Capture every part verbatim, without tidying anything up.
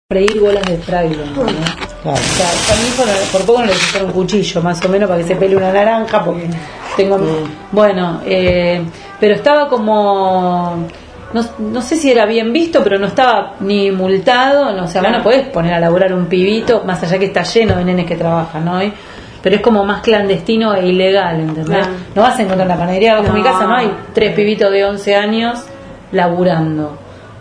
freír bolas de fraile, ¿no? Claro. O sea, a mi hijo por poco no le pusieron un cuchillo, más o menos, para que se pele una naranja, porque tengo... Mm. Bueno, eh, pero estaba como... No, no sé si era bien visto, pero no estaba ni multado, no, o sea, claro. Vos no podés poner a laburar un pibito, más allá que está lleno de nenes que trabajan, ¿no? Y, pero es como más clandestino e ilegal, ¿entendés? Claro. No vas a encontrar en la panadería, abajo no. En mi casa no hay tres pibitos de once años laburando.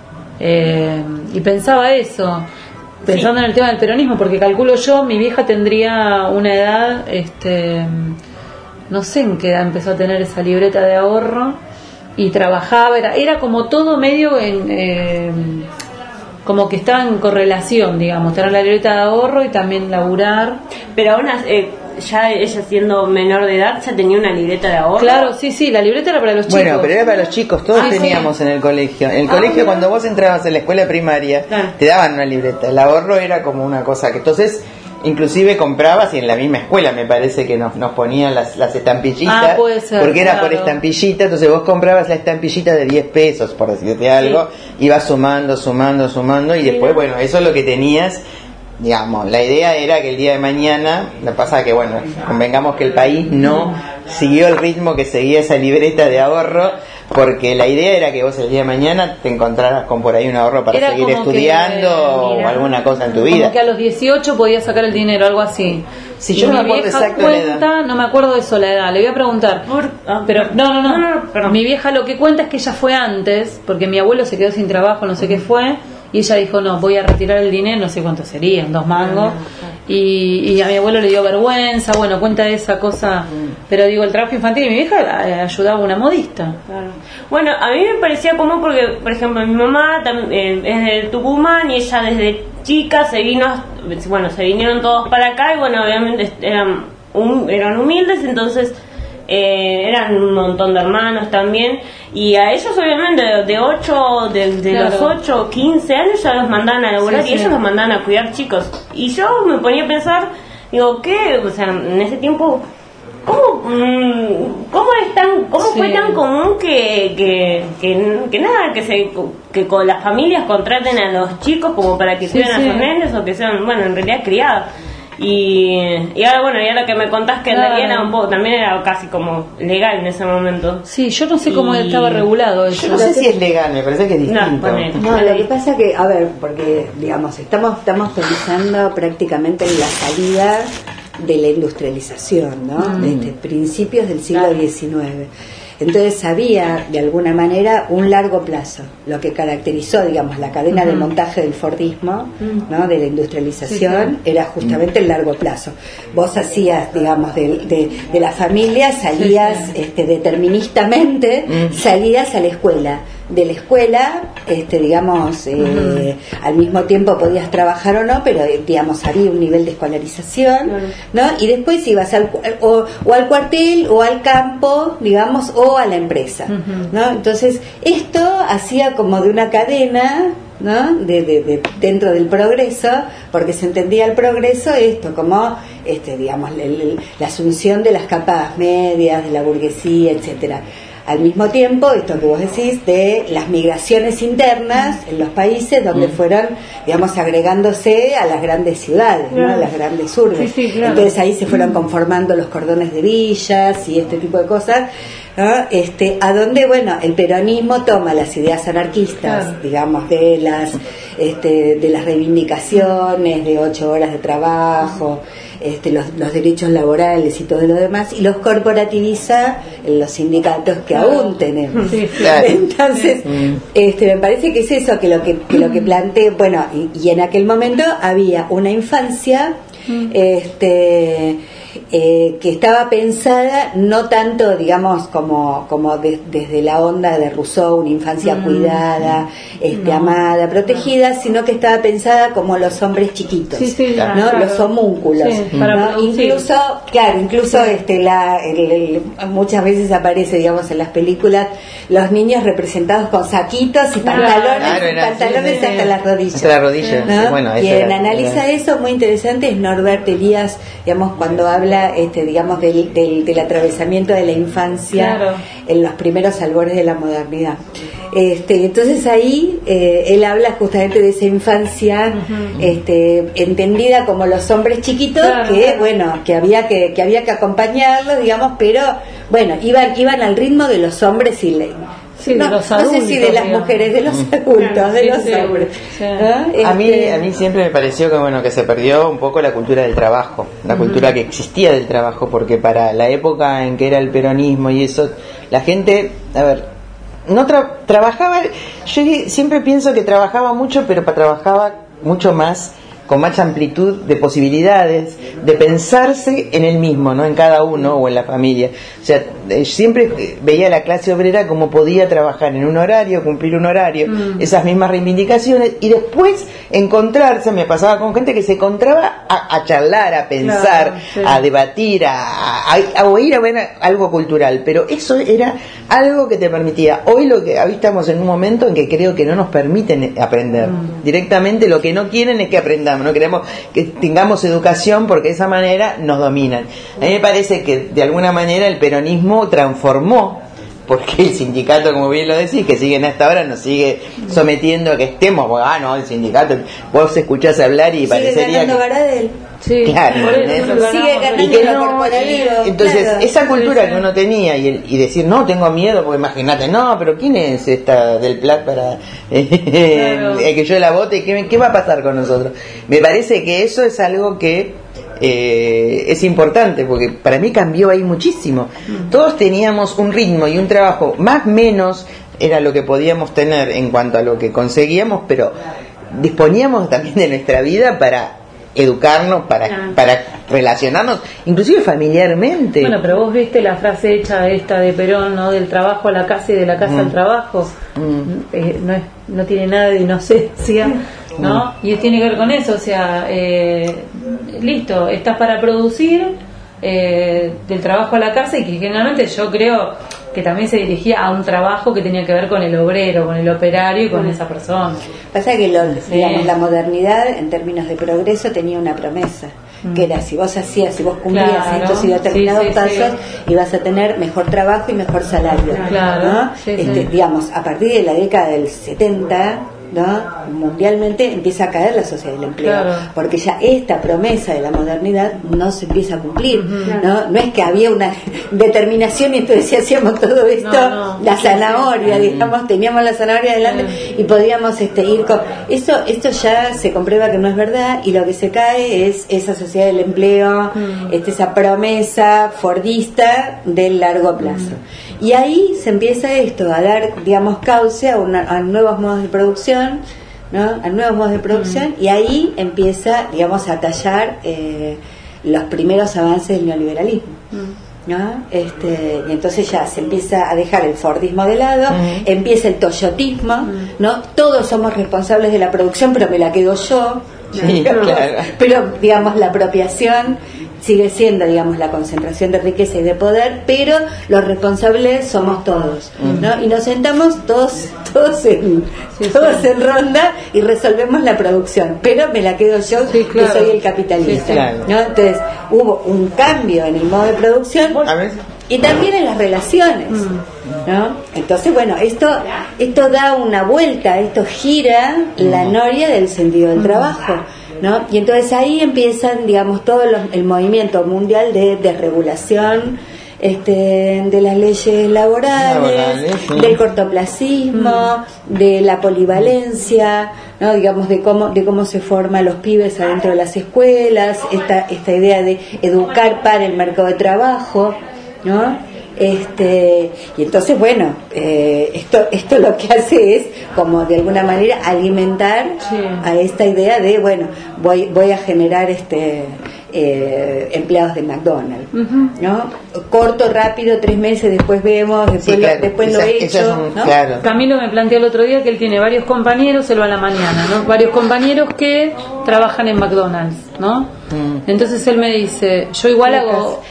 Eh, y pensaba eso, pensando sí. En el tema del peronismo, porque calculo yo, mi vieja tendría una edad, este, no sé en qué edad empezó a tener esa libreta de ahorro y trabajaba, era, era como todo medio en, eh, como que estaba en correlación, digamos, tener la libreta de ahorro y también laburar. Pero aún eh, ya ella siendo menor de edad ya tenía una libreta de ahorro. Claro, sí, sí, la libreta era para los chicos. Bueno, pero era para los chicos, todos ah, teníamos sí. En el colegio. En el ah, colegio, cuando vos entrabas en la escuela primaria, claro. Te daban una libreta. El ahorro era como una cosa que entonces... Inclusive comprabas y en la misma escuela me parece que nos, nos ponían las, las estampillitas, ah, puede ser, porque era claro. Por estampillita, entonces vos comprabas la estampillita de diez pesos, por decirte algo, sí. Ibas sumando, sumando, sumando y sí, después, bueno, eso es lo que tenías, digamos, la idea era que el día de mañana, lo que pasa que, bueno, convengamos que el país no siguió el ritmo que seguía esa libreta de ahorro, porque la idea era que vos el día de mañana te encontraras con por ahí un ahorro para era seguir estudiando que, o alguna cosa en tu vida. Como que a los dieciocho podías sacar el dinero, algo así. Si yo no me acuerdo exacto cuenta, la edad. No me acuerdo de eso la edad, le voy a preguntar. Por, ah, pero no, no, no, no, no, no. Mi vieja lo que cuenta es que ella fue antes, porque mi abuelo se quedó sin trabajo, no sé qué fue, y ella dijo, no, voy a retirar el dinero, no sé cuánto serían, dos mangos. Y, y a mi abuelo le dio vergüenza, bueno, cuenta esa cosa, pero digo, el trabajo infantil y mi vieja ayudaba a una modista. Claro. Bueno, a mí me parecía como porque, por ejemplo, mi mamá también es de Tucumán y ella desde chica se vino, bueno, se vinieron todos para acá y bueno, obviamente eran, un, eran humildes, entonces eh, eran un montón de hermanos también y a ellos obviamente de ocho, de, de claro. Los ocho o quince años ya los mandaban a laburar sí, y sí. Ellos los mandaban a cuidar chicos y yo me ponía a pensar, digo, ¿qué? O sea, en ese tiempo ¿Cómo, cómo, es tan, cómo sí. Fue tan común que, que, que, que nada, que se que con las familias contraten a los chicos como para que sí, cuiden sí. A sus nenes o que sean, bueno, en realidad criados? Y, y ahora, bueno, y ahora que me contás que claro. Era un poco, también era casi como legal en ese momento. Sí, yo no sé cómo y... estaba regulado eso. Yo no sé si es legal, me parece que es distinto. No, no, lo que pasa que, a ver, porque, digamos, estamos, estamos pensando prácticamente en la salida de la industrialización, ¿no? Mm. Desde principios del siglo claro. diecinueve. Entonces había, de alguna manera, un largo plazo, lo que caracterizó, digamos, la cadena uh-huh. de montaje del Fordismo, uh-huh. ¿no? De la industrialización, sí, sí. Era justamente uh-huh. el largo plazo. Vos hacías, digamos, de, de, de la familia, salías sí, sí. Este, deterministamente, uh-huh. salías a la escuela. De la escuela, este, digamos, eh, uh-huh. al mismo tiempo podías trabajar o no, pero digamos había un nivel de escolarización, uh-huh. ¿no? Y después ibas al, o, o al cuartel o al campo, digamos, o a la empresa, uh-huh. ¿no? Entonces esto hacía como de una cadena, ¿no? De, de, de dentro del progreso, porque se entendía el progreso esto como, este, digamos, el, el, la asunción de las capas medias, de la burguesía, etcétera. Al mismo tiempo, esto que vos decís, de las migraciones internas en los países donde mm. fueron, digamos, agregándose a las grandes ciudades, claro. ¿no? Las grandes urbes. Sí, sí, claro. Entonces ahí se fueron conformando los cordones de villas y este tipo de cosas, ¿no? Este, a donde, bueno, el peronismo toma las ideas anarquistas, claro. digamos, de las, este, de las reivindicaciones de ocho horas de trabajo, este, los, los derechos laborales y todo lo demás, y los corporativiza en los sindicatos que aún tenemos. Sí, claro. Entonces, sí. este, me parece que es eso que lo que, que lo que planteé, bueno, y, y en aquel momento había una infancia, este Eh, que estaba pensada no tanto, digamos, como como de, desde la onda de Rousseau, una infancia mm, cuidada, este, no, amada, protegida, no. Sino que estaba pensada como los hombres chiquitos, sí, sí, ¿no? Claro. Los homúnculos, sí, ¿no? Para incluso, claro, incluso sí. este, la, el, el, muchas veces aparece, digamos, en las películas los niños representados con saquitos y pantalones, claro, y pantalones sí, sí, hasta sí. las rodillas, hasta la rodilla. ¿No? Bueno, quien era, analiza era. eso muy interesante es Norman Norbert Elias, digamos, cuando habla, este, digamos, del, del, del atravesamiento de la infancia, claro, en los primeros albores de la modernidad. Este, entonces ahí eh, él habla justamente de esa infancia, uh-huh, este, entendida como los hombres chiquitos, claro, que claro, bueno, que había que, que había que acompañarlos, digamos, pero bueno, iban, iban al ritmo de los hombres y le, sí, no, de los adultos, no sé si de las digamos, mujeres, de los adultos, de sí, los sí, hombres. sí. ¿No? A mí, Este... a mí siempre me pareció que bueno que se perdió un poco la cultura del trabajo, la uh-huh, cultura que existía del trabajo, porque para la época en que era el peronismo y eso, la gente, a ver, no tra- trabajaba, yo siempre pienso que trabajaba mucho, pero para trabajaba mucho más, con más amplitud de posibilidades, de pensarse en el mismo, no en cada uno o en la familia. O sea, siempre veía a la clase obrera como podía trabajar en un horario, cumplir un horario, mm, esas mismas reivindicaciones, y después encontrarse, me pasaba con gente que se encontraba a, a charlar, a pensar, claro, sí, a debatir, a, a, a oír a ver algo cultural, pero eso era algo que te permitía. Hoy lo que hoy estamos en un momento en que creo que no nos permiten aprender. Mm. Directamente lo que no quieren es que aprendamos, no queremos que tengamos educación porque de esa manera nos dominan. A mí me parece que de alguna manera el peronismo transformó, porque el sindicato, como bien lo decís, que siguen hasta ahora, nos sigue sometiendo a que estemos, ah no, el sindicato, vos escuchás hablar y sigue parecería que... Baradel. Sí, claro, por eso eso, sigue ganando y que la no, corporalidad. entonces Claro, esa cultura, sí, sí, que uno tenía y, el, y decir no tengo miedo porque imagínate, no, pero quién es esta del Plat para eh, claro, que yo la vote, ¿qué, qué va a pasar con nosotros? Me parece que eso es algo que eh, es importante, porque para mí cambió ahí muchísimo. Mm. Todos teníamos un ritmo y un trabajo más menos era lo que podíamos tener en cuanto a lo que conseguíamos, pero disponíamos también de nuestra vida para educarnos, para, ah, para relacionarnos, inclusive familiarmente. Bueno, pero vos viste la frase hecha esta de Perón, ¿no? Del trabajo a la casa y de la casa mm. al trabajo. Mm. Eh, no es, no tiene nada de inocencia, ¿no? Mm. Y tiene que ver con eso, o sea, eh, listo, estás para producir, eh, del trabajo a la casa, y que generalmente yo creo que también se dirigía a un trabajo que tenía que ver con el obrero, con el operario y con mm. esa persona. Pasa que lo, sí. digamos, la modernidad en términos de progreso tenía una promesa, mm. que era si vos hacías, si vos cumplías claro. estos y determinados sí, sí, pasos, sí. ibas a tener mejor trabajo y mejor salario. Claro. ¿No? Sí, este, sí. Digamos, a partir de la década del setenta, ¿no? Mundialmente empieza a caer la sociedad del empleo, claro. porque ya esta promesa de la modernidad no se empieza a cumplir, uh-huh. ¿no? No es que había una determinación y entonces hacíamos todo esto, no, no. la zanahoria, uh-huh. digamos, teníamos la zanahoria delante uh-huh. y podíamos este, ir con... Eso, esto ya se comprueba que no es verdad, y lo que se cae es esa sociedad del empleo, uh-huh. este, esa promesa fordista del largo plazo. Uh-huh. Y ahí se empieza esto, a dar, digamos, cauce a, una, a nuevos modos de producción, ¿no? A nuevos modos de producción, mm. y ahí empieza, digamos, a tallar eh, los primeros avances del neoliberalismo, mm. ¿no? Este, y entonces ya se empieza a dejar el fordismo de lado, mm. empieza el toyotismo, mm. ¿no? Todos somos responsables de la producción, pero me la quedo yo, sí, claro. pero, digamos, la apropiación sigue siendo, digamos, la concentración de riqueza y de poder, pero los responsables somos todos, ¿no? Y nos sentamos todos todos en sí, todos sí. en ronda y resolvemos la producción, pero me la quedo yo, sí, claro. que soy el capitalista, sí, claro. ¿no? Entonces hubo un cambio en el modo de producción y también en las relaciones, ¿no? Entonces, bueno, esto esto da una vuelta, esto gira la noria del sentido del trabajo, ¿no? Y entonces ahí empiezan, digamos, todo los, el movimiento mundial de desregulación, este, de las leyes laborales, laborales sí. del cortoplacismo, mm. de la polivalencia, ¿no? Digamos, de cómo de cómo se forman los pibes adentro de las escuelas, esta esta idea de educar para el mercado de trabajo, ¿no? Este, y entonces, bueno, eh, esto esto lo que hace es como de alguna manera alimentar sí. a esta idea de, bueno, voy voy a generar este eh, empleados de McDonald's, uh-huh. ¿no? Corto, rápido, tres meses, después vemos, después sí, claro. lo, después esa, lo he hecho, un, ¿no? claro. Camilo me planteó el otro día que él tiene varios compañeros, él va a la mañana, ¿no? Varios compañeros que trabajan en McDonald's, ¿no? Mm. Entonces él me dice, yo igual hago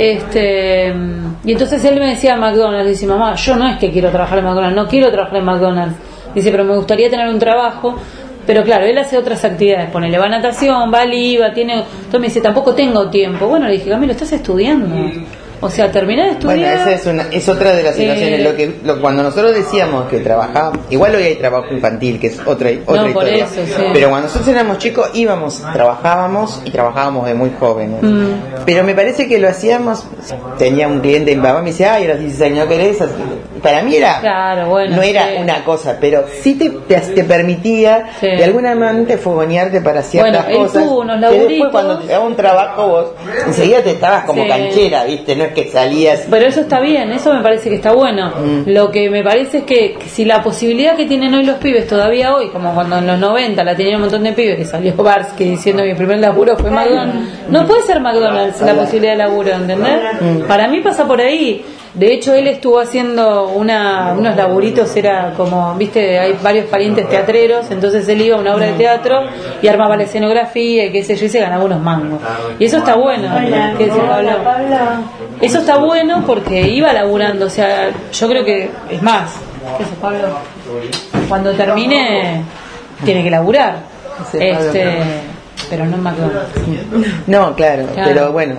este, y entonces él me decía McDonald's, dice, mamá, yo no es que quiero trabajar en McDonald's, no quiero trabajar en McDonald's, dice, pero me gustaría tener un trabajo Pero claro, él hace otras actividades, ponele, va a natación, va al I V A, tiene... Entonces me dice, tampoco tengo tiempo. Bueno, le dije, Camilo, estás estudiando. O sea, terminé de estudiar. Bueno, esa es, una, es otra de las situaciones. Eh, lo que lo, Cuando nosotros decíamos que trabajábamos, igual hoy hay trabajo infantil, que es otra, otra no, historia. por eso, sí. Pero cuando nosotros éramos chicos, íbamos, trabajábamos y trabajábamos de muy jóvenes. Mm. Pero me parece que lo hacíamos. Tenía un cliente, mi papá me decía, ay, a los dieciséis años querés. Para mí era, claro, bueno, no era sí. una cosa, pero sí te, te, te permitía sí. de alguna manera fogonearte para ciertas bueno, cosas. Tuvo unos que después cuando te daba un trabajo vos, enseguida te estabas como sí. canchera, ¿viste? No es que salías. Pero eso está bien, eso me parece que está bueno. Mm. Lo que me parece es que, que si la posibilidad que tienen hoy los pibes todavía hoy, como cuando en los noventa la tenían un montón de pibes, que salió Barsky diciendo que mi primer laburo fue McDonald's, no puede ser McDonald's la posibilidad de laburo, ¿entendés? Mm. Para mí pasa por ahí. De hecho, él estuvo haciendo una, unos laburitos, era como, viste, hay varios parientes teatreros, entonces él iba a una obra de teatro y armaba la escenografía y qué sé yo, y se ganaba unos mangos. Y eso está bueno. Hola, ¿Qué dice Pablo? Pablo. Eso está bueno porque iba laburando, o sea, yo creo que, es más, ¿qué dice Pablo? Cuando termine, tiene que laburar. Este, pero no en McDonald's. No, claro, claro. pero bueno.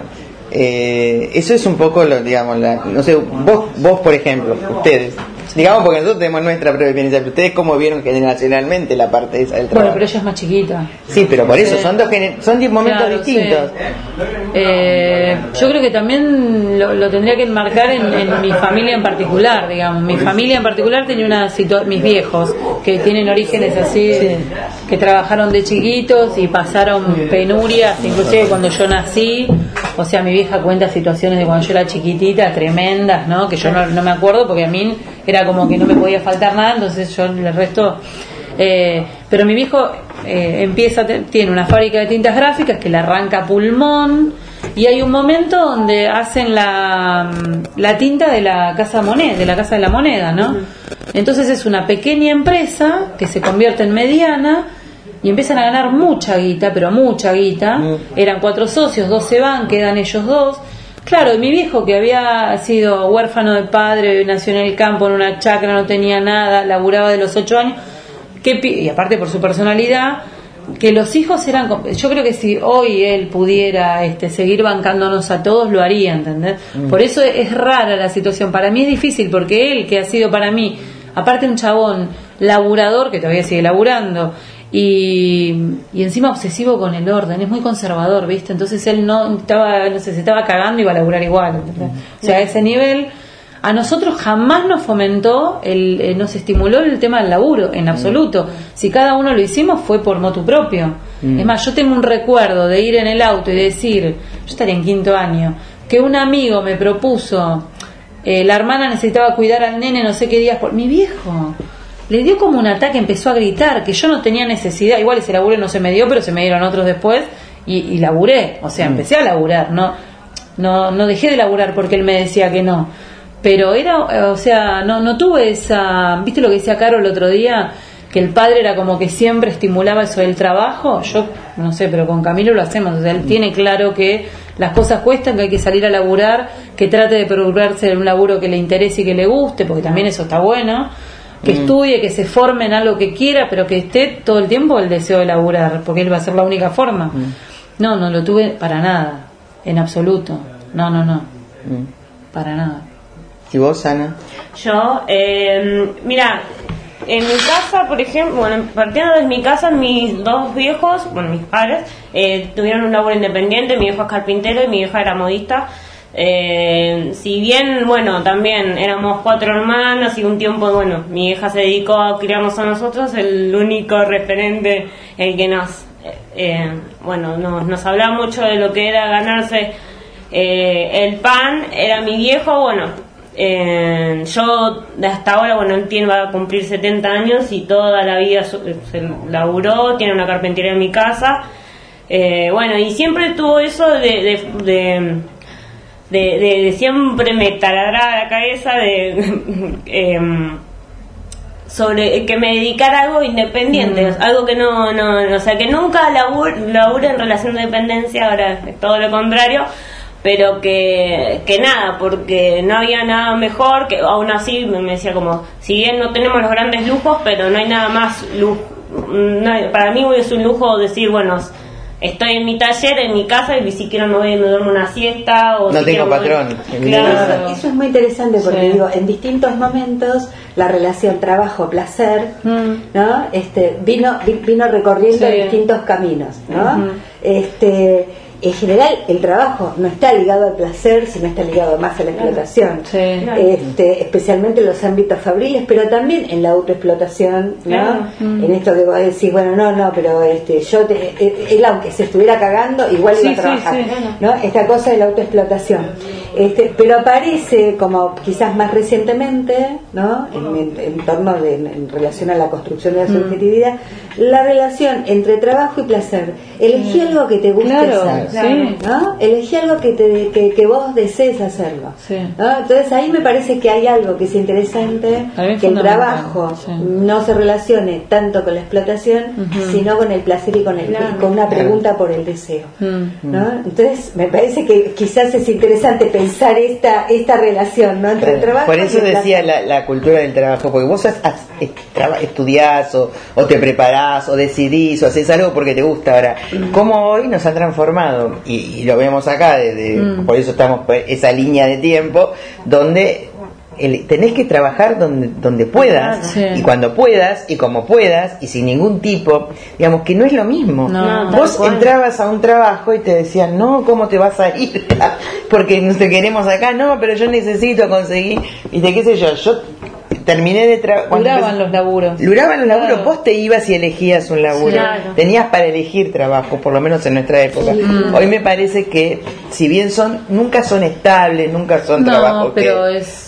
Eh, eso es un poco lo, digamos, la, no sé, vos, vos por ejemplo, ustedes, digamos, porque nosotros tenemos nuestra propia experiencia, pero ustedes cómo vieron generacionalmente la parte esa del trabajo. Bueno, pero ella es más chiquita. Sí, pero por eso sí. son dos gener- son momentos claro, distintos. Sí. Eh, yo creo que también lo, lo tendría que enmarcar en, en mi familia en particular, digamos. Mi familia en particular tenía una situación, mis viejos, que tienen orígenes así, sí. que trabajaron de chiquitos y pasaron penurias, inclusive cuando yo nací. O sea, mi vieja cuenta situaciones de cuando yo era chiquitita, tremendas, ¿no? Que yo no, no me acuerdo porque a mí era como que no me podía faltar nada, entonces yo el resto... Eh, pero mi viejo eh, empieza, tiene una fábrica de tintas gráficas que le arranca a pulmón y hay un momento donde hacen la, la tinta de la casa moneda, de la casa de la moneda, ¿no? Entonces es una pequeña empresa que se convierte en mediana y empiezan a ganar mucha guita, pero mucha guita. Eran cuatro socios, dos se van, quedan ellos dos. Claro, mi viejo, que había sido huérfano de padre, nació en el campo, en una chacra, no tenía nada, laburaba de los ocho años, que, y aparte por su personalidad, que los hijos eran... Yo creo que si hoy él pudiera este, seguir bancándonos a todos, lo haría, ¿entendés? Mm. Por eso es rara la situación. Para mí es difícil, porque él, que ha sido para mí, aparte un chabón laburador, que todavía sigue laburando, y, y encima obsesivo con el orden, es muy conservador, ¿viste? Entonces él no estaba, no sé, se estaba cagando y iba a laburar igual, ¿entendés? O sea, a ese nivel a nosotros jamás nos fomentó el, eh, nos estimuló el tema del laburo en absoluto. Si cada uno lo hicimos fue por motu propio. Mm. Es más, yo tengo un recuerdo de ir en el auto y decir, yo estaría en quinto año, que un amigo me propuso, eh, la hermana necesitaba cuidar al nene no sé qué días por mi viejo. Le dio como un ataque, empezó a gritar que yo no tenía necesidad, igual ese laburo no se me dio, pero se me dieron otros después y, y laburé, o sea, empecé a laburar, no, no, no dejé de laburar porque él me decía que no, pero era, o sea, no, no tuve esa, ¿viste lo que decía Caro el otro día? Que el padre era como que siempre estimulaba eso del trabajo. Yo no sé, pero con Camilo lo hacemos, o sea, él tiene claro que las cosas cuestan, que hay que salir a laburar, que trate de procurarse un laburo que le interese y que le guste, porque también eso está bueno. Que mm. estudie, que se forme en algo que quiera, pero que esté todo el tiempo el deseo de laburar, porque él va a ser la única forma. Mm. No, no lo tuve para nada, en absoluto. No, no, no, mm. para nada. ¿Y vos, Ana? Yo, eh, mira, en mi casa, por ejemplo, bueno, partiendo de mi casa, mis dos viejos, bueno, mis padres, eh, tuvieron un laburo independiente. Mi viejo es carpintero y mi vieja era modista. Eh, si bien, bueno, también éramos cuatro hermanos y un tiempo, bueno, mi hija se dedicó a criarnos a nosotros, el único referente, el que nos, eh, bueno, nos, nos hablaba mucho de lo que era ganarse eh, el pan, era mi viejo. Bueno, eh, yo hasta ahora, bueno, él tiene, va a cumplir setenta años y toda la vida se laburó, tiene una carpintería en mi casa, eh, bueno, y siempre tuvo eso de... de, de De, de, de siempre me taladraba la cabeza de eh, sobre que me dedicara a algo independiente, mm. algo que no, no, o sea, que nunca labure, labure en relación de dependencia, ahora es todo lo contrario, pero que, que nada, porque no había nada mejor, que aún así me decía como, si bien no tenemos los grandes lujos, pero no hay nada más lujo, no, para mí es un lujo decir, bueno, estoy en mi taller, en mi casa, y si quiero me voy y me duermo una siesta, o no si tengo quiero, patrón. Claro. Eso, eso es muy interesante porque Sí. digo, en distintos momentos la relación trabajo-placer, Mm. ¿no? Este, vino, vi- vino recorriendo Sí. distintos caminos, ¿no? Ujú. Este, en general el trabajo no está ligado al placer, sino está ligado más a la explotación. Sí. Este, especialmente en los ámbitos fabriles, pero también en la autoexplotación, ¿no? Claro. Mm. En esto que vos decís, bueno, no, no, pero este, yo te, él aunque se estuviera cagando, igual Sí, iba a sí, trabajar, sí. ¿no? Esta cosa de la autoexplotación. Este, pero aparece como quizás más recientemente, ¿no? En, en, en torno de, en relación a la construcción de la subjetividad, la relación entre trabajo y placer. Elegí algo que te guste Claro, hacer, sí. ¿no? Elegí algo que, te, que, que vos desees hacerlo, Sí. ¿no? Entonces ahí me parece que hay algo que es interesante, Para mí es que el fundamental, trabajo sí. no se relacione tanto con la explotación, Ujú. sino con el placer y con, el, Claro. con una pregunta por el deseo, Mm. ¿no? Entonces me parece que quizás es interesante pensar esta esta relación, ¿no? Entre el trabajo Por eso y el decía placer. la, la cultura del trabajo, porque vos has- has- est- traba- estudiás o, o te preparás o decidís o haces algo porque te gusta. Ahora, cómo hoy nos ha transformado, y, y lo vemos acá, desde, Mm. por eso estamos por esa línea de tiempo, donde el- tenés que trabajar donde, donde puedas, Sí. y cuando puedas, y como puedas, y sin ningún tipo, digamos que no es lo mismo. No, Vos tal cual. entrabas a un trabajo y te decían, no, ¿cómo te vas a ir? Porque no te queremos acá, no, pero yo necesito conseguir, viste, qué sé yo, yo terminé de trabajar. Duraban los laburos. Duraban los laburos, Claro. vos te ibas y elegías un laburo, Sí, claro. tenías para elegir trabajo, por lo menos en nuestra época. Hoy me parece que, si bien son, nunca son estables, nunca son No, trabajos pero que... es,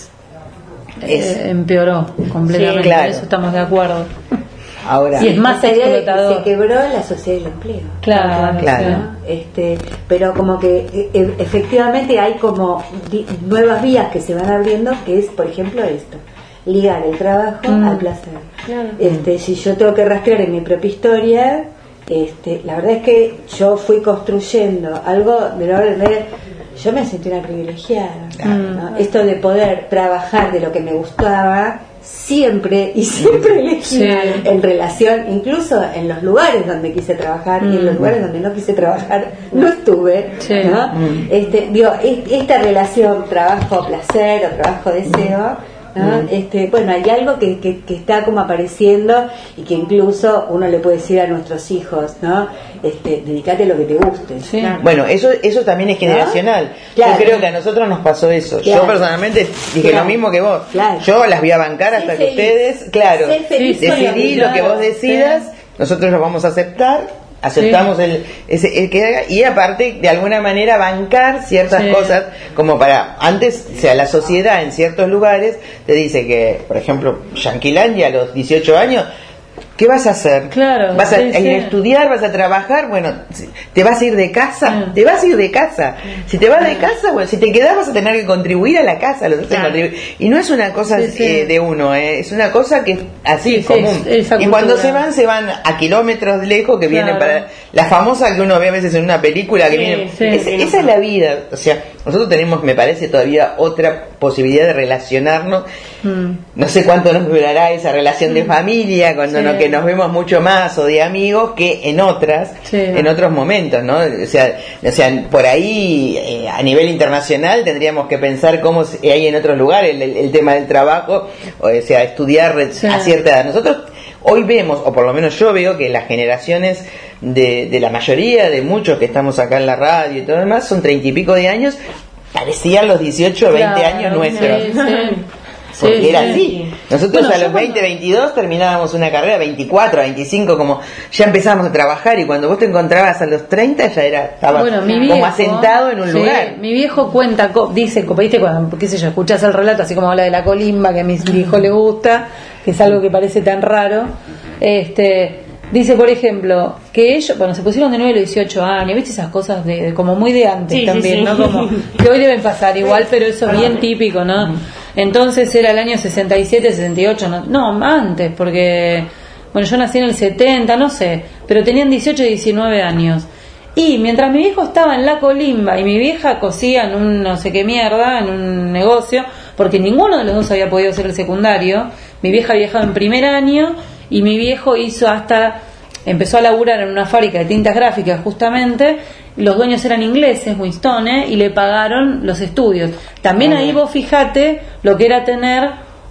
Es- eh, empeoró completamente. Sí, claro. En eso estamos de acuerdo. Ahora, Y es más Esta idea de que explotador. se quebró la sociedad del empleo. Claro, Claro. sí. ¿no? Este, pero como que e- e- efectivamente hay como di- nuevas vías que se van abriendo, que es, por ejemplo, esto: ligar el trabajo Mm. al placer. Claro. Este, si yo tengo que rastrear en mi propia historia, este, la verdad es que yo fui construyendo algo del orden de, yo me sentí una privilegiada, ¿no? Esto de poder trabajar de lo que me gustaba siempre y siempre elegí Sí. en relación, incluso en los lugares donde quise trabajar y en los lugares donde no quise trabajar no estuve, Sí. ¿no? Este, digo, es- esta relación trabajo-placer o trabajo-deseo, ¿no? Este, bueno, hay algo que, que, que está como apareciendo y que incluso uno le puede decir a nuestros hijos, ¿no? Este, dedícate a lo que te guste. Sí. Claro. bueno, eso eso también es generacional. Claro. Yo creo que a nosotros nos pasó eso. Claro. Yo personalmente dije Claro. lo mismo que vos. Claro. Yo las voy a bancar hasta Sé que feliz. ustedes, claro, Sé feliz con lo decidí que- lo que vos claro, decidas, sí. nosotros lo vamos a aceptar. Aceptamos el, ese, el que haga, y aparte de alguna manera bancar ciertas Sí. cosas, como para antes, o sea, la sociedad en ciertos lugares te dice que, por ejemplo, Yanquilandia a los dieciocho años, ¿qué vas a hacer? Claro, ¿Vas a sí, ir sí. a estudiar? ¿Vas a trabajar? Bueno, si- ¿te vas a ir de casa? Mm. Te vas a ir de casa. Si te vas de casa, bueno, si te quedás vas a tener que contribuir a la casa. Los hacen Claro. contribuir. Y no es una cosa Sí, sí. eh, de uno, eh, es una cosa que es así, Sí, sí, común. es- esa y cuando cultura. se van, se van a kilómetros lejos, que vienen Claro. para... La famosa que uno ve a veces en una película, que Sí, viene... sí. es- esa es la vida. O sea, nosotros tenemos, me parece, todavía otra posibilidad de relacionarnos. Mm. No sé cuánto nos durará esa relación de familia, cuando Sí. no, que nos vemos mucho más, o de amigos, que en otras, Sí. en otros momentos, ¿no? O sea, o sea por ahí, eh, a nivel internacional, tendríamos que pensar cómo se- hay en otros lugares el, el- el tema del trabajo, o sea, estudiar Sí. a cierta edad. Nosotros hoy vemos, o por lo menos yo veo, que las generaciones de, de la mayoría, de muchos que estamos acá en la radio y todo lo demás, son treinta y pico de años, parecían los dieciocho o veinte Claro, años nuestros. sí, sí. Porque Sí, era sí. así. Nosotros Bueno, a yo los veinte, veintidós terminábamos una carrera, veinticuatro, veinticinco, como ya empezábamos a trabajar, y cuando vos te encontrabás a los treinta ya era, estaba Bueno, mi como viejo, asentado en un sí, lugar. Mi viejo cuenta, co- dice, co- ¿viste? Cuando, qué sé yo, escuchás el relato, así como habla de la colimba, que a mis hijos les gusta, que es algo que parece tan raro. Este, dice, por ejemplo, que ellos, bueno, se pusieron de nuevo a los dieciocho años, ¿viste? Esas cosas de, de como muy de antes Sí, sí, también, sí. ¿no? Como que hoy deben pasar igual, pero eso es bien típico, ¿no? Entonces era el año sesenta y siete, sesenta y ocho, no, no, antes, porque, bueno, yo nací en el setenta, no sé, pero tenían dieciocho y diecinueve años. Y mientras mi viejo estaba en la colimba y mi vieja cosía en un no sé qué mierda, en un negocio, porque ninguno de los dos había podido hacer el secundario, mi vieja viajaba en primer año y mi viejo hizo hasta, empezó a laburar en una fábrica de tintas gráficas justamente, los dueños eran ingleses, Winstone, y le pagaron los estudios. También ahí vos fijate lo que era tener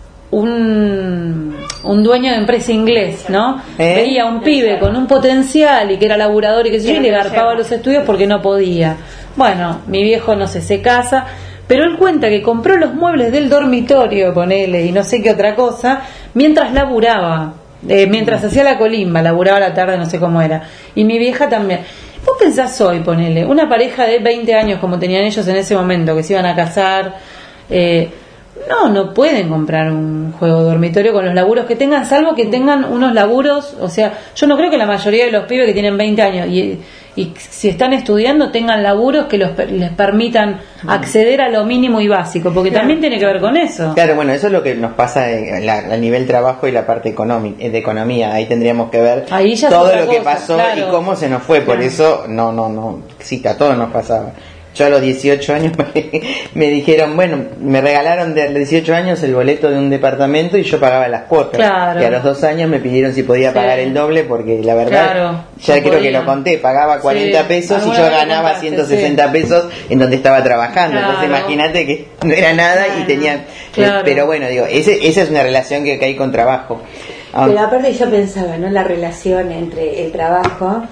un, un dueño de empresa inglés, ¿no? ¿Eh? Veía un pibe con un potencial y que era laburador y que sé yo, y le garpaba los estudios porque no podía. Bueno, mi viejo, no sé, se casa, pero él cuenta que compró los muebles del dormitorio, ponele, y no sé qué otra cosa, mientras laburaba, eh, mientras hacía la colimba, laburaba a la tarde, no sé cómo era. Y mi vieja también. Vos pensás hoy, ponele, una pareja de veinte años como tenían ellos en ese momento, que se iban a casar, eh, no, no pueden comprar un juego de dormitorio con los laburos que tengan, salvo que tengan unos laburos, o sea, yo no creo que la mayoría de los pibes que tienen veinte años y, y si están estudiando tengan laburos que los, les permitan acceder a lo mínimo y básico, porque claro, también tiene que ver con eso. Claro, bueno, eso es lo que nos pasa en la, a nivel trabajo y la parte económica, de economía, ahí tendríamos que ver todo lo que cosa, pasó claro, y cómo se nos fue, por claro, eso no, no, no, sí, a todos nos pasaba. Yo a los dieciocho años me, me dijeron, bueno, me regalaron de los dieciocho años el boleto de un departamento y yo pagaba las cuotas. Claro. Y a los dos años me pidieron si podía sí, pagar el doble porque la verdad, claro, ya creo podía, que lo conté, pagaba cuarenta sí, pesos y yo ganaba contaste, ciento sesenta sí, pesos en donde estaba trabajando. Claro. Entonces imagínate que no era nada claro, y tenía... Claro. Eh, pero bueno, digo, ese, esa es una relación que hay con trabajo. Um, pero aparte yo pensaba, ¿no? La relación entre el trabajo...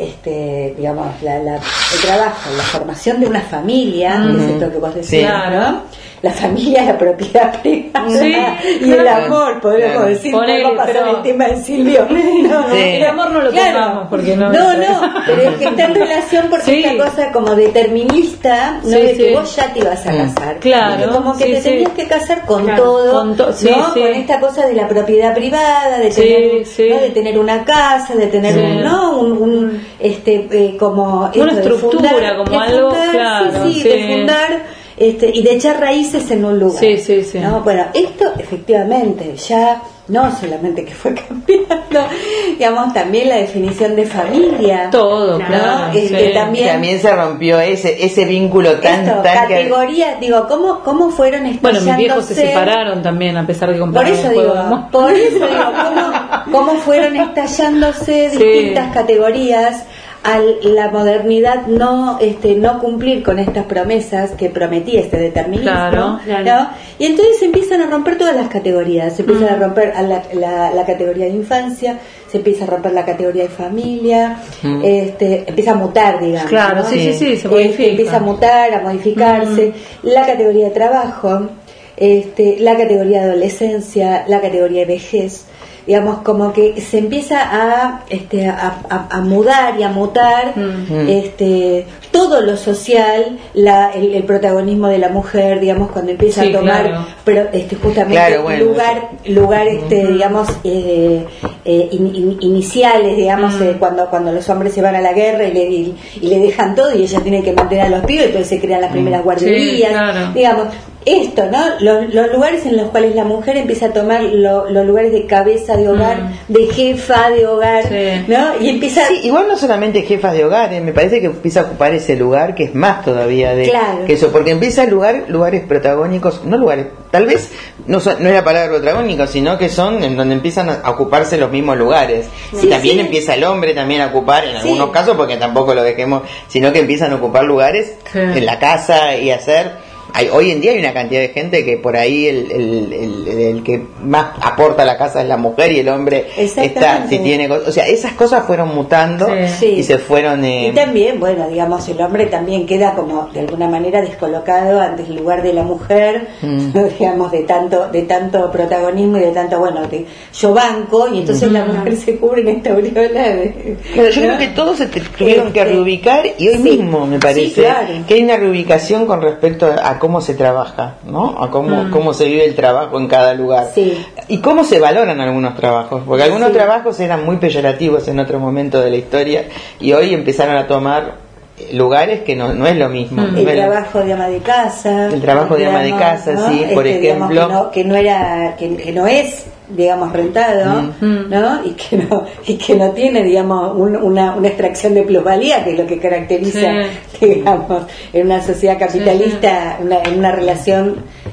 Este, digamos, la, la, el trabajo, la formación de una familia, uh-huh, es esto que vos decías, sí, ¿no? La familia, la propiedad privada sí, y el amor, podríamos claro, decir, ponele, no pasar pero... el tema de Silvio. No, sí, el amor no lo claro, tomamos porque no. No, no, pero es que está en relación porque sí, esta cosa como determinista, no sí, de que sí, vos ya te ibas a casar, claro, y como que sí, te sí, tenías que casar con claro, todo, con, to- sí, ¿no? Sí. Con esta cosa de la propiedad privada, de tener, sí, sí, ¿no? De tener una casa, de tener sí, un, ¿no? Un, un este eh, como una estructura, fundar, como algo fundar, claro, sí, sí, sí, de fundar este, y de echar raíces en un lugar. Sí, sí, sí. ¿No? Bueno, esto efectivamente ya no solamente que fue cambiando, digamos, también la definición de familia. Todo, ¿no? claro. Este, sí. también, también se rompió ese ese vínculo tan... Esto, tan categoría, que... digo, ¿cómo, cómo fueron estallándose? Bueno, mis viejos se separaron también, a pesar de comprar por eso un digo, juego. Por eso digo, ¿cómo, cómo fueron estallándose distintas sí, categorías a la modernidad no este no cumplir con estas promesas que prometía este determinismo, claro, claro, ¿no? Y entonces se empiezan a romper todas las categorías, se empiezan mm. a romper a la, la, la categoría de infancia, se empieza a romper la categoría de familia, mm. este empieza a mutar, digamos, claro, ¿no? sí, sí, sí, se modifica. Este, empieza a mutar, a modificarse, mm. la categoría de trabajo, este, la categoría de adolescencia, la categoría de vejez. Digamos, como que se empieza a este a, a, a mudar y a mutar mm. este todo lo social, la, el, el protagonismo de la mujer, digamos, cuando empieza sí, a tomar claro, pero este justamente claro, bueno, lugar lugar este mm. digamos eh, eh, in, in, iniciales, digamos, mm. eh, cuando cuando los hombres se van a la guerra y le y, y le dejan todo y ella tiene que mantener a los pibes, entonces se crean las primeras guarderías, sí, claro, digamos. Esto, ¿no? Los, los lugares en los cuales la mujer empieza a tomar lo, los lugares de cabeza de hogar, mm. de jefa de hogar, sí, ¿no? Y empieza... Sí, igual no solamente jefas de hogar, ¿eh? Me parece que empieza a ocupar ese lugar que es más todavía de claro, que eso, porque empieza a lugar, lugares protagónicos, no lugares, tal vez no, son, no es la palabra protagónico, sino que son en donde empiezan a ocuparse los mismos lugares. Sí, y también sí, empieza el hombre también a ocupar, en algunos sí, casos, porque tampoco lo dejemos, sino que empiezan a ocupar lugares sí, en la casa y hacer... Hay, hoy en día hay una cantidad de gente que por ahí el, el, el, el que más aporta a la casa es la mujer y el hombre está, si tiene, o sea, esas cosas fueron mutando sí, y se fueron eh... y también, bueno, digamos, el hombre también queda como de alguna manera descolocado ante el lugar de la mujer, mm. digamos, de tanto de tanto protagonismo y de tanto, bueno, que yo banco y entonces mm. la mujer se cubre en esta aureola de, pero yo ¿no? creo que todos se tuvieron este, que reubicar y hoy sí, mismo me parece sí, claro, que hay una reubicación con respecto a cómo se trabaja, ¿no? A cómo, mm. cómo se vive el trabajo en cada lugar. Sí. Y cómo se valoran algunos trabajos, porque algunos sí, trabajos eran muy peyorativos en otro momento de la historia y hoy empezaron a tomar lugares que no, no es lo mismo. Mm. El no trabajo de ama de casa. El trabajo de ama de casa, ¿no? Sí, este, por ejemplo. Que no, que no era, que, que no es, digamos, rentado, mm. ¿no? Y que no, y que no tiene, digamos, un, una, una extracción de plusvalía, que es lo que caracteriza, sí, digamos, en una sociedad capitalista, sí, sí, una, en una relación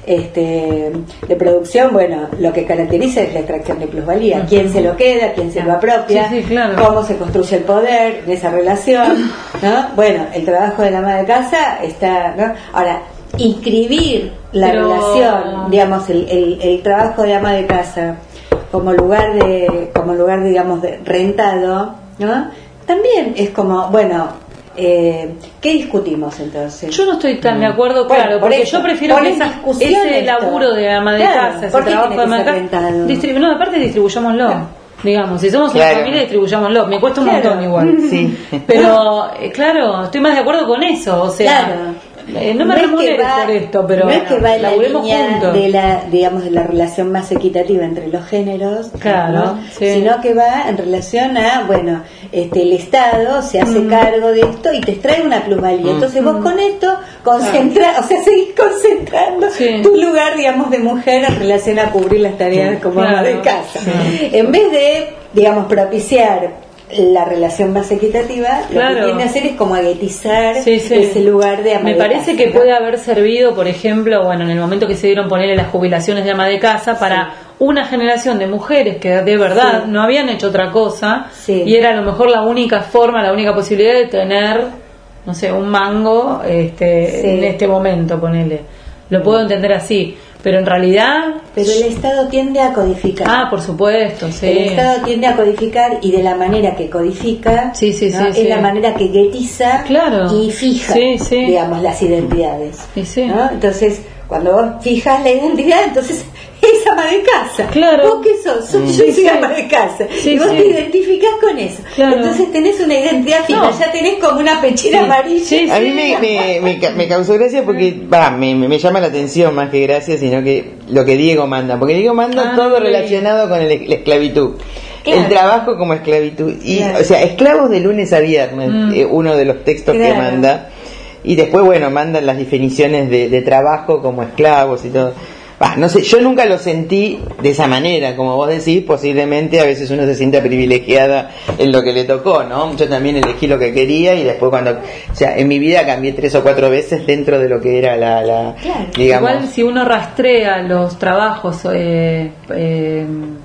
este, de producción, bueno, lo que caracteriza es la extracción de plusvalía, uh-huh. quién se lo queda, quién se lo apropia, sí, sí, claro. cómo se construye el poder en esa relación, ¿no? Bueno, el trabajo de la ama de casa está, ¿no? Ahora, inscribir la Pero... relación, digamos, el, el, el trabajo de ama de casa como lugar de, como lugar, digamos, de rentado, ¿no? También es como, bueno, Eh, ¿qué discutimos entonces? Yo no estoy tan de acuerdo, bueno, claro, porque eso, yo prefiero que esa, ese laburo de ama de claro, casa, ese trabajo de ama de casa, distribu- no, aparte distribuyámoslo. Claro. Digamos, si somos claro. una familia, distribuyámoslo. Me cuesta un claro. montón igual. Sí. Pero, eh, claro, estoy más de acuerdo con eso. O sea, claro. eh, no me no remuneres por esto, pero no es que va en la línea juntos. de la, digamos, de la relación más equitativa entre los géneros, claro, ¿no? sí. Sino que va en relación a, bueno, este, el Estado se hace mm. cargo de esto y te extrae una plusvalía. Mm. Entonces vos mm. con esto concentrás, claro. o sea, seguís concentrando sí. tu lugar, digamos, de mujer en relación a cubrir las tareas sí. como ama claro. de casa. Sí. En vez de, digamos, propiciar la relación más equitativa, claro. lo que tiene que hacer es como aguetizar sí, sí. ese lugar de ama Me de parece casa, que ¿no? puede haber servido, por ejemplo, bueno, en el momento que se dieron ponerle las jubilaciones de ama de casa para sí. una generación de mujeres que de verdad sí. no habían hecho otra cosa sí. y era a lo mejor la única forma, la única posibilidad de tener, no sé, un mango este, sí. en este momento, ponele. Lo puedo entender así. Pero en realidad... Pero el Estado tiende a codificar. Ah, por supuesto, sí. El Estado tiende a codificar y de la manera que codifica sí, sí, ¿no? sí, es sí. la manera que guetiza claro. y fija, sí, sí. digamos, las identidades. Sí, sí. ¿no? Entonces, cuando vos fijas la identidad, entonces es ama de casa. Claro. ¿Vos qué sos? Soy, mm. yo soy sí. ama de casa. Sí, y vos sí. te identificás con eso. Claro. Entonces tenés una identidad fija, no. ya tenés como una pechera sí. amarilla. Sí, sí. A mí me, me, me, me causó gracia porque, va, me, me llama la atención más que gracia, sino que lo que Diego manda. Porque Diego manda ah, todo sí. relacionado con el, la esclavitud. Claro. El trabajo como esclavitud. Y, claro. O sea, esclavos de lunes a viernes, mm. eh, uno de los textos claro. que manda. Y después, bueno, mandan las definiciones de, de trabajo como esclavos y todo. Bah, no sé, yo nunca lo sentí de esa manera, como vos decís, posiblemente a veces uno se sienta privilegiada en lo que le tocó, ¿no? Yo también elegí lo que quería y después cuando, o sea, en mi vida cambié tres o cuatro veces dentro de lo que era la, la claro. digamos. Igual si uno rastrea los trabajos eh, eh,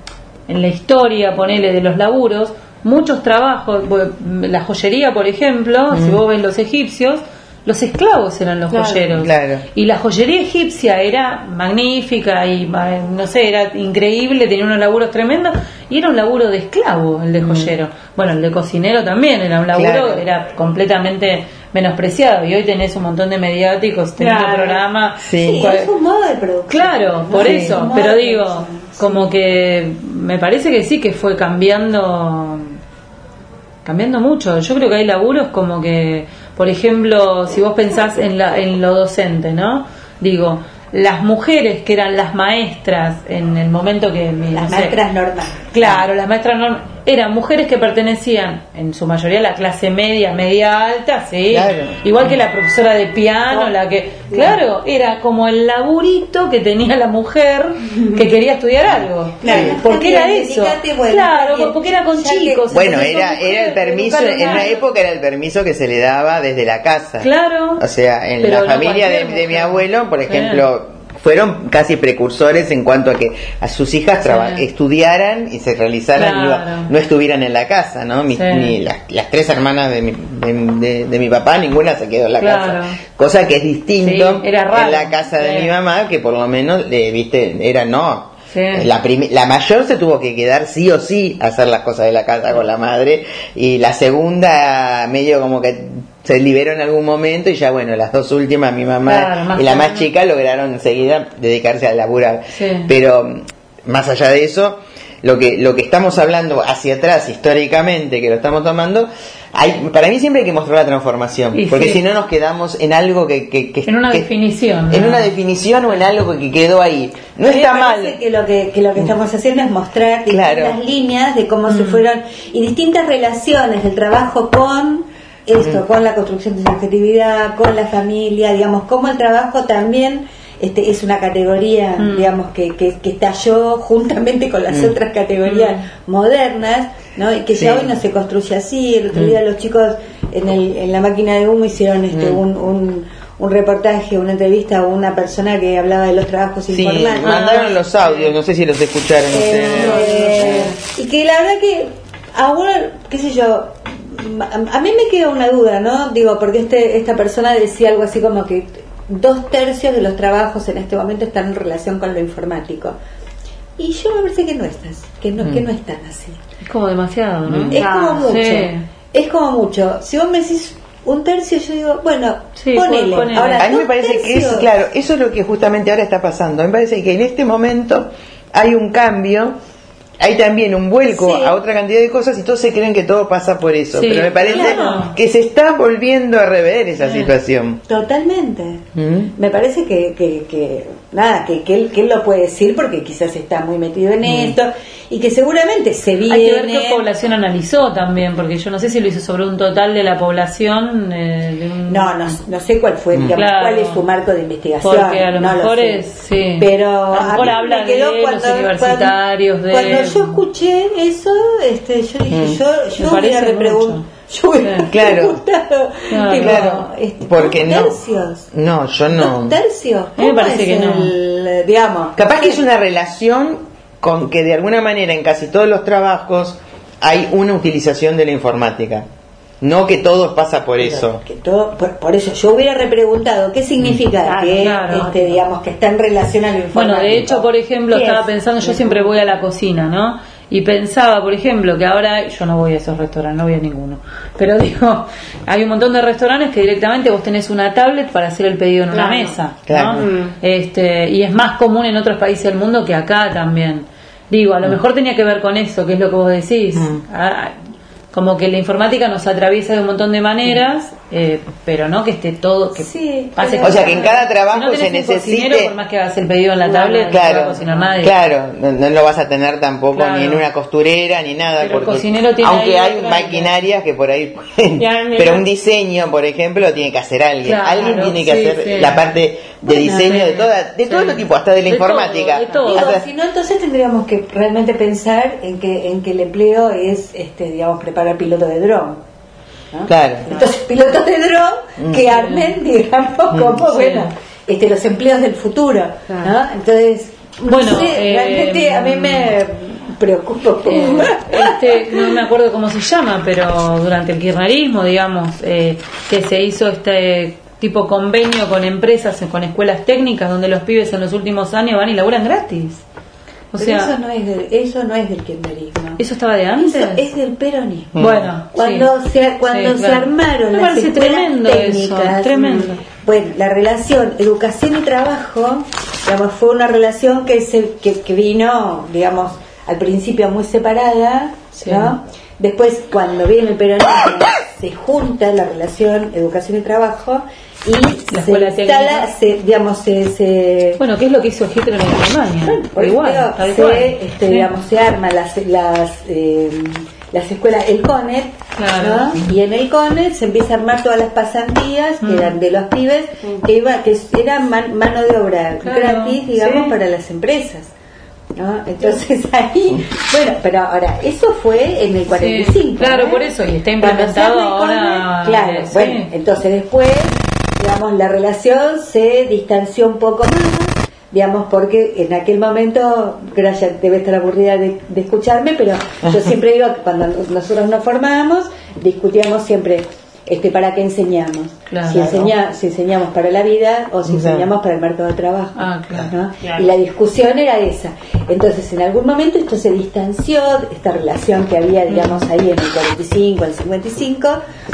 en la historia, ponele, de los laburos, muchos trabajos, la joyería, por ejemplo, mm. si vos ves los egipcios, los esclavos eran los claro, joyeros claro. y la joyería egipcia era magnífica y no sé, era increíble, tenía unos laburos tremendos y era un laburo de esclavo el de joyero. Mm. Bueno, el de cocinero también era un laburo, claro. era completamente menospreciado y hoy tenés un montón de mediáticos teniendo claro. programa. Sí, cual... es un modo de producción. Claro, por sí, eso, pero digo, sí. como que me parece que sí que fue cambiando cambiando mucho. Yo creo que hay laburos como que, por ejemplo, si vos pensás en, la, en lo docente, ¿no? Digo, las mujeres que eran las maestras en el momento que... Las no sé, maestras normales. Claro, las maestras normales. Eran mujeres que pertenecían, en su mayoría, a la clase media, media alta, ¿sí? Claro. Igual que la profesora de piano, la que... Claro, era como el laburito que tenía la mujer que quería estudiar algo. Claro, porque era eso. Bueno, claro, porque era con chicos. Que, bueno, era, era el permiso, en una época era el permiso que se le daba desde la casa. Claro. O sea, en la no familia de, de mi abuelo, por ejemplo... Eh. fueron casi precursores en cuanto a que a sus hijas traba- sí. estudiaran y se realizaran, claro. no, no estuvieran en la casa, ¿no? Mi, sí. ni las, las tres hermanas de mi, de, de, de mi papá, ninguna se quedó en la claro. casa, cosa que es distinto sí, era raro. en la casa de sí. mi mamá, que por lo menos, eh, viste, era no. Sí. La, prim- la mayor se tuvo que quedar sí o sí a hacer las cosas de la casa con la madre, y la segunda medio como que se liberó en algún momento, y ya bueno, las dos últimas, mi mamá claro, y la más chica, lograron enseguida dedicarse a laburar. Sí. Pero más allá de eso, lo que lo que estamos hablando hacia atrás históricamente, que lo estamos tomando, hay, para mí siempre hay que mostrar la transformación, y porque sí. si no nos quedamos en algo que... que, que en una que, definición. ¿no? En una definición o en algo que quedó ahí. No me está parece mal. Que lo que, que lo que estamos haciendo es mostrar distintas claro. líneas de cómo mm. se fueron, y distintas relaciones del trabajo con esto, mm. con la construcción de subjetividad, con la familia, digamos, cómo el trabajo también... Este, es una categoría, mm. digamos, que, que, que estalló juntamente con las mm. otras categorías mm. modernas, ¿no? Y que sí. ya hoy no se construye así. El otro mm. día los chicos en, el, en la máquina de humo hicieron este, mm. un, un, un reportaje, una entrevista a una persona que hablaba de los trabajos Sí, informáticos. mandaron los audios, no sé si los escucharon Eh, ustedes. y que la verdad que ahora, qué sé yo, a, a mí me queda una duda, ¿no? Digo, porque este esta persona decía algo así como que dos tercios de los trabajos en este momento están en relación con lo informático. Y yo me parece que no estás, que no, mm. que no están así. Es como demasiado, ¿no? Es como mucho. Sí. Es como mucho. Si vos me decís un tercio, yo digo, bueno, sí, ponele. ponele. Ahora, a mí me parece tercios. que es, claro, eso es lo que justamente ahora está pasando. Me parece que en este momento hay un cambio, hay también un vuelco sí. a otra cantidad de cosas y todos se creen que todo pasa por eso. Sí, pero me parece claro. que se está volviendo a rever esa sí. situación. Totalmente. ¿Mm? Me parece que, que, que nada, que, que, él, que él lo puede decir porque quizás está muy metido en mm. esto y que seguramente se viene. Hay que ver qué población analizó también, porque yo no sé si lo hizo sobre un total de la población. Eh, de un... No, no, no sé cuál fue, digamos, claro. cuál es su marco de investigación. Porque a lo no mejor lo es, sí. Pero a lo mejor habla me quedó de cuando, los universitarios, cuando, de... Cuando yo escuché eso, este, yo dije, mm. yo, yo hubiera repreguntado. Yo hubiera sí. claro. preguntado. Claro. Tipo, claro. Este, porque ¿dos no. tercios? No, yo no. ¿Dos tercios? A mí me parece que no. El, digamos, capaz que es una relación con que de alguna manera en casi todos los trabajos hay una utilización de la informática. No que todo pasa por eso. Que todo, por, por eso yo hubiera repreguntado qué significa claro, que claro. Este, digamos que está en relación a lo informático. Bueno, de hecho, por ejemplo, estaba es? pensando, yo siempre voy a la cocina, ¿no? Y pensaba, por ejemplo, que ahora yo no voy a esos restaurantes, no voy a ninguno. Pero digo, hay un montón de restaurantes que directamente vos tenés una tablet para hacer el pedido en claro, una mesa, claro. ¿no? Este, y es más común en otros países del mundo que acá también. Digo, a lo mejor tenía que ver con eso, que es lo que vos decís. Mm. Ah, como que la informática nos atraviesa de un montón de maneras, eh, pero no que esté todo, que sí, pase. O sea, que en cada trabajo si no se necesite. Por más que hagas el pedido en la tablet, claro, no va a cocinar nadie. Claro, no, no lo vas a tener tampoco claro. ni en una costurera ni nada. Pero porque, el cocinero tiene aunque hay otra maquinarias que por ahí pueden, pero un diseño, por ejemplo, lo tiene que hacer alguien. Claro, alguien tiene que sí, hacer sí. la parte de bueno, diseño sí, de toda, de sí. todo el tipo, hasta de la de informática. Todo, de todo. Digo, hasta... si no, entonces tendríamos que realmente pensar en que en que el empleo es, este, digamos, preparar pilotos de dron. ¿no? Claro. Entonces, pilotos de dron que armen, digamos, como, sí. bueno, este, los empleos del futuro, claro. ¿no? Entonces, bueno, no sé, eh, realmente a mí me preocupa. Eh, este, no me acuerdo cómo se llama, pero durante el kirchnerismo, digamos, eh, que se hizo este tipo convenio con empresas, con escuelas técnicas, donde los pibes en los últimos años van y laburan gratis. O Pero sea, eso no es del, eso no es del kirchnerismo. ¿Eso estaba de antes? Eso es del peronismo. Mm. Bueno, cuando sí. se cuando sí, se claro. armaron Me las parece escuelas tremendo técnicas, eso, tremendo. Bueno, la relación educación y trabajo, digamos, fue una relación que se que, que vino, digamos, al principio muy separada, sí. ¿no? Después, cuando viene el peronismo, se junta la relación educación y trabajo y la se instala, se, digamos, se, se... Bueno, ¿qué es lo que hizo Hitler en Alemania? Bueno, por igual, se, igual. Este, sí. digamos, se arman las las, eh, las escuelas, el CONET, claro. ¿no? Y en el CONET se empieza a armar todas las pasantías mm. que eran de los pibes, mm. que iba, que eran man, mano de obra claro. gratis, digamos, sí. para las empresas. ¿no? Entonces ahí, bueno, pero ahora, eso fue en el cuarenta y cinco. Sí, claro, ¿eh? por eso, y está implementado ahora. CONET, claro, eh, bueno, sí. entonces después, digamos, la relación se distanció un poco más, digamos, porque en aquel momento, gracias, debe estar aburrida de, de escucharme, pero yo siempre digo que cuando nosotros nos formábamos, discutíamos siempre, este, ¿para qué enseñamos? Claro. Si, enseña, si enseñamos para la vida o si claro. enseñamos para el mercado de trabajo. Ah, claro. ¿no? Claro. Y la discusión era esa. Entonces, en algún momento esto se distanció, esta relación que había, digamos, ahí en el cuarenta y cinco, el cincuenta y cinco,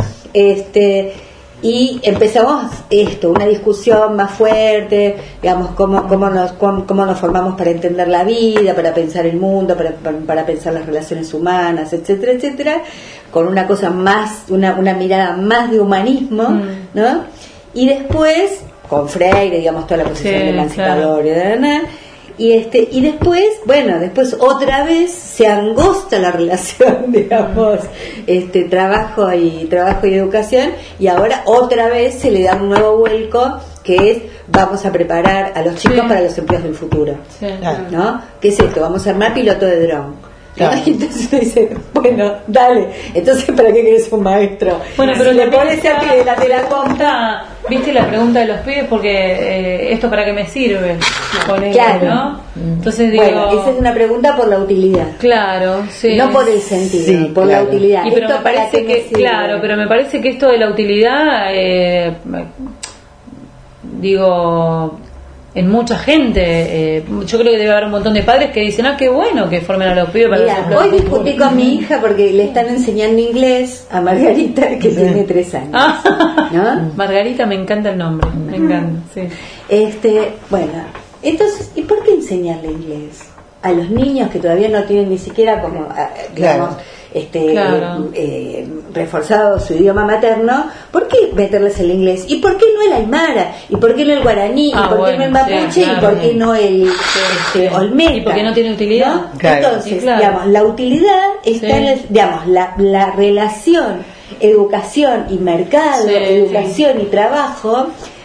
este... y empezamos esto, una discusión más fuerte, digamos, cómo, cómo, nos, cómo, cómo nos formamos para entender la vida, para pensar el mundo, para, para, para pensar las relaciones humanas, etcétera, etcétera, con una cosa más, una, una mirada más de humanismo, mm. ¿no? Y después, con Freire, digamos, toda la posición sí, de emancipador, claro. ¿no? Y este y después, bueno, después otra vez se angosta la relación, digamos, este trabajo y trabajo y educación, y ahora otra vez se le da un nuevo vuelco que es vamos a preparar a los chicos sí. para los empleos del futuro. Sí. ¿No? ¿Qué es esto? Vamos a armar piloto de dron. Claro. Y entonces uno dice, bueno, dale, entonces ¿para qué querés un maestro? Bueno, pero si le también pones a está- que de la de la compra, viste la pregunta de los pibes porque eh, esto para qué me sirve, ponele, Claro. ¿no? Entonces digo, bueno, esa es una pregunta por la utilidad. claro, sí. No por el sentido, Sí, por claro. la utilidad. Y pero ¿Esto me para parece qué me que, sirve? claro, pero me parece que esto de la utilidad, eh, digo, en mucha gente, eh, yo creo que debe haber un montón de padres que dicen, ah, qué bueno que formen a los pibes para Mira, los hoy discutí con mi hija porque le están enseñando inglés a Margarita, que tiene tres años. Ah. ¿No? Margarita, me encanta el nombre, me encanta, sí. Este, bueno, entonces, ¿y por qué enseñarle inglés a los niños que todavía no tienen ni siquiera como, ah, digamos, Claro. este, Claro. eh, eh, reforzado su idioma materno? ¿Por qué meterles el inglés? ¿Y por qué no el aymara? ¿Y por qué no el guaraní? Ah, ¿Y por qué no el bueno, mapuche? sí, claro. ¿Y por qué no el este, olmeca? ¿Y por qué no tiene utilidad? ¿No? Claro. Entonces, Sí, claro. digamos, la utilidad está Sí. en el, digamos, la, la relación educación y mercado, Sí, educación y trabajo,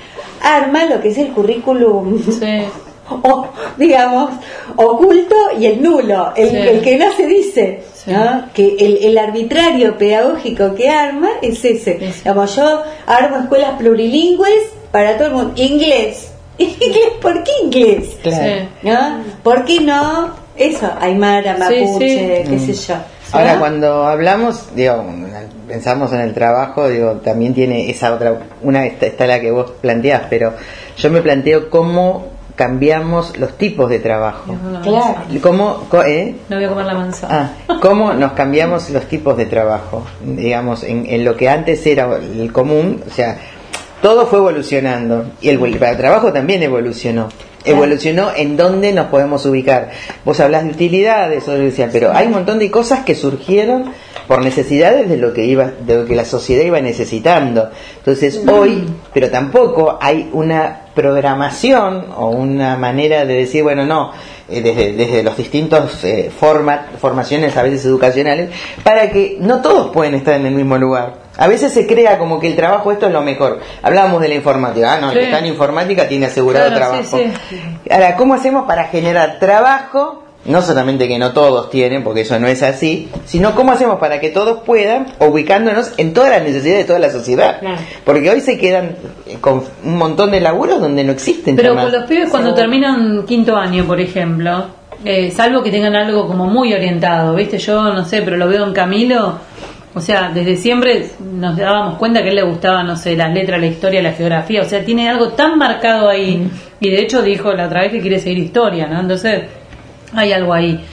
arma lo que es el currículum, Sí. o, digamos, oculto y el nulo, el, Sí. el que no se dice, Sí. ¿no? Que el, el arbitrario pedagógico que arma es ese. Sí, sí. Digamos, yo armo escuelas plurilingües para todo el mundo. Inglés. ¿Inglés? ¿Por qué inglés? Claro. Sí. ¿No? ¿Por qué no? Eso, aymara, Sí, mapuche, sí. qué Mm. sé yo. Ahora, ¿No? cuando hablamos, digo, pensamos en el trabajo, digo, también tiene esa otra, una está, está la que vos planteás, pero yo me planteo cómo cambiamos los tipos de trabajo. Claro. ¿Cómo, co- eh? No voy a comer la manzana. Ah, ¿cómo nos cambiamos los tipos de trabajo? Digamos, en, en lo que antes era el común, o sea, todo fue evolucionando y el, el trabajo también evolucionó. Claro. Evolucionó en dónde nos podemos ubicar. Vos hablás de utilidades, yo decía, pero hay un montón de cosas que surgieron por necesidades de lo que iba, de lo que la sociedad iba necesitando. Entonces hoy, pero tampoco hay una programación o una manera de decir, bueno, no, eh, desde, desde los distintos eh, format, formaciones a veces educacionales, para que no todos pueden estar en el mismo lugar. A veces se crea como que el trabajo esto es lo mejor. Hablábamos de la informática, ah, no, el Sí. que está en informática tiene asegurado Claro, trabajo. sí, sí. Ahora, ¿cómo hacemos para generar trabajo? No solamente que no todos tienen, porque eso no es así, sino cómo hacemos para que todos puedan, ubicándonos en todas las necesidades de toda la sociedad. Claro. Porque hoy se quedan eh, con un montón de laburos donde no existen. Pero jamás. con los pibes cuando terminan quinto año, por ejemplo, eh, salvo que tengan algo como muy orientado, ¿viste? Yo no sé, pero lo veo en Camilo, o sea, desde siempre nos dábamos cuenta que a él le gustaba, no sé, las letras, la historia, la geografía, o sea, tiene algo tan marcado ahí, mm. y de hecho dijo la otra vez que quiere seguir historia, ¿no? Entonces, hay algo ahí.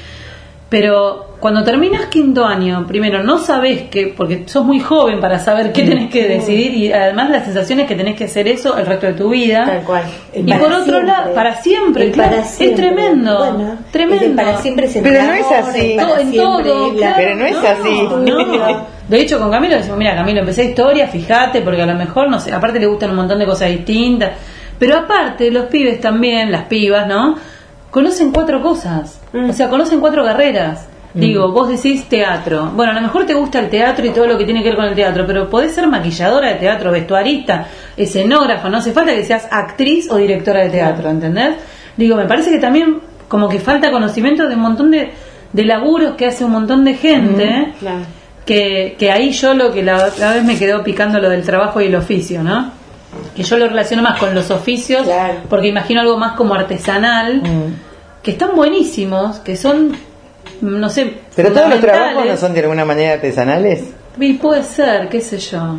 Pero cuando terminas quinto año, primero, no sabés que, porque sos muy joven para saber qué tenés que decidir, y además la sensación es que tenés que hacer eso el resto de tu vida. Tal cual. Y Para por otro siempre. lado, para siempre, El claro, para siempre. es tremendo, Bueno, tremendo. el de para siempre se Pero no es enamora, así. el para Todo, en siempre todo, es la- claro, Pero no es así. no. De hecho, con Camilo decimos, mira, Camilo, empecé historia, fíjate, porque a lo mejor, no sé, aparte le gustan un montón de cosas distintas. Pero aparte, los pibes también, las pibas, ¿no? Conocen cuatro cosas. Mm. O sea, conocen cuatro carreras. Digo, vos decís teatro. Bueno, a lo mejor te gusta el teatro y todo lo que tiene que ver con el teatro, pero podés ser maquilladora de teatro, vestuarista, escenógrafa, no hace falta que seas actriz o directora de teatro, ¿entendés? Digo, me parece que también como que falta conocimiento de un montón de, de laburos que hace un montón de gente, ¿eh? Claro. que, que ahí yo lo que la otra vez me quedó picando lo del trabajo y el oficio, ¿no? Que yo lo relaciono más con los oficios, Claro. porque imagino algo más como artesanal, que están buenísimos, que son, no sé, Pero todos los trabajos no fundamentales. son de alguna manera artesanales. Y puede ser, qué sé yo.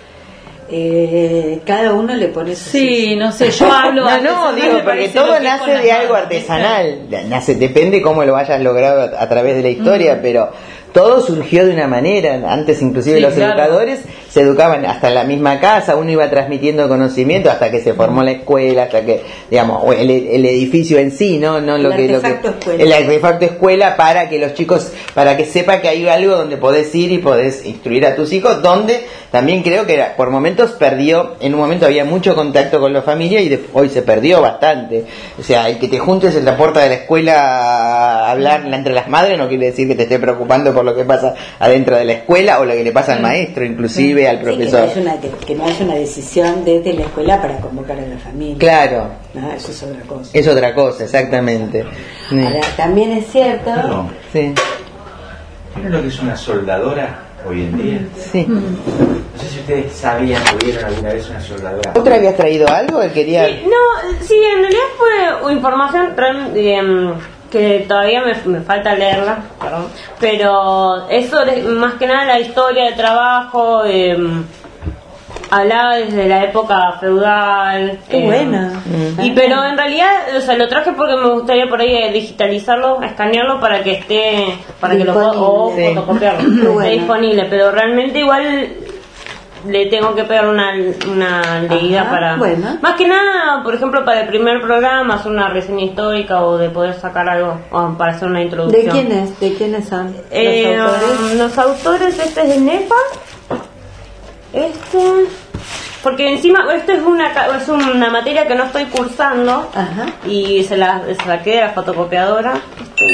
Eh, cada uno le pone su Sí, no sé, yo hablo No, no, artesanal, digo, me porque parece todo lo que es nace con las de algo manos, artesanal. Nace, depende cómo lo hayas logrado a, a través de la historia, pero todo surgió de una manera. Antes, inclusive, Sí, los claro. educadores se educaban hasta en la misma casa, uno iba transmitiendo conocimiento hasta que se formó la escuela, hasta que, digamos, o el, el edificio en sí, ¿no? no El lo que, lo que artefacto escuela. El artefacto escuela para que los chicos, para que sepa que hay algo donde podés ir y podés instruir a tus hijos, donde también creo que era, por momentos perdió, en un momento había mucho contacto con la familia y de, hoy se perdió bastante. O sea, el que te juntes en la puerta de la escuela a hablar entre las madres no quiere decir que te esté preocupando por lo que pasa adentro de la escuela o lo que le pasa al maestro, inclusive al Sí, que no, profesor. haya una, que, que no haya una decisión desde la escuela para convocar a la familia. Claro, No, eso es otra cosa. es otra cosa, exactamente. Sí. Ahora, también es cierto Sí. ¿Saben lo que es una soldadora hoy en día? Sí. No sé si ustedes sabían o vieron alguna vez una soldadora. ¿Otra habías traído algo? Él quería... Sí, no, sí, en realidad fue información real- eh, que todavía me, me falta leerla, perdón, pero eso de, más que nada la historia de trabajo, eh, hablaba desde la época feudal. Qué eh, buena. Y pero en realidad, o sea, lo traje porque me gustaría por ahí digitalizarlo, escanearlo para que esté, para que lo pueda, o Sí. fotocopiarlo, Qué esté bueno. disponible, pero realmente igual le tengo que pegar una, una leída Ajá, para, bueno. más que nada, por ejemplo, para el primer programa, hacer una reseña histórica o de poder sacar algo, o para hacer una introducción. ¿De quiénes? ¿De quiénes son los Eh, autores? Los autores, este es de Nepa, este, porque encima esto es una ca- es una materia que no estoy cursando Ajá. y se la saqué de la fotocopiadora. Este,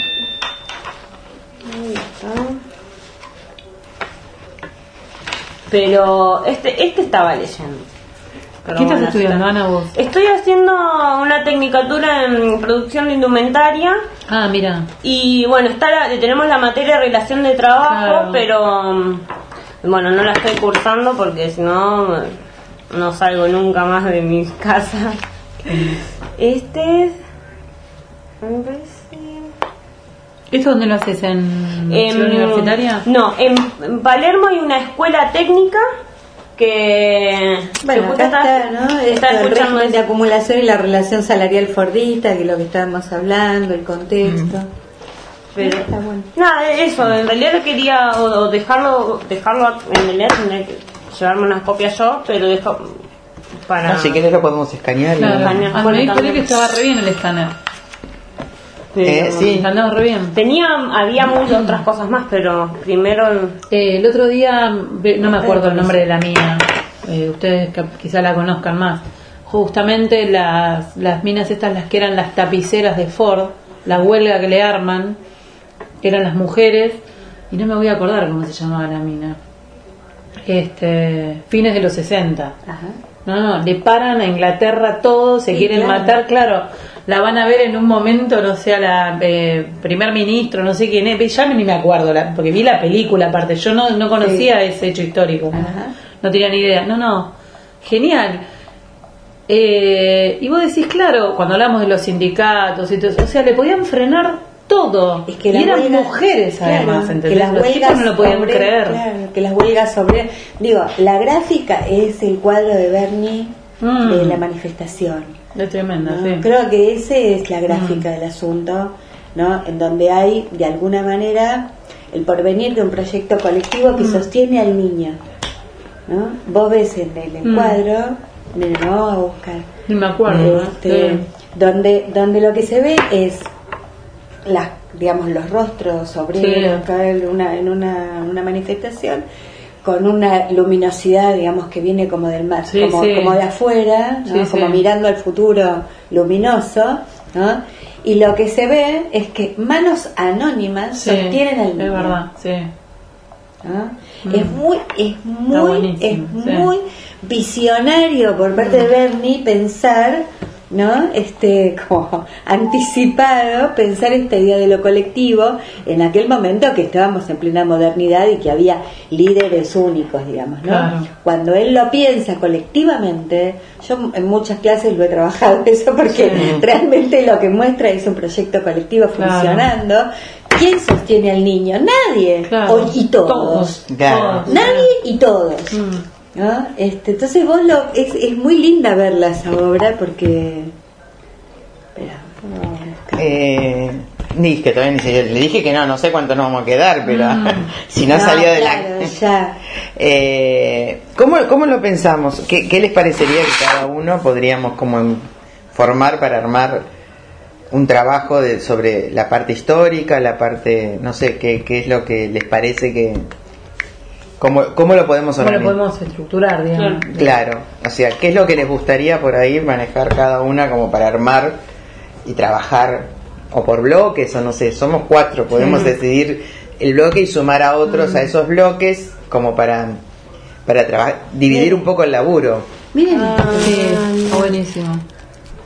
ahí está. Pero este este estaba leyendo. Pero ¿Qué estás bueno, estudiando, está- Ana, vos? Estoy haciendo una tecnicatura en producción de indumentaria. Ah, mira. Y bueno, está la- tenemos la materia de relación de trabajo, Claro. pero mm, bueno, no la estoy cursando porque si no, no salgo nunca más de mi casa. Este es... a ver si- ¿Esto dónde lo haces? ¿En Em, Ciudad Universitaria? No, en, en Palermo hay una escuela técnica que... Bueno, que justo acá está, ¿no? está Esto, el escuchando régimen de eso. acumulación y la relación salarial fordista, que es lo que estábamos hablando, el contexto. Pero, Está bueno. nada, eso, en realidad lo quería o, o dejarlo dejarlo en el tendría que llevarme unas copias yo, pero dejo para... No, si querés lo podemos escanear. y- Claro. Escanear. Ah, me dijo que estaba re bien el escáner. pero- Eh, sí. Andaba re bien. Tenía, había muchas otras cosas más, pero primero... Eh, el otro día, ve- no me acuerdo el nombre de la mía, eh, ustedes cap- quizá la conozcan más. Justamente las, las minas estas, las que eran las tapiceras de Ford, la huelga que le arman, eran las mujeres, y no me voy a acordar cómo se llamaba la mina. Este, fines de los sesenta. Ajá. No, no, le paran a Inglaterra todo, se Sí, quieren claro. matar, claro. La van a ver en un momento, no sé, a la eh, primer ministro, no sé quién es, ya ni me acuerdo, la- porque vi la película aparte, yo no, no conocía ese hecho histórico, Ajá. no tenía ni idea. No, no, genial. Eh, y vos decís, claro, cuando hablamos de los sindicatos y todo eso, o sea, le podían frenar todo. Es que y las eran huelgas- mujeres claro, además, que ¿entendés? las Los tipos huelgas no lo podían sobre- creer. claro, que las huelgas sobre, digo, la gráfica es el cuadro de Bernie Mm. de la manifestación, Es tremenda, ¿no? sí. Creo que ese es la gráfica del asunto, ¿no? En donde hay de alguna manera el porvenir de un proyecto colectivo que sostiene al niño, ¿no? Vos ves en el Mm. cuadro, mira, no vamos a buscar, Ni me acuerdo. este, Sí. donde donde lo que se ve es las, digamos, los rostros obreros Sí. acá en una en una, una manifestación con una luminosidad, digamos, que viene como del mar, Sí, como, sí. como de afuera, ¿no? Sí, Como sí. mirando al futuro luminoso, ¿no? Y lo que se ve es que manos anónimas Sí, sostienen al niño. es verdad, sí. ¿no? Mm. Es muy, es muy, buenísimo, es sí. muy visionario por parte de Bernie pensar, ¿no? Este, como anticipado, pensar esta idea de lo colectivo en aquel momento que estábamos en plena modernidad y que había líderes únicos, digamos, ¿no? Claro. Cuando él lo piensa colectivamente, yo en muchas clases lo he trabajado eso porque Sí. realmente lo que muestra es un proyecto colectivo Claro. funcionando. ¿Quién sostiene al niño? Nadie. Claro. O- y todos. Todos. Claro. Todos. Nadie y todos. Mm. ¿No? Este, entonces vos lo es, es muy linda verla esa obra porque espera, ¿cómo vamos a buscar? Eh, dije, todavía ni sé, le dije que no, no sé cuánto nos vamos a quedar, pero Mm. si no, No, salió de claro, la... ya. Eh, ¿cómo, ¿Cómo lo pensamos? ¿Qué, ¿Qué les parecería que cada uno podríamos como formar para armar un trabajo de, sobre la parte histórica, la parte, no sé, qué, qué es lo que les parece que... ¿Cómo, cómo lo podemos ¿Cómo lo organizar? podemos estructurar, digamos? Claro, o sea, ¿qué es lo que les gustaría por ahí manejar cada una como para armar y trabajar o por bloques o no sé, somos cuatro, podemos decidir el bloque y sumar a otros a esos bloques como para para trabajar, dividir un poco el laburo. Miren, Sí, está buenísimo.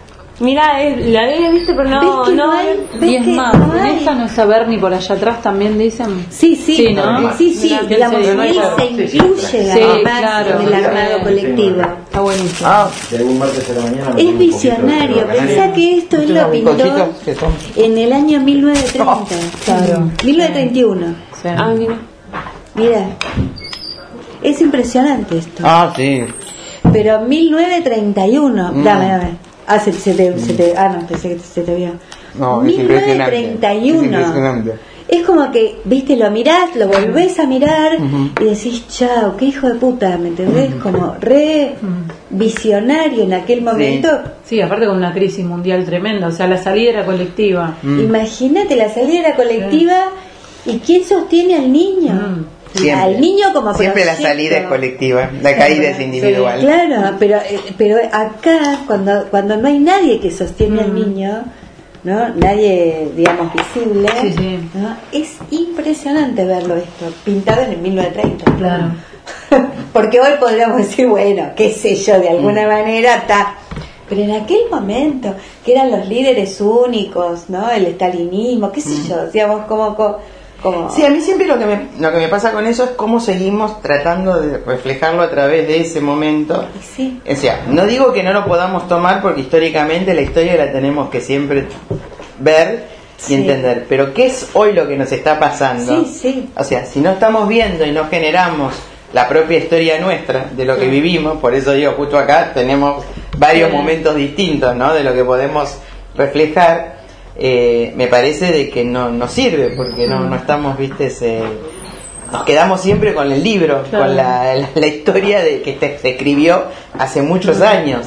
Mira, eh, la había visto, pero no. ¿Ves que no, no hay? ¿Ves Y es que más, no en hay? esta no está Bernie por allá atrás también dicen. Sí, sí, Sí, ¿no? sí, sí, Mira, que digamos, él se- él se incluye Sí, además claro. en el armado Sí. colectivo. Está buenísimo. Ah, De algún martes a la mañana. me Es tomo un poquito de visionario, Ferro Canaria. pensá que esto él unos lo pintó bizcochitos que son. en el año mil novecientos treinta. Claro. mil novecientos treinta y uno. Sí. Ah, mira. Mira, es impresionante esto. Ah, sí. Pero mil novecientos treinta y uno, Mm. dame, dame. Ah, se, se te, se te- ah, no, pensé que se te vio. No, es impresionante. mil novecientos treinta y uno. Es impresionante. Es como que, viste, lo mirás, lo volvés a mirar y decís, chao, qué hijo de puta, ¿me entendés? Como re visionario en aquel momento. Sí, aparte con una crisis mundial tremenda, o sea, la salida era colectiva. Imagínate, la salida era colectiva y ¿quién sostiene al niño? Mm. Siempre. Al niño como Siempre la proyecto. salida es colectiva, la caída es individual. Claro, pero eh, pero acá cuando cuando no hay nadie que sostiene al niño, ¿no? Nadie, digamos, visible, Sí, sí. ¿no? Es impresionante verlo esto, pintado en el mil novecientos treinta. Claro. Porque hoy podríamos decir, bueno, qué sé yo, de alguna manera está. Pero en aquel momento, que eran los líderes únicos, ¿no? El estalinismo, qué sé yo, digamos, como... como, como Sí, a mí siempre lo que, me, lo que me pasa con eso es cómo seguimos tratando de reflejarlo a través de ese momento. sí. O sea, no digo que no lo podamos tomar porque históricamente la historia la tenemos que siempre ver y Sí. entender. Pero ¿qué es hoy lo que nos está pasando? Sí, sí. O sea, si no estamos viendo y no generamos la propia historia nuestra de lo que vivimos, por eso digo, justo acá tenemos varios Sí. momentos distintos, ¿no? De lo que podemos reflejar. Eh, me parece de que no nos sirve porque no, no estamos, viste, se, nos quedamos siempre con el libro, Claro. con la, la, la historia de que te- se escribió hace muchos años.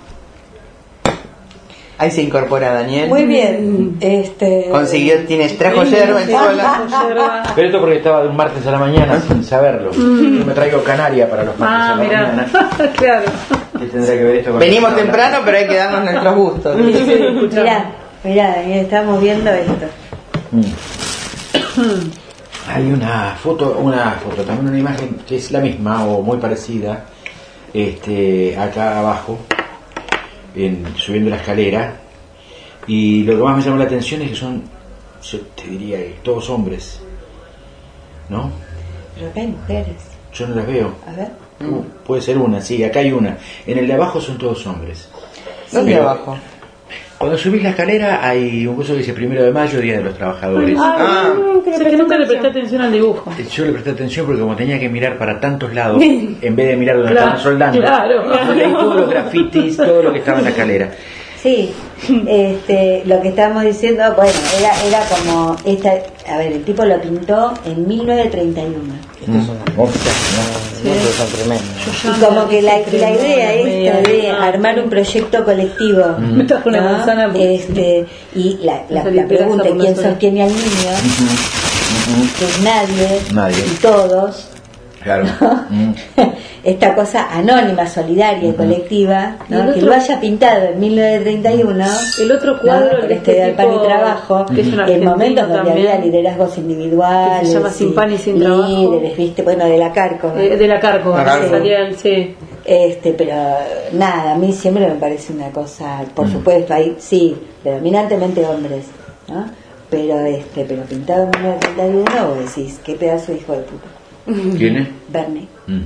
Ahí se incorpora Daniel. Muy bien. Este Consiguió, tienes, trajo yerba en sola. Yerba. Pero esto porque estaba de un martes a la mañana sin saberlo. Yo me traigo canaria para los martes Ah, a la mira. mañana. Claro. ¿Qué tendrá que ver esto con Venimos esto? temprano, pero hay que darnos nuestros gustos. Mirá, mirá, Daniel, estamos viendo esto. Mm. Hay una foto, una foto, también una imagen que es la misma o muy parecida, este, acá abajo, en, subiendo la escalera, y lo que más me llamó la atención es que son, yo te diría que todos hombres, ¿no? Pero acá hay mujeres. Yo no las veo. A ver. Uh, puede ser una, sí, acá hay una. En el de abajo son todos hombres. ¿Dónde Pero abajo? Cuando subís la escalera hay un curso que dice primero de mayo, Día de los Trabajadores. Ah, O sea, que nunca le presté atención al dibujo. Yo le presté atención porque como tenía que mirar para tantos lados, en vez de mirar donde Claro, estaban soldando, claro. yo leí todos los grafitis, todo lo que estaba en la escalera. Sí, este, lo que estábamos diciendo, bueno, era, era como esta, a ver, el tipo lo pintó en mil novecientos treinta y uno. estos son, estos son tremendos. Y como que la, la idea esta de armar un proyecto colectivo, Me trajo una ¿no? manzana porque- este, y la, la, Esa la pregunta, literaza por ¿quién la sola. sostiene al niño? Que es nadie, Nadie. y todos. Claro. Mm. Esta cosa anónima, solidaria y colectiva, Y el ¿no? que otro- lo haya pintado en mil novecientos treinta y uno, El otro cuadro, ¿no? el Por de este este del pan y tipo, trabajo, que es un en argentino momentos donde también, había liderazgos individuales, que se llama Sin y pan y sin trabajo. líderes, viste, bueno, de la Carco, Eh, de la Carco, La Carco. salían, sí. este, pero nada, a mí siempre me parece una cosa, por supuesto, hay sí, predominantemente hombres, ¿no? Pero este, pero pintado en mil novecientos treinta y uno, vos decís, qué pedazo de hijo de puta, ¿Quién es? Bernie. Mm.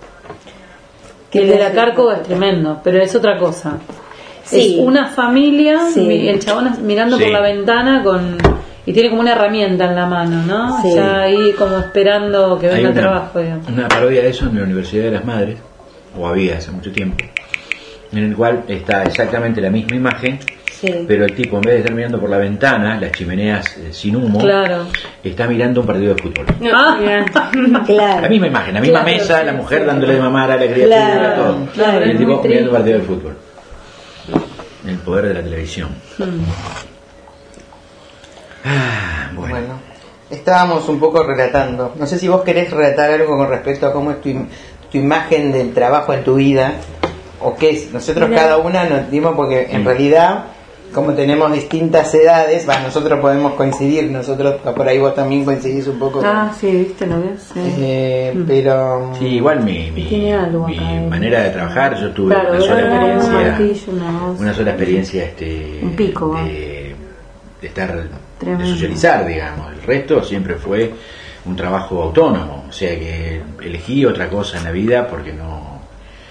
Que el de la Carco es tremendo, pero es otra cosa. Sí. Es una familia, Sí. mi- el chabón mirando Sí. por la ventana con y tiene como una herramienta en la mano, ¿no? Sí. Ya ahí como esperando que Hay venga el una, trabajo, digamos. una parodia de eso en la Universidad de las Madres, o había hace mucho tiempo, en el cual está exactamente la misma imagen, Sí. pero el tipo en vez de estar mirando por la ventana, las chimeneas eh, sin humo, Claro. está mirando un partido de fútbol. No, Ah. mira. Claro. La misma imagen, la misma Claro, mesa, sí, la mujer sí. dándole de mamar a la criatura, Claro, todo. claro, y el es tipo muy mirando un triste. partido de fútbol. El poder de la televisión. Ah, bueno. Bueno, estábamos un poco relatando. No sé si vos querés relatar algo con respecto a cómo es tu, im- tu imagen del trabajo en tu vida, o qué es. Nosotros Mira. cada una nos dimos porque en realidad como tenemos distintas edades, va, nosotros podemos coincidir, nosotros por ahí vos también coincidís un poco. Ah, sí, viste, ¿no ves? Sí. Eh, mm. Pero sí, igual mi, mi, mi acá, manera de trabajar, yo tuve claro, una sola experiencia, un martillo, una, una sola experiencia, este, un pico, de, de estar, Tremendo. de socializar, digamos. El resto siempre fue un trabajo autónomo, o sea que elegí otra cosa en la vida porque no,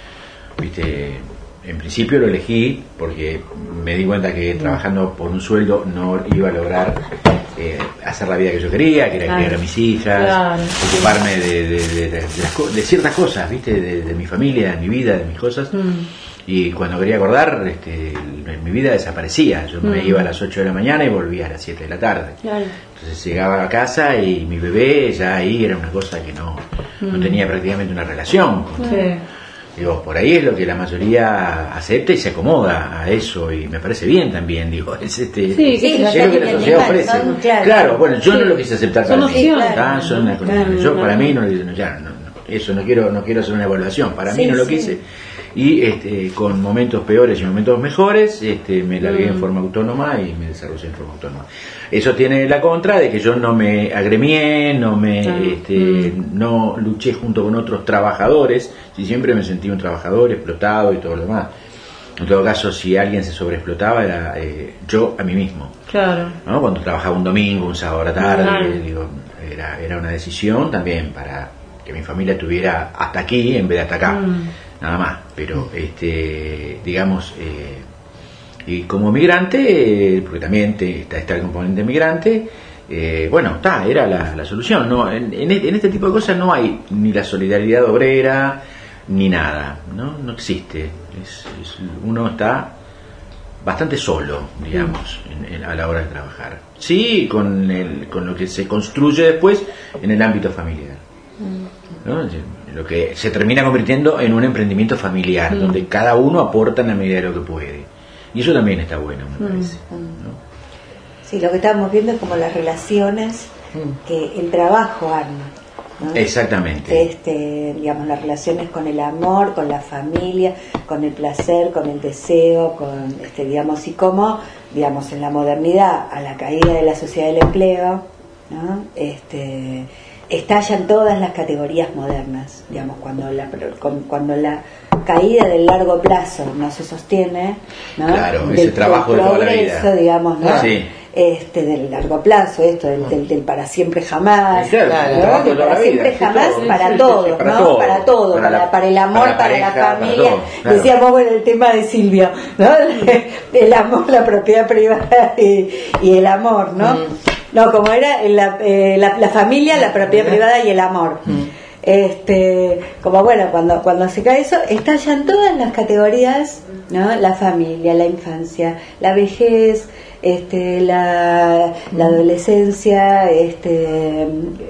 viste. En principio lo elegí porque me di cuenta que trabajando por un sueldo no iba a lograr eh, hacer la vida que yo quería, que era criar a mis hijas, claro, ocuparme de, de, de, de, de, las, de ciertas cosas, ¿viste? De, de mi familia, de mi vida, de mis cosas. Mm. Y cuando quería acordar, este, mi vida desaparecía. Yo mm. me iba a las ocho de la mañana y volvía a las siete de la tarde. Claro. Entonces llegaba a casa y mi bebé ya ahí era una cosa que no, mm. no tenía prácticamente una relación con, sí. Digo, por ahí es lo que la mayoría acepta y se acomoda a eso, y me parece bien también, digo, es este sí, es, sí, es lo que la sociedad ofrece. Son, claro, claro, bueno, yo sí. no lo quise aceptar para mí. Sí, claro, son no, claro, yo no, para mí no, no, ya, no, no, eso no quiero no quiero hacer una evaluación, para sí, mí no lo sí. quise. Y este, con momentos peores y momentos mejores, este, me largué mm. en forma autónoma y me desarrollé en forma autónoma. Eso tiene la contra de que yo no me agremié, no me claro. este, mm. no luché junto con otros trabajadores, si siempre me sentí un trabajador explotado y todo lo demás. En todo caso, si alguien se sobreexplotaba era eh, yo a mí mismo. Claro. ¿No? Cuando trabajaba un domingo, un sábado a la tarde, claro. digo, era, era una decisión también para que mi familia estuviera hasta aquí en vez de hasta acá. Mm. Nada más, pero este, digamos, eh, y como migrante, eh, porque también te, está, está el componente migrante, eh, bueno, está, era la, la solución. No, en, en, este, en este tipo de cosas no hay ni la solidaridad obrera ni nada, no, no existe. Es, es, uno está bastante solo, digamos, en, en, a la hora de trabajar. Sí, con el, con lo que se construye después en el ámbito familiar, ¿no? Lo que se termina convirtiendo en un emprendimiento familiar, mm. donde cada uno aporta en la medida de lo que puede. Y eso también está bueno, me parece. ¿No? Sí, lo que estábamos viendo es como las relaciones mm. que el trabajo arma, ¿no? Exactamente. Este, digamos, las relaciones con el amor, con la familia, con el placer, con el deseo, con, este, digamos, y cómo, digamos, en la modernidad, a la caída de la sociedad del empleo, ¿no? Este... estallan todas las categorías modernas, digamos, cuando la cuando la caída del largo plazo no se sostiene, ¿no? Claro, del, ese trabajo del progreso, de toda la vida. Digamos, ¿no? Sí. Este, del largo plazo, esto del, del, del para siempre jamás, claro, ¿no? Del para siempre vida, jamás todo, para, sí, todos, sí, sí, para ¿no? todo, para todo, para, para, la, para el amor, para, para pareja, la familia. Para todo, claro. Decíamos, bueno, el tema de Silvio, ¿no? El amor, la propiedad privada y, y el amor, ¿no? Mm. No, como era la, eh, la, la familia, la propiedad privada y el amor. Mm. Este, como bueno, cuando cuando se cae eso, estallan todas las categorías, ¿no? La familia, la infancia, la vejez, este, la, la adolescencia, este,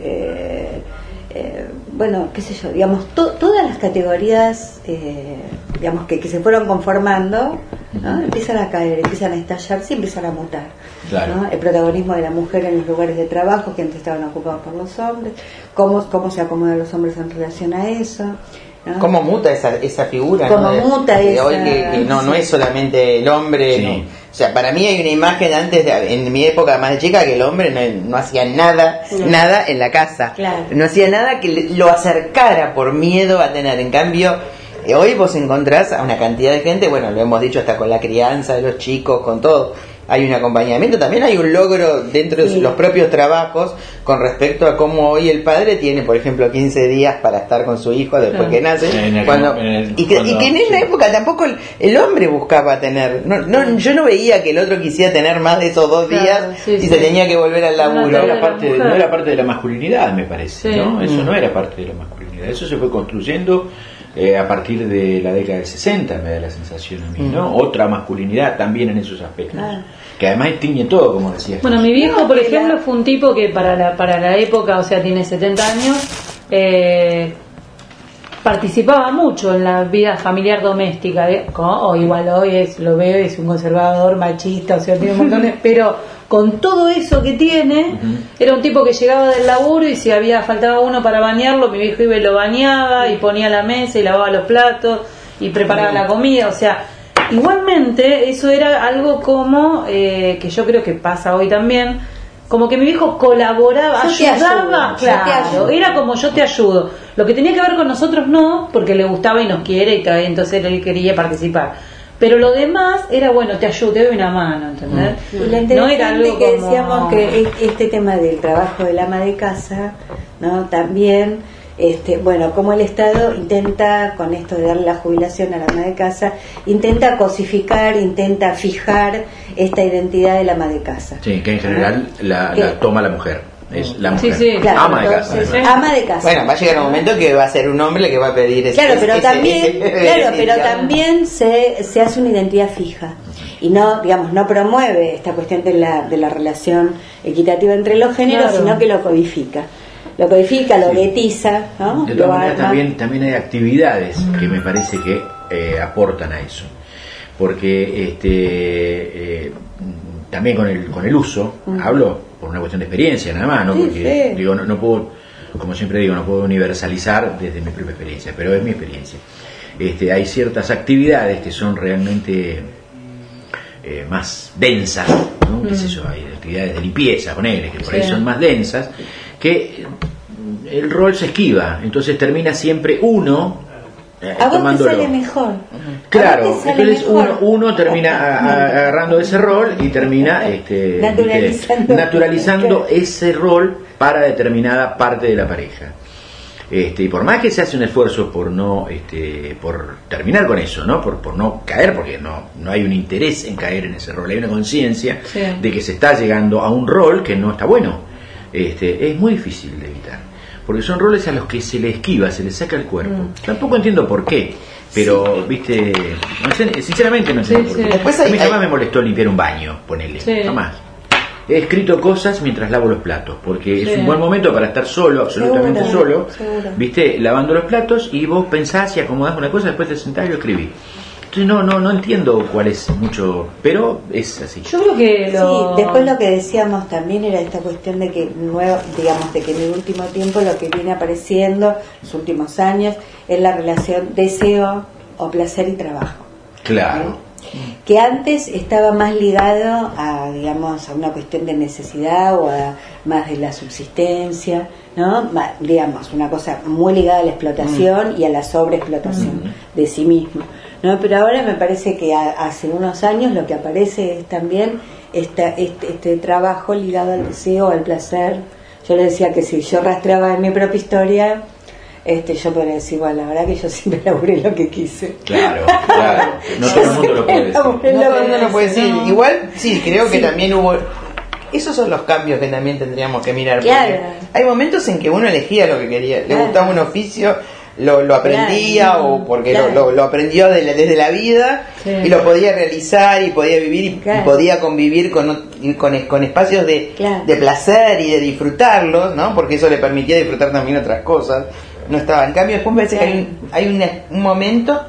eh, eh, bueno, qué sé yo, digamos, to, todas las categorías, eh, digamos, que, que se fueron conformando, ¿no? Empiezan a caer, empiezan a estallar, sí, empiezan a mutar. Claro. ¿No? El protagonismo de la mujer en los lugares de trabajo que antes estaban ocupados por los hombres, cómo, cómo se acomodan los hombres en relación a eso, ¿no? Cómo muta esa, esa figura, cómo ¿no? muta de, de esa... hoy que, que no, no es solamente el hombre, sí. ¿no? O sea, para mí hay una imagen antes, de, en mi época más chica, que el hombre no, no hacía nada, sí. nada en la casa, claro. no hacía nada que lo acercara por miedo a tener. En cambio, hoy vos encontrás a una cantidad de gente, bueno, lo hemos dicho hasta con la crianza de los chicos, con todo. Hay un acompañamiento, también hay un logro dentro de sí. los propios trabajos con respecto a cómo hoy el padre tiene, por ejemplo, quince días para estar con su hijo después ah. que nace. En el, cuando, en el, y, que, cuando, y que en esa sí. época tampoco el, el hombre buscaba tener, no, no, yo no veía que el otro quisiera tener más de esos dos días claro, sí, y sí. se tenía que volver al laburo. No, no, era parte de, no era parte de la masculinidad, me parece, sí. ¿no? Eso mm. no era parte de la masculinidad, eso se fue construyendo eh, a partir de la década del sesenta, me da la sensación a mí, ¿no? Mm. Otra masculinidad también en esos aspectos. Claro. Que además tiñe todo, como decías. Bueno, mi viejo, por ejemplo, fue un tipo que para la para la época, o sea, tiene setenta años, eh, participaba mucho en la vida familiar doméstica, ¿eh? O igual hoy es, lo veo, es un conservador, machista, o sea, tiene un montón de... Pero con todo eso que tiene, uh-huh. era un tipo que llegaba del laburo y si había faltaba uno para bañarlo, mi viejo iba y lo bañaba y ponía la mesa y lavaba los platos y preparaba uh-huh. la comida, o sea... igualmente eso era algo como eh, que yo creo que pasa hoy también, como que mi viejo colaboraba, yo ayudaba, te ayudo, claro, yo te era como yo te ayudo. Lo que tenía que ver con nosotros no, porque le gustaba y nos quiere y tal, entonces él quería participar. Pero lo demás era, bueno, te ayudo, te doy una mano, ¿entendés? Y lo interesante No era algo que como... decíamos que es- este tema del trabajo del ama de casa, ¿no? También, este, bueno, como el Estado intenta, con esto de darle la jubilación a la ama de casa, intenta cosificar, intenta fijar esta identidad del ama de casa. Sí, que en general la, Que- la toma la mujer. Es la mujer. Sí, sí, Claro, ama de casa. entonces, además. ama de casa. Bueno, va a llegar un momento que va a ser un hombre el que va a pedir ese. Claro, pero ese- también, ese claro, pero beneficio. también se, se hace una identidad fija y no, digamos, no promueve esta cuestión de la, de la relación equitativa entre los géneros, Claro. sino que lo codifica. Lo codifica, lo Sí. guetiza, ¿no? De Lo todas maneras, arma. también, también hay actividades que me parece que eh, aportan a eso. Porque este, eh, también con el, con el uso, hablo por una cuestión de experiencia nada más, ¿no? Sí, Porque sí. digo, no, no puedo, como siempre digo, no puedo universalizar desde mi propia experiencia, pero es mi experiencia. Este, hay ciertas actividades que son realmente eh, más densas, ¿no? ¿Qué es eso? Hay actividades de limpieza, ponele, que por ahí Sí. son más densas, que el rol se esquiva, entonces termina siempre uno eh, A vos te tomándolo. sale mejor. Claro, A vos te sale entonces mejor. uno, uno termina a- a- agarrando ese rol y termina este, Naturalizando. ¿viste? naturalizando ese rol para determinada parte de la pareja. Este, y por más que se hace un esfuerzo por no este, por terminar con eso, ¿no? Por, por no caer, porque no, no hay un interés en caer en ese rol, hay una conciencia Sí. de que se está llegando a un rol que no está bueno. Este, es muy difícil de evitar, porque son roles a los que se le esquiva, se le saca el cuerpo. Tampoco entiendo por qué, pero, viste, no sé, sinceramente no entiendo Sí, por sí. qué. Después a hay- mí jamás hay- me molestó limpiar un baño, ponele, Sí. jamás. He escrito cosas mientras lavo los platos, porque Sí. es un buen momento para estar solo, absolutamente Seguro, solo, seguro. viste, lavando los platos, y vos pensás y acomodás una cosa, después te sentás y lo escribís. Entonces no, no, no entiendo cuál es mucho, pero es así. Yo creo que lo... Sí, después lo que decíamos también era esta cuestión de que nuevo, digamos, de que en el último tiempo lo que viene apareciendo, los últimos años, es la relación deseo o placer y trabajo. Claro. Que antes estaba más ligado a, digamos, a una cuestión de necesidad o a más de la subsistencia, ¿no? Ma- digamos, una cosa muy ligada a la explotación y a la sobreexplotación de sí mismo, ¿no? Pero ahora me parece que a- hace unos años lo que aparece es también esta, este, este trabajo ligado al deseo, al placer. Yo le decía que si yo rastreaba en mi propia historia, este, yo podría decir, bueno, la verdad que yo siempre laburé lo que quise. Claro, claro. No todo el mundo lo puede decir. No, todo el mundo lo puede decir. No. Igual, sí, creo que Sí. también hubo. Esos son los cambios que también tendríamos que mirar. porque Claro. Hay momentos en que uno elegía lo que quería. Le Claro. gustaba un oficio, lo, lo aprendía Claro. o porque Claro. lo, lo, lo aprendió de la- desde la vida Sí. y lo podía realizar y podía vivir y, Claro. y podía convivir con, ot- y con, con espacios de, Claro. de placer y de disfrutarlos, ¿no? Porque eso le permitía disfrutar también otras cosas. No estaba. En cambio, después me parece que hay, un, hay una- un momento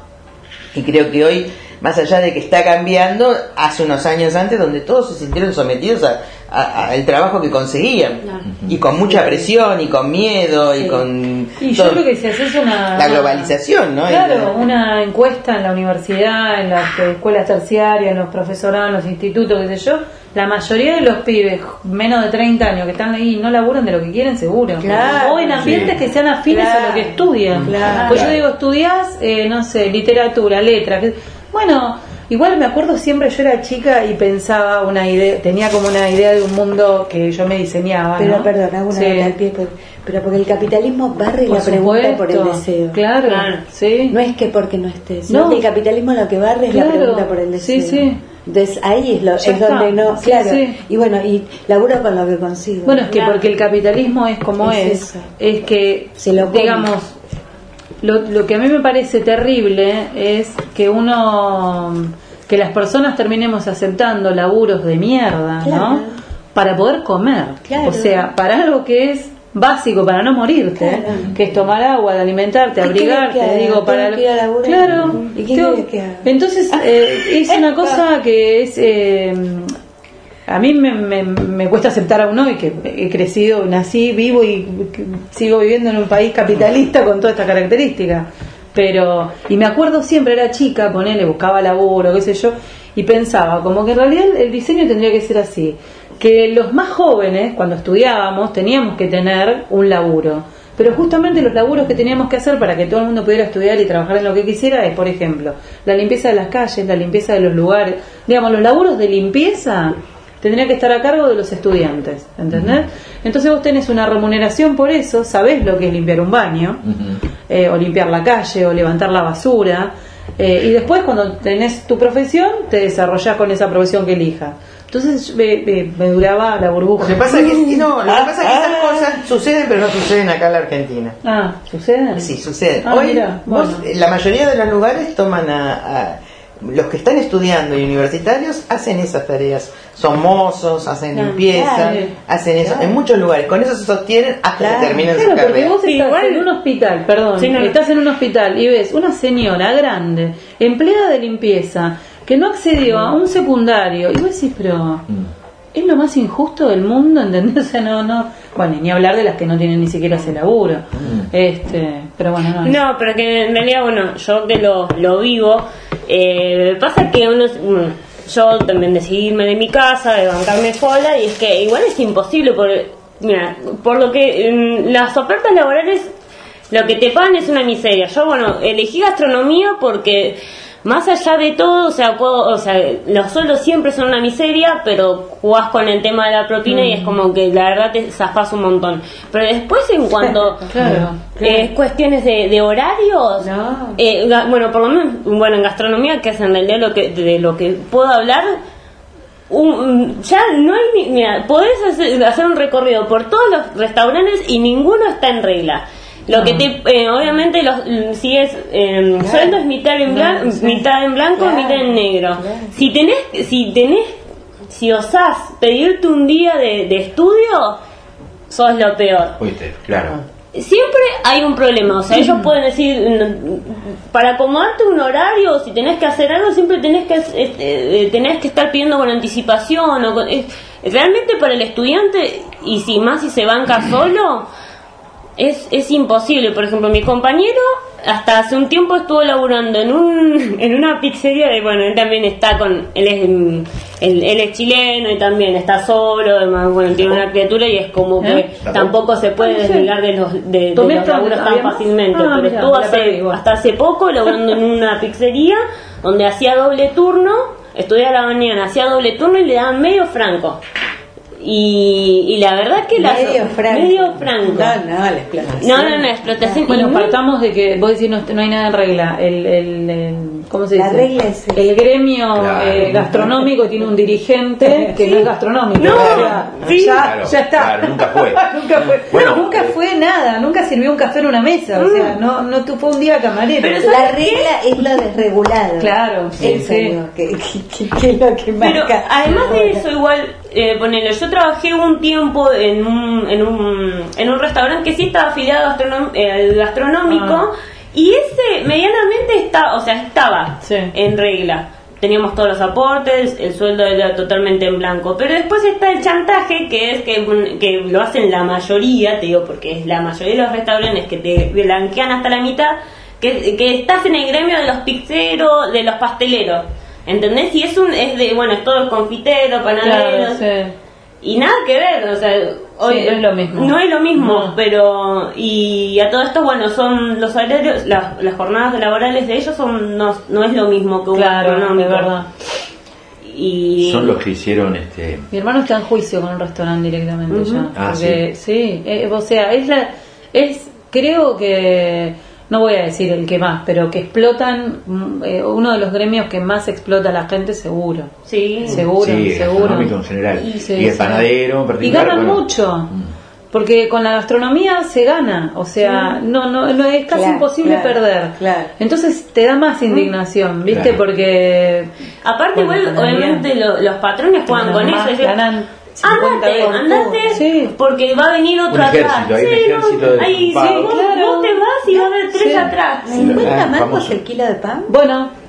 y creo que hoy, más allá de que está cambiando, hace unos años antes donde todos se sintieron sometidos a- a- al trabajo que conseguían y con mucha presión y con miedo y Sí. con Y yo todo- creo que si haces una... la globalización, ¿no? Claro, El- una encuesta en la universidad, en las escuelas terciarias, en los profesorados, en los institutos, qué sé yo, la mayoría de los pibes menos de treinta años que están ahí y no laburan de lo que quieren, seguro. Claro. O en ambientes Sí. que sean afines a lo Claro. que estudian. Claro. Pues yo Claro. digo, estudiás, eh, no sé, literatura, letras. que- Bueno, igual me acuerdo siempre, yo era chica y pensaba una idea, tenía como una idea de un mundo que yo me diseñaba. Pero ¿no? perdón, hago una Sí. nota al pie, por- pero porque el capitalismo barre Por la pregunta por el supuesto. deseo. Claro, Claro. sí. No es que porque no esté, sino No. que el capitalismo lo que barre es Claro. la pregunta por el deseo. Sí, sí. Entonces ahí es, lo, Ya es donde está. no, Sí, claro. sí. Y bueno, y laburo con lo que consigo. Bueno, es que Claro. porque el capitalismo es como Es es, eso. es que, Se lo come. digamos, lo, lo que a mí me parece terrible es que uno, que las personas terminemos aceptando laburos de mierda, Claro. ¿no? Para poder comer. Claro. O sea, para algo que es básico para no morirte, Claro. que es tomar agua, de alimentarte, ¿Y qué abrigarte, querés que haga? digo, Tengo para que ir a laburar. claro. ¿Y qué Tengo- querés que haga? Entonces eh, es una cosa que es eh, a mí me, me, me cuesta aceptar aún hoy que he crecido, nací, vivo y que sigo viviendo en un país capitalista con todas estas características. Pero, y me acuerdo siempre, era chica, ponele, buscaba laburo, qué sé yo, y pensaba, como que en realidad el diseño tendría que ser así, que los más jóvenes, cuando estudiábamos, teníamos que tener un laburo, pero justamente los laburos que teníamos que hacer para que todo el mundo pudiera estudiar y trabajar en lo que quisiera es, por ejemplo, la limpieza de las calles, la limpieza de los lugares, digamos, los laburos de limpieza tendría que estar a cargo de los estudiantes, ¿entendés? Entonces vos tenés una remuneración por eso, sabés lo que es limpiar un baño, uh-huh. eh, o limpiar la calle, o levantar la basura, eh, y después cuando tenés tu profesión, te desarrollás con esa profesión que elijas. Entonces me, me, me duraba la burbuja. Lo que pasa es que, no, lo que pasa es que esas cosas suceden, pero no suceden acá en la Argentina. Ah, ¿suceden? Sí, suceden. Ah, Hoy, mira, vos, bueno. la mayoría de los lugares toman a, a los que están estudiando y universitarios hacen esas tareas, son mozos, hacen claro, limpieza, claro, hacen eso, claro. En muchos lugares, con eso se sostienen hasta claro, que terminen claro, su carrera. Porque vos sí, estás igual, en un hospital, perdón, sí, no, estás en un hospital y ves una señora grande, empleada de limpieza, que no accedió a un secundario, y vos decís, pero mm. es lo más injusto del mundo, ¿entendés? O sea, no, no, bueno, ni hablar de las que no tienen ni siquiera ese laburo, mm. este, pero bueno, no. No, pero que en realidad, bueno, yo que lo, lo vivo, eh, pasa que uno, yo también decidí irme de mi casa, de bancarme sola, y es que igual es imposible, por, mira, por lo que en las ofertas laborales, lo que te pagan es una miseria. Yo, bueno, elegí gastronomía porque más allá de todo, o sea, puedo, o sea, los sueldos siempre son una miseria, pero jugás con el tema de la propina mm. y es como que la verdad te zafás un montón. Pero después en cuanto claro, eh, claro. cuestiones de, de horarios, no. eh, ga, bueno, por lo menos, bueno, en gastronomía, que es en realidad lo que, de lo que puedo hablar, un, ya no hay ni, mira, podés hacer, hacer un recorrido por todos los restaurantes y ninguno está en regla. Lo no. que te, eh, obviamente, los, si es eh, claro. sueldo es mitad en, blan, no, sí. mitad en blanco, claro. mitad en negro. Claro. Si tenés, si tenés, si osás pedirte un día de, de estudio, sos lo peor. Oíste, claro. Siempre hay un problema, o sea, ellos pueden decir, para acomodarte un horario, si tenés que hacer algo, siempre tenés que eh, tenés que estar pidiendo con anticipación. O con, eh, realmente para el estudiante, y si más si se banca solo, Es, es imposible. Por ejemplo, mi compañero hasta hace un tiempo estuvo laburando en un en una pizzería de, bueno, él también está con, él es él, él es chileno y también está solo, además, bueno, tiene una criatura y es como que ¿Eh? tampoco se puede desligar de los de, de los laburos tan fácilmente, ah, pero mira, estuvo hace, hasta hace poco laburando en una pizzería donde hacía doble turno, estudiaba a la mañana, hacía doble turno y le daban medio franco. Y, y la verdad que la medio franco, medio franco. No, no, la explotación. No, no, no, explotación. Bueno, y partamos de que vos decís no, no hay nada en regla. El, el, el ¿cómo se dice? La regla es el gremio claro. eh, gastronómico tiene un dirigente que sí. no es gastronómico. No, o sea, sí. ya, claro, ya está. Claro, nunca fue. nunca fue. Bueno, nunca fue nada. Nunca sirvió un café en una mesa. Mm. O sea, no, no tú fue un día camarero. Pero la regla es lo desregulado. Claro, sí, eso sí. No, que, que, que, que es lo que marca. Pero además de eso, igual, eh, ponele, yo trabajé un tiempo en un, en un, en un restaurante que sí estaba afiliado gastronom, eh, al gastronómico, ah. y ese medianamente está, o sea, estaba sí. en regla. Teníamos todos los aportes, el sueldo era totalmente en blanco. Pero después está el chantaje, que es que, que lo hacen la mayoría, te digo, porque es la mayoría de los restaurantes que te blanquean hasta la mitad, que, que estás en el gremio de los pizzeros, de los pasteleros. ¿Entendés? Y es un, es de, bueno, es todo el confitero, panadero. Claro, sí. Y nada que ver, o sea, hoy sí, no es lo mismo. No es lo mismo, no. pero y a todo esto, bueno, son los horarios, las, las jornadas laborales de ellos son no, no es lo mismo que un claro, gastronómico. De verdad. Y son los que hicieron este. Mi hermano está en juicio con un restaurante directamente uh-huh. ya, ah, porque sí, sí eh, o sea, es la, es creo que no voy a decir el que más, pero que explotan, eh, uno de los gremios que más explota a la gente, seguro. Sí, seguro, sí, seguro. En general. Y, sí, y el sí. panadero en particular. Y ganan bueno. mucho. Mm. Porque con la gastronomía se gana, o sea, sí. no, no, no es casi claro, imposible claro, perder. Claro. Entonces te da más indignación, ¿viste? Claro. Porque aparte, bueno, igual, obviamente lo, los patrones juegan con más, eso. Ganan Andate, andate, sí. porque va a venir otro un ejército, atrás. Hay un sí, ejército no, de ahí, sí, claro. vos, vos te vas y va a haber tres sí. atrás. ¿cincuenta Ah, mangos famoso. el kilo de pan? Bueno,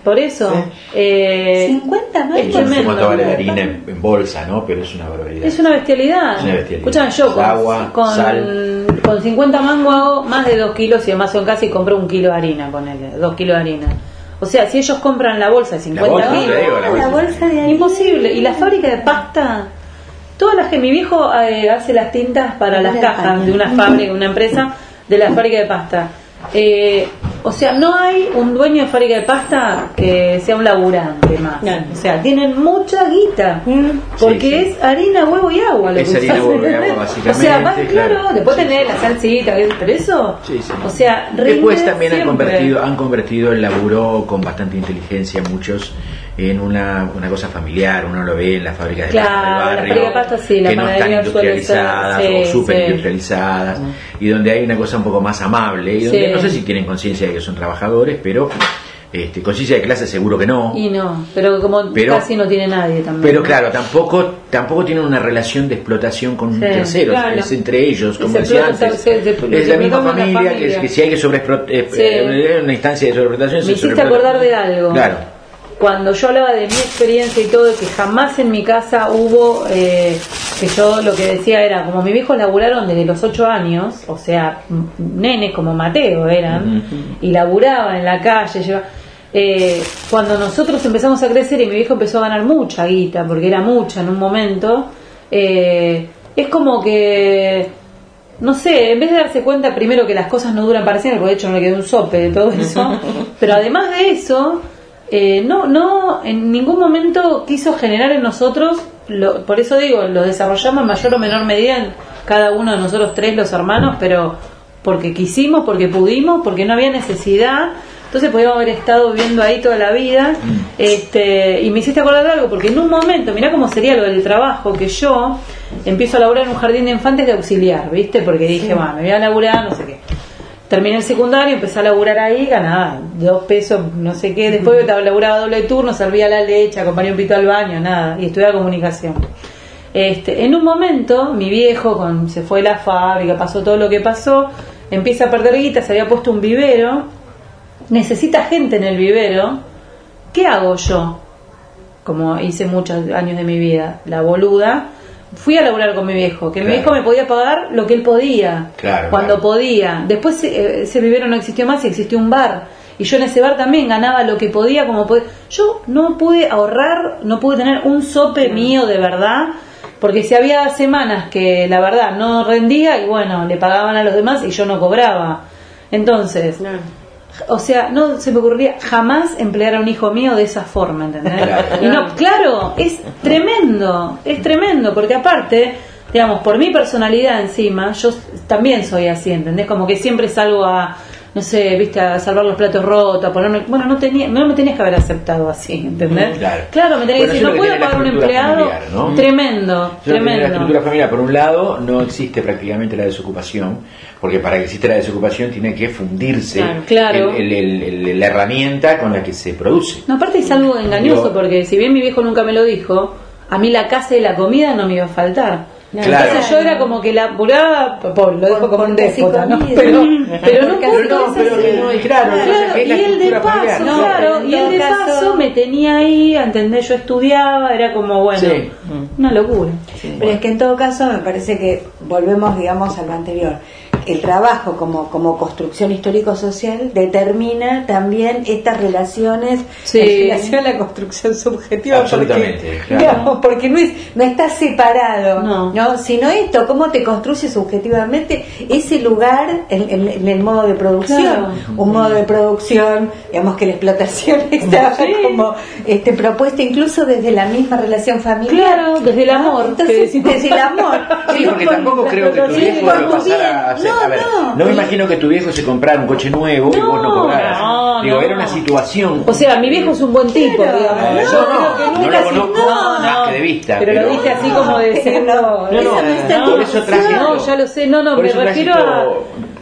por eso. Sí. Eh, cincuenta mangos. es Yo no sé tremendo. cuánto vale la harina en, en bolsa, ¿no? Pero es una barbaridad. Es una bestialidad. Es una bestialidad. Escuchame, yo con, Agua, con, sal. con cincuenta mangos hago más de dos kilos y además son casi compré un kilo de harina, ponele, dos kilos de harina. O sea, si ellos compran la bolsa de cincuenta bolsa, kilos, te digo, la bolsa. La bolsa de harina. imposible. Y la fábrica de pasta, todas las que mi viejo eh, hace las tintas para las cajas de una fábrica, una empresa de la fábrica de pasta. Eh, o sea, no hay un dueño de fábrica de pasta que sea un laburante más. No. O sea, tienen mucha guita. Porque Sí, sí. es harina, huevo y agua. Lo Es que harina, usás, huevo y ¿entendés? agua, básicamente, O sea, más claro, claro. después Sí, tenés sí. la salsita, pero eso. Sí, sí. O sea, Después rinde también han siempre. convertido, han convertido el laburo con bastante inteligencia muchos en una, una cosa familiar. Uno lo ve en las fábricas de Claro, pasta del la barrio, fábrica de pasta sí, la que no están panadería suele ser, industrializadas sí, o súper sí. industrializadas, y donde hay una cosa un poco más amable, y donde Sí. no sé si tienen conciencia de que son trabajadores, pero este, conciencia de clase seguro que no. Y no, pero como Pero- casi no tiene nadie también. Pero ¿no? claro, tampoco tampoco tienen una relación de explotación con Sí, terceros, claro. es entre ellos, Se comerciantes. explota, se- se- se- es se la misma explota una familia, que, familia. que si hay que sobreexplo- eh, Sí. eh, una instancia de sobreexplotación, Me se hiciste sobreexplota. acordar de algo. Claro. Cuando yo hablaba de mi experiencia y todo, que jamás en mi casa hubo, eh, que yo lo que decía era, como mis viejos laburaron desde los ocho años, o sea, m- nenes como Mateo eran, Ujú. y laburaban en la calle, lleva- eh, cuando nosotros empezamos a crecer y mi viejo empezó a ganar mucha guita, porque era mucha en un momento, eh, es como que... No sé, en vez de darse cuenta primero que las cosas no duran para siempre, porque de hecho no le quedó un sope de todo eso, pero además de eso, eh, no, no, en ningún momento quiso generar en nosotros, lo, por eso digo, lo desarrollamos en mayor o menor medida en cada uno de nosotros tres, los hermanos, pero porque quisimos, porque pudimos, porque no había necesidad. Entonces podíamos haber estado viviendo ahí toda la vida. este Y me hiciste acordar de algo, porque en un momento, mirá cómo sería lo del trabajo, que yo empiezo a laburar en un jardín de infantes de auxiliar, ¿viste? Porque dije, bueno, me voy a laburar, no sé qué. Terminé el secundario, empecé a laburar ahí, ganaba dos pesos, no sé qué. Después laburaba doble turno, servía la leche, acompañé un pito al baño, nada. Y estudiaba comunicación. Este, en un momento, mi viejo con, se fue de la fábrica, pasó todo lo que pasó, empieza a perder guita, se había puesto un vivero. Necesita gente en el vivero. ¿Qué hago yo? Como hice muchos años de mi vida, la boluda. Fui a laburar con mi viejo, que mi Claro. viejo me podía pagar lo que él podía, Claro, cuando claro. podía. Después eh, ese vivero no existió más y existió un bar. Y yo en ese bar también ganaba lo que podía, como podía. Yo no pude ahorrar, no pude tener un sope mío de verdad, porque si había semanas que la verdad no rendía y bueno, le pagaban a los demás y yo no cobraba. Entonces... O sea, no se me ocurriría jamás emplear a un hijo mío de esa forma, ¿entendés? Claro. Y no, claro, es tremendo, es tremendo, porque aparte, digamos, por mi personalidad encima, yo también soy así, ¿entendés? Como que siempre salgo a, no sé, viste, a salvar los platos rotos, a ponerme, bueno, no tenía, no me tenías que haber aceptado así, ¿entendés? Claro. me tenías Bueno, que decir, eso no es lo puedo que tiene la pagar un estructura empleado, familiar, ¿no? tremendo, Yo creo que en la tremendo. estructura familiar, por un lado, no existe prácticamente la desocupación, porque para que exista la desocupación tiene que fundirse Claro, claro. el- el- el- el- la herramienta con la que se produce. No, aparte es algo engañoso, Yo- porque si bien mi viejo nunca me lo dijo, a mí la casa y la comida no me iba a faltar. Claro. Entonces yo era como que la apuraba, Paul, lo dijo Por- como un porque así déspota, ¿no? comida. Pero, pero no Porque puedo, así no, es pero así. que no, y claro, entonces Claro, es la y el de estructura paso, familiar, ¿no? claro, En y el todo de caso- paso me tenía ahí, ¿entendés? Yo estudiaba, era como, bueno, Sí. una locura. Pero es que en todo caso me parece que volvemos, digamos, a lo anterior. El trabajo como, como construcción histórico-social determina también estas relaciones Sí. en relación a la construcción subjetiva. Absolutamente, porque, claro. digamos, porque no, es, no está separado, No. ¿no? Sino esto, cómo te construye subjetivamente ese lugar en, en- en el modo de producción. Claro. Un modo de producción, digamos que la explotación estaba Sí. como este, propuesta incluso desde la misma relación familiar. Claro, desde el amor, Entonces, que decimos. desde el amor. Sí, porque tampoco creo que tu Sí, viejo por lo tu pasara bien. a hacer. No, A ver, no. no me imagino que tu viejo se comprara un coche nuevo y vos no No, cobraras. no, Digo, no. era una situación. O sea, mi viejo es un buen tipo, Claro. digamos. Eh, Yo yo creo no, que no nunca lo se- conozco no, más no. que de vista. Pero lo dije así como diciendo... No, no, Esa no está en por eso traje No, esto. ya lo sé, no, no, Por me eso traje refiero esto. a...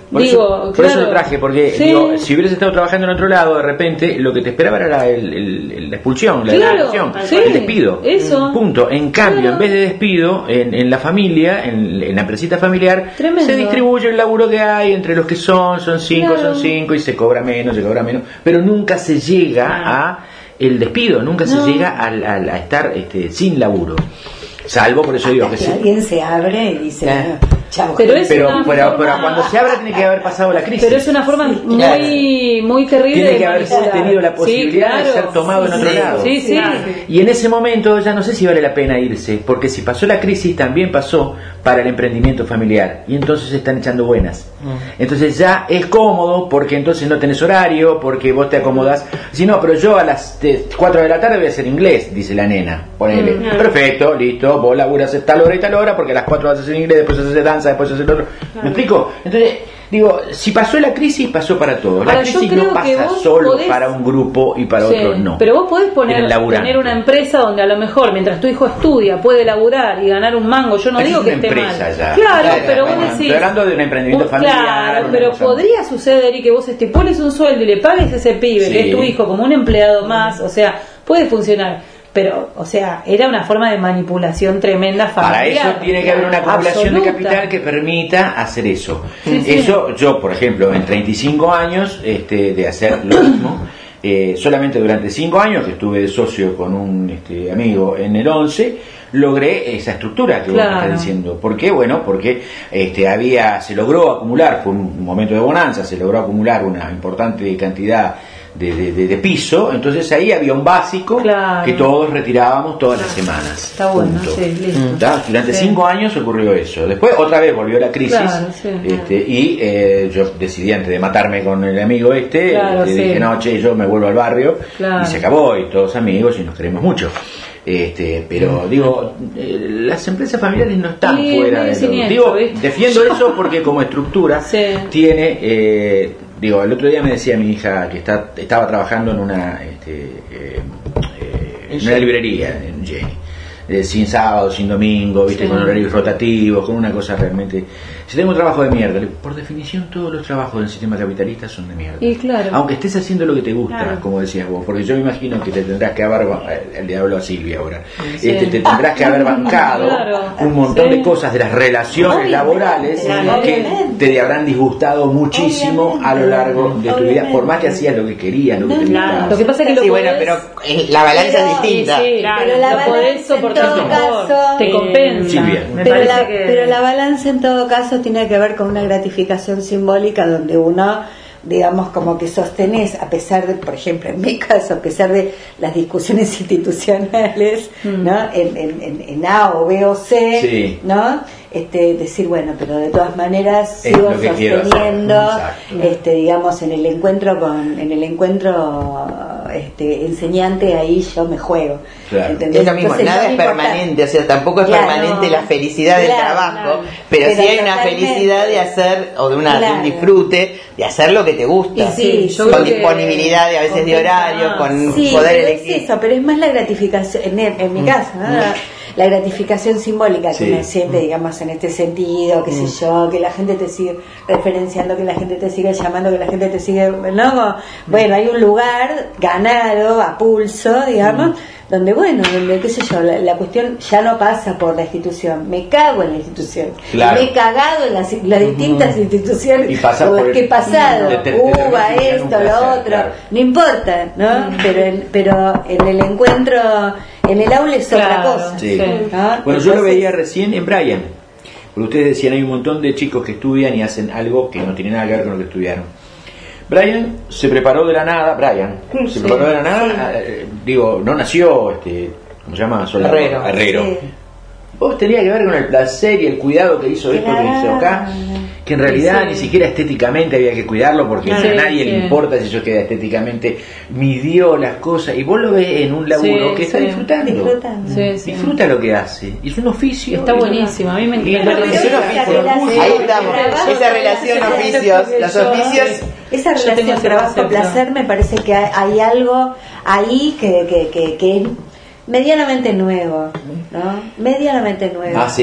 Por, Digo, eso, por claro. eso lo traje, porque Sí. digo, si hubieras estado trabajando en otro lado, de repente lo que te esperaba era la, el- el- la expulsión, la Claro, expulsión, sí, el despido. eso. Punto. En cambio, Claro. en vez de despido, en, en la familia, en, en la empresita familiar, Tremendo. se distribuye el laburo que hay entre los que son, son cinco, Claro. son cinco, y se cobra menos, se cobra menos, pero nunca se llega a el despido, nunca No. se llega al- al- a, estar este, sin laburo. Salvo, por eso digo Hasta que que sí. alguien se abre y dice, Claro. chao. Pero es Pero, una pero, forma- pero cuando se abre tiene que haber pasado la crisis. Pero es una forma muy, claro. muy terrible. Tiene de que haberse manipular. tenido la Sí, posibilidad de claro. ser tomado en otro Sí, lado. Sí, sí. Y en ese momento ya no sé si vale la pena irse, porque si pasó la crisis también pasó para el emprendimiento familiar, y entonces se están echando buenas. Entonces ya es cómodo, porque entonces no tenés horario, porque vos te acomodás. Si no, pero yo a las cuatro de la tarde voy a hacer inglés, dice la nena, ponele. Mm. Perfecto, listo, vos laburas tal hora y tal hora, porque a las cuatro vas a hacer inglés, después haces danza, después haces lo otro. ¿Me explico? Entonces, digo, si pasó la crisis, pasó para todos. La Ahora, yo crisis creo no que pasa vos solo podés- para un grupo y para Sí, otros no. Pero vos podés En poner, el laburante. tener una empresa donde a lo mejor mientras tu hijo estudia puede laburar y ganar un mango. Yo no Esa digo es que una esté empresa mal. ya. Claro, Claro, pero bueno, vos decís. estoy hablando de un emprendimiento vos- familiar, Claro, una pero cosa- podría suceder y que vos estipules un sueldo y le pagues a ese pibe, Sí. que es tu hijo, como un empleado más. O sea, puede funcionar. Pero, o sea, era una forma de manipulación tremenda Para familiar. eso tiene que haber una acumulación de Absoluta. capital que permita hacer eso. Sí, sí. Eso, yo, por ejemplo, en treinta y cinco años este, de hacer lo mismo, eh, solamente durante cinco años que estuve de socio con un este, amigo en el once, logré esa estructura que Claro. vos estás diciendo. ¿Por qué? Bueno, porque este, había, se logró acumular, fue un momento de bonanza, se logró acumular una importante cantidad de, de, de- de piso, entonces ahí había un básico Claro. que todos retirábamos todas las semanas. Está bueno, Punto. sí, listo. ¿Está? Durante Sí. cinco años ocurrió eso. Después otra vez volvió la crisis, Claro, sí. este, y eh, yo decidí antes de matarme con el amigo este, Claro, le sí. dije, no, che, yo me vuelvo al barrio, Claro. y se acabó, y todos amigos y nos queremos mucho. Este, pero digo, eh, las empresas familiares no están Sí, fuera muy de lo. siniestro, Digo, ¿viste? defiendo eso porque como estructura Sí. tiene, eh, digo, el otro día me decía mi hija que está, estaba trabajando en una, este, eh, eh, en una librería en Jenny. Eh, sin sábado, sin domingo, viste, Sí. con horarios rotativos, con una cosa realmente. Si tengo un trabajo de mierda, le- por definición todos los trabajos del sistema capitalista son de mierda. Y claro. Aunque estés haciendo lo que te gusta, Claro. como decías vos, porque yo me imagino que te tendrás que haber, eh, le hablo a Silvia ahora, Sí. este, te tendrás que haber bancado Claro. un montón Sí. de cosas de las relaciones Obviamente, laborales claro, que obviamente. te habrán disgustado muchísimo a lo largo de tu vida, por más que hacías lo que querías, lo que te Claro. gustaba. Lo que pasa es que lo Sí, bueno, podés- pero eh, la balanza Pero- es distinta. Sí, sí, Claro. Pero la lo podés balanza en soportar todo mejor, caso- te Eh, compensa. Silvia. Me Pero parece la, que- pero la balanza en todo caso tiene que ver con una gratificación simbólica donde uno, digamos, como que sostenés, a pesar de, por ejemplo, en mi caso, a pesar de las discusiones institucionales, Mm. ¿no? En, en, en- en A o B o C, Sí. ¿no? Este, decir, bueno, pero de todas maneras Es sigo lo que quiero hacer. sosteniendo, Exacto. este, digamos, en el encuentro con, en el encuentro este, enseñante, ahí yo me juego. Claro. ¿entendés? Es lo mismo, Entonces, nada no es me importa- permanente, o sea, tampoco es Claro, permanente la felicidad del claro, trabajo, claro. pero, Pero sí hay una totalmente. felicidad de hacer, o de, una, de un Claro. disfrute, de hacer lo que te gusta, Y sí, yo con creo que disponibilidad de a veces de compensa horario, más. con Sí, poder pero elegir. es eso, pero es más la gratificación, en, en mi caso, ¿no? La gratificación simbólica Sí. que uno siente, digamos, en este sentido, qué sé yo, que la gente te sigue referenciando, que la gente te sigue llamando, que la gente te sigue, ¿no? Como, bueno, hay un lugar ganado a pulso, digamos, donde, bueno, donde, qué sé yo, la, la cuestión ya no pasa por la institución, me cago en la institución, Claro. me he cagado en las, las distintas instituciones Y pasa por por las el- que he pasado, te- te- te uva, termina en un esto, placer, lo otro, claro. no importa, ¿no? Pero, en, pero en el encuentro, en el aula es otra Claro, cosa. Sí. Sí. ¿no? Bueno, yo lo Entonces, veía recién en Brian. Porque ustedes decían, hay un montón de chicos que estudian y hacen algo que no tiene nada que ver con lo que estudiaron. Brian se preparó de la nada, Brian, se Sí, preparó de la nada, sí. eh, digo, no nació, este, ¿cómo se llama? Soldado, Herrero. Herrero. Sí. Vos tenía que ver con el placer y el cuidado que hizo esto que hizo acá, que en realidad Sí. ni siquiera estéticamente había que cuidarlo porque Sí, a nadie sí. le importa si eso queda estéticamente, midió las cosas y vos lo ves en un laburo Sí, que está sí. disfrutando. Disfrutando. Sí, sí. Disfruta lo que hace. Y es un oficio. Está buenísimo, a mí me Y encanta. la Pero relación esa oficio, relación- Ahí estamos, trabajo- esa relación oficios, los oficios. Esa Yo tengo relación ese trabajo-placer me parece que hay, hay algo ahí que, que, que, que es medianamente nuevo, ¿no? Medianamente nuevo. Ah, sí.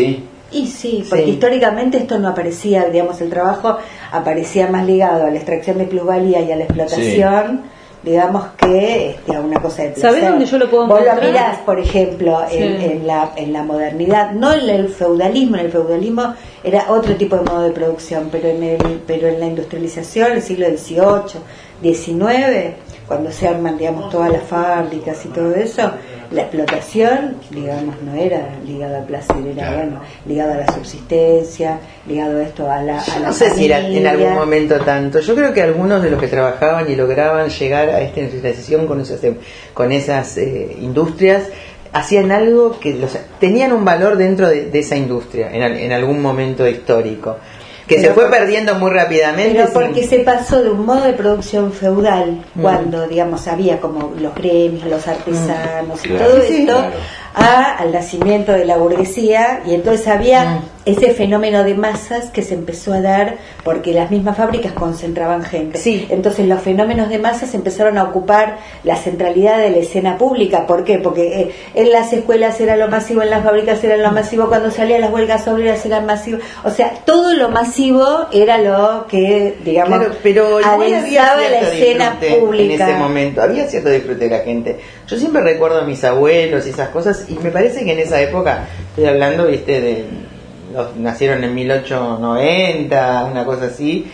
Y sí, porque Sí. históricamente esto no aparecía, digamos, el trabajo aparecía más ligado a la extracción de plusvalía y a la explotación, sí. digamos, que este, a una cosa de placer. ¿Sabés dónde yo lo puedo Vos encontrar? lo mirás, por ejemplo, Sí. en, en, la, en la modernidad, no en el feudalismo, en el feudalismo era otro tipo de modo de producción, pero en, el, pero en la industrialización, el siglo dieciocho, diecinueve, cuando se arman, digamos, todas las fábricas y todo eso, la explotación, digamos, no era ligada al placer, era, bueno, ligada a la subsistencia, ligado a esto, a la, a la No sé si era en familia. algún momento tanto. Yo creo que algunos de los que trabajaban y lograban llegar a esta industrialización con esas, con esas eh, industrias, hacían algo que los, tenían un valor dentro de, de esa industria en, en algún momento histórico, que Pero se fue por- perdiendo muy rápidamente. Pero sin- porque se pasó de un modo de producción feudal, Mm. cuando, digamos, había como los gremios, los artesanos y Claro. todo Sí, sí, esto, claro. a, al nacimiento de la burguesía, y entonces había Mm. ese fenómeno de masas que se empezó a dar porque las mismas fábricas concentraban gente. Sí. Entonces los fenómenos de masas empezaron a ocupar la centralidad de la escena pública. ¿Por qué? Porque eh, en las escuelas era lo masivo, en las fábricas era lo masivo, cuando salían las huelgas obreras eran masivos. O sea, todo lo masivo era lo que, digamos, Claro, pero igual había adensaba la cierto escena disfrute pública. en ese momento, había cierto disfrute de la gente. Yo siempre recuerdo a mis abuelos y esas cosas, y me parece que en esa época, estoy hablando, viste, de los, nacieron en mil ochocientos noventa, una cosa así,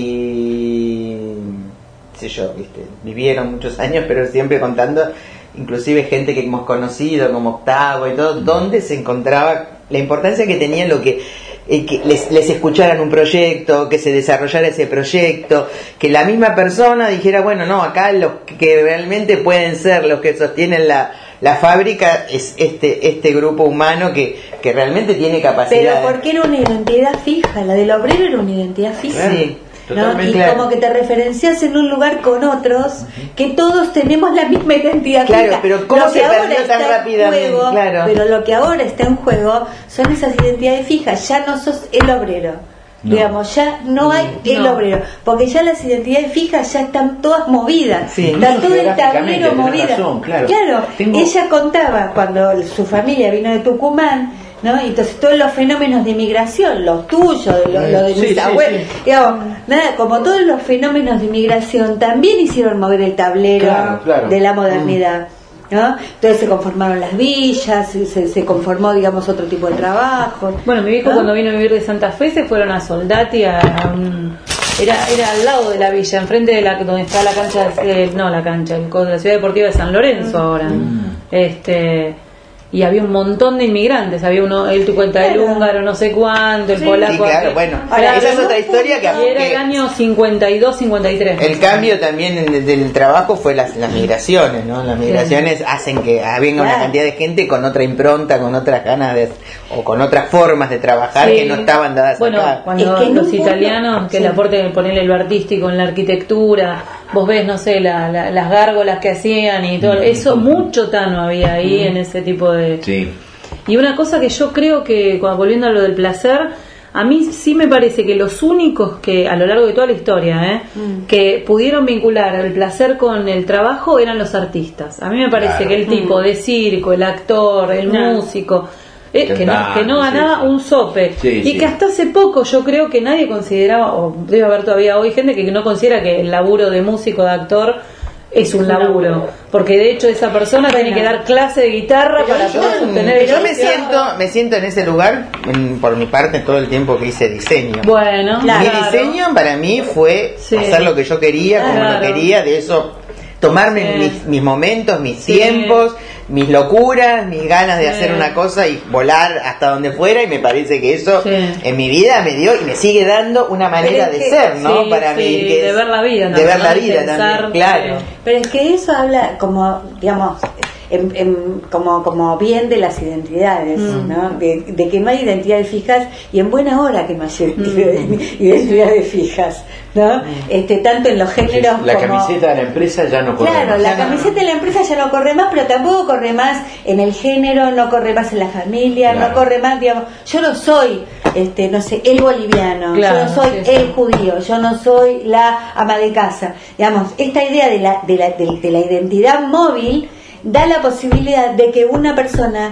y qué sé yo, viste, vivieron muchos años, pero siempre contando, inclusive gente que hemos conocido como Octavo y todo, donde se encontraba la importancia que tenía lo que eh, que les, les escucharan un proyecto, que se desarrollara ese proyecto, que la misma persona dijera, bueno, no, acá los que realmente pueden ser los que sostienen la, la fábrica es este este grupo humano que, que realmente tiene capacidad. Pero porque era una identidad fija, la del obrero era una identidad fija. Sí, ¿no? totalmente, Y claro. como que te referencias en un lugar con otros, que todos tenemos la misma identidad Claro, fija. pero ¿cómo Lo se que ahora perdió está tan en rápidamente? juego- Claro. Pero lo que ahora está en juego son esas identidades fijas, ya no sos el obrero. No. Digamos, ya no hay el No. obrero, porque ya las identidades fijas ya están todas movidas, Sí. está todo el Geográficamente, tablero tenés movido. razón, claro. Tengo- Ella contaba cuando su familia vino de Tucumán, ¿no? Y entonces todos los fenómenos de inmigración, los tuyos, los lo de Sí, mis sí, abuelos, sí. digamos, nada, como todos los fenómenos de inmigración también hicieron mover el tablero Claro, claro. de la modernidad. ¿No? Entonces se conformaron las villas, se, se conformó, digamos, otro tipo de trabajo. Bueno, mi viejo ¿no? cuando vino a vivir de Santa Fe se fueron a Soldati a, a un... Era, era al lado de la villa, enfrente de la donde está la cancha, de, no la cancha, el, de la Ciudad Deportiva de San Lorenzo ahora. Este... Y había un montón de inmigrantes, había uno, él tu cuenta del Claro. húngaro, no sé cuánto, el Sí, polaco. Sí, claro, aquel. bueno, Ahora, esa es pero otra no historia que, Y era que el año cincuenta y dos, cincuenta y tres. el cambio también en el- del trabajo fue las, las migraciones, ¿no? Las migraciones hacen que venga una Claro. cantidad de gente con otra impronta, con otras ganas de, o con otras formas de trabajar Sí. que no estaban dadas Bueno, acá. cuando Es que en los un punto- italianos, que sí. el aporte de ponerle lo artístico en la arquitectura, vos ves, no sé, la, la- las gárgolas que hacían y todo, eso, mucho Tano había ahí en ese tipo de... Sí. Y una cosa que yo creo que, cuando- volviendo a lo del placer, a mí sí me parece que los únicos que, a lo largo de toda la historia, ¿eh? Mm. que pudieron vincular el placer con el trabajo eran los artistas. A mí me parece Claro. que el tipo de circo, el actor, el No. músico, eh, que, no, Cantante, que no sí, ganaba sí. un sope. Sí, y sí. que hasta hace poco yo creo que nadie consideraba, o debe haber todavía hoy gente que no considera que el laburo de músico, de actor, es un un laburo. laburo. Porque de hecho esa persona tiene que dar clase de guitarra para Yo, poder sostener el yo me concierto. siento, me siento en ese lugar, en- por mi parte, todo el tiempo que hice diseño. Bueno, Mi claro. diseño para mí fue Sí. hacer lo que yo quería, como Claro. lo quería, de eso tomarme Sí. mis, mis momentos, mis Sí. tiempos, mis locuras, mis ganas de Sí. hacer una cosa y volar hasta donde fuera, y me parece que eso Sí. en mi vida me dio y me sigue dando una manera Pero es de que- ser, ¿no? Sí, para sí, mí, que de es- ver la vida de también, ver ¿no? la De vida pensar, también, claro. sí. Pero es que eso habla como, digamos, en- en- como, como bien de las identidades, Mm. ¿no? De, de que no hay identidades fijas, y en buena hora que no hay ident- identidades fijas, ¿no? Este, tanto en los géneros La como... camiseta de la empresa ya no corre Claro, más. la camiseta de la empresa ya no corre más, pero tampoco corre más en el género, no corre más en la familia, Claro. no corre más, digamos, yo no soy, este, no sé, el boliviano, Claro, yo no soy sí, sí. el judío, yo no soy la ama de casa, digamos, esta idea de la, de la, de, de la identidad móvil da la posibilidad de que una persona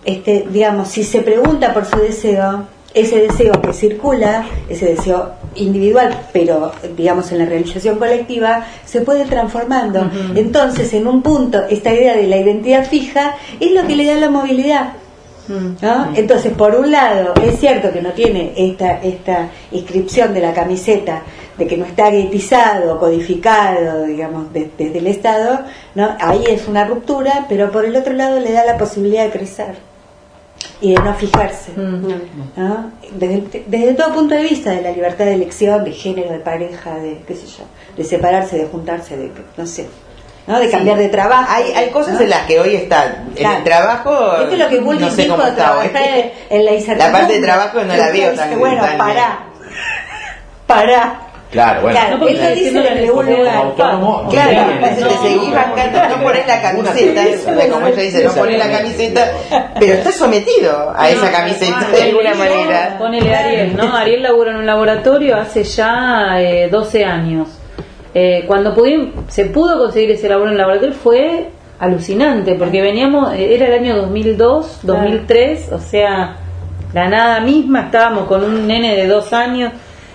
este, digamos, si se pregunta por su deseo, ese deseo que circula, ese deseo individual, pero digamos en la realización colectiva, se puede transformando. Uh-huh. Entonces, en un punto, esta idea de la identidad fija es lo que le da la movilidad. ¿No? Entonces, por un lado, es cierto que no tiene esta esta inscripción de la camiseta, de que no está guetizado, codificado, digamos, de, desde el Estado, ¿no? Ahí es una ruptura, pero por el otro lado le da la posibilidad de crecer y de no fijarse, ¿no? Desde, desde todo punto de vista, de la libertad de elección, de género, de pareja, de qué sé yo, de separarse, de juntarse, de no sé, ¿no? De cambiar sí. de trabajo. Hay, hay cosas ¿no? en las que hoy están. Claro. En el trabajo. Esto es lo que Bullrich no sé dijo, cómo está trabajar en, en la incertidumbre. La parte de trabajo no la veo tan. Bueno, tan pará. Pará. Claro, bueno. Claro, no, eso dice desde un lugar. Autónomo, claro, no, te seguís bancando, no pones la camiseta, como ella dice, no pones la camiseta, pero estás sometido a esa camiseta de alguna manera. Ponele a Ariel, ¿no? Ariel labura en un laboratorio hace ya eh, doce años. Eh, cuando pudimos, se pudo conseguir ese laburo en el laboratorio fue alucinante, porque veníamos, eh, era el año dos mil dos, dos mil tres, o sea, la nada misma, estábamos con un nene de dos años,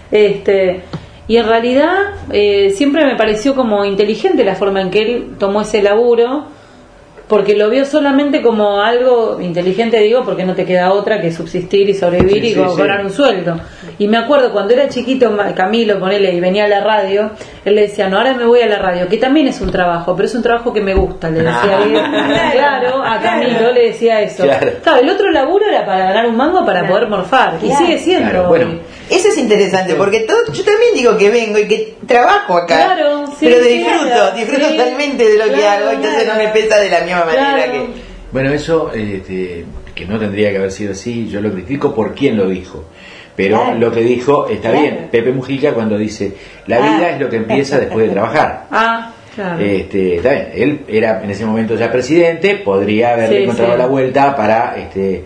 este, y en realidad eh, siempre me pareció como inteligente la forma en que él tomó ese laburo, porque lo vio solamente como algo inteligente, digo, porque no te queda otra que subsistir y sobrevivir sí, y sí, cobrar sí. un sueldo. Y me acuerdo cuando era chiquito, Camilo, ponele, y venía a la radio, él le decía, no, ahora me voy a la radio, que también es un trabajo, pero es un trabajo que me gusta, le decía a él. Claro, a Camilo le decía eso. Claro. Claro, el otro laburo era para ganar un mango para claro. poder morfar, claro. y sigue siendo. Claro, bueno, eso es interesante, porque todo, yo también digo que vengo y que trabajo acá, claro, sí, pero sí, disfruto, claro, disfruto sí, totalmente de lo claro, que hago, entonces claro. no me pesa de la misma manera claro. que... Bueno, eso, este, que no tendría que haber sido así, yo lo critico por quién lo dijo. Pero claro. lo que dijo está claro. bien, Pepe Mujica cuando dice, la vida ah. es lo que empieza después de trabajar. Ah, claro. Este, está bien, él era en ese momento ya presidente, podría haberle sí, encontrado sí. la vuelta para este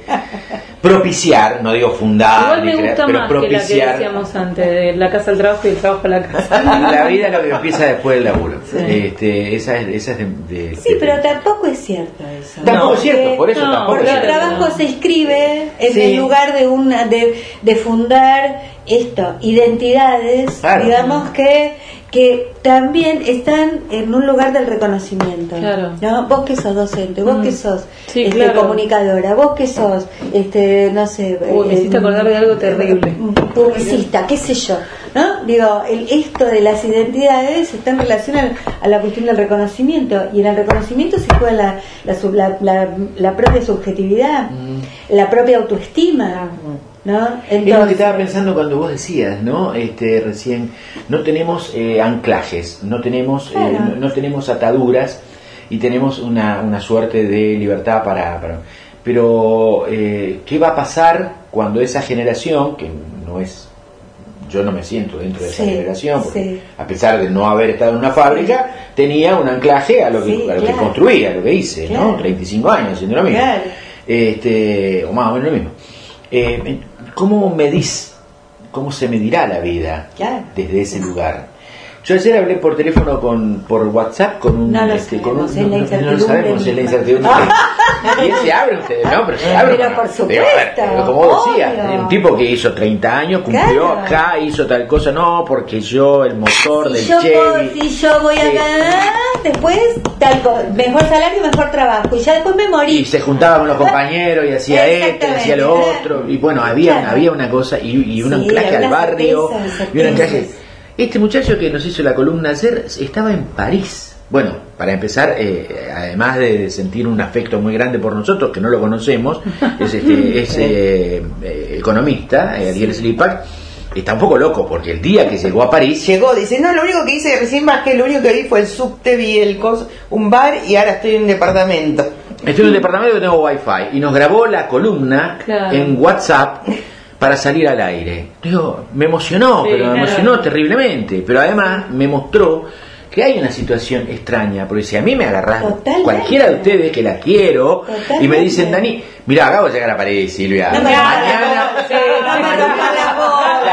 propiciar, no digo fundar, igual me ni crear, gusta pero más propiciar. Que la que decíamos antes, de la casa al trabajo y el trabajo a la casa. La vida es lo que empieza después del laburo. Sí. Este, esa es, esa es de, de, sí, de, pero tampoco es cierto eso. Tampoco no, es cierto, por eso no, tampoco porque es el trabajo no. se inscribe en sí. el lugar de una de, de fundar esto, identidades, claro. digamos que que también están en un lugar del reconocimiento. Claro. ¿No? Vos que sos docente, vos mm. que sos sí, este, claro. comunicadora, vos que sos, este, no sé, Uy, me eh, hiciste acordar de algo terrible. Publicista, qué sé yo, ¿no? Digo, el, esto de las identidades está en relación a, a la cuestión del reconocimiento, y en el reconocimiento se juega la, la, la, la, la propia subjetividad, mm. la propia autoestima. Mm. ¿No? Entonces, es lo que estaba pensando cuando vos decías, ¿no? Este, recién, no tenemos eh, anclajes, no tenemos, claro. eh, no, no tenemos ataduras y tenemos una, una suerte de libertad para... para pero, eh, ¿qué va a pasar cuando esa generación, que no es... Yo no me siento dentro de esa sí, generación, porque sí. a pesar de no haber estado en una fábrica, sí. tenía un anclaje a lo que, sí, a lo claro. que construía, a lo que hice, claro. ¿no? treinta y cinco años haciendo lo mismo. Claro. Este, o más o menos lo mismo. Eh, ¿Cómo medís, cómo se medirá la vida claro. desde ese lugar? Yo ayer hablé por teléfono con por WhatsApp con un no lo este, sabemos, con un, no, no, no lo sabemos, es la incertidumbre. Y él se abre ustedes, no, pero se abre. Pero por supuesto. Digo, a ver, como decía, un tipo que hizo treinta años, cumplió claro. acá, hizo tal cosa, no, porque yo el motor si del yo Chevy. Puedo, si yo voy a ganar, después tal cosa, mejor salario, mejor trabajo, y ya después me morí. Y se juntaba con los compañeros y hacía esto, y hacía lo otro, y bueno, había claro. había una cosa y, y un sí, anclaje al barrio, certeza, y un anclaje. Este muchacho que nos hizo la columna ayer estaba en París. Bueno, para empezar, eh, además de sentir un afecto muy grande por nosotros, que no lo conocemos, es, este, es eh, eh, economista, eh, Ariel Slipak, está un poco loco, porque el día que llegó a París... Llegó, dice, no, lo único que hice recién bajé, lo único que vi fue el subte, vi el cos, un bar y ahora estoy en un departamento. Estoy en un departamento que tengo wifi, y nos grabó la columna claro. en WhatsApp... para salir al aire. Digo, me emocionó, sí, pero me claro. emocionó terriblemente, pero además me mostró que hay una situación extraña, porque si a mí me agarran Totalmente. cualquiera de ustedes que la quiero Totalmente. y me dicen, Dani, mira, acabo de llegar a París, Silvia, no, mañana no me rompa la bola,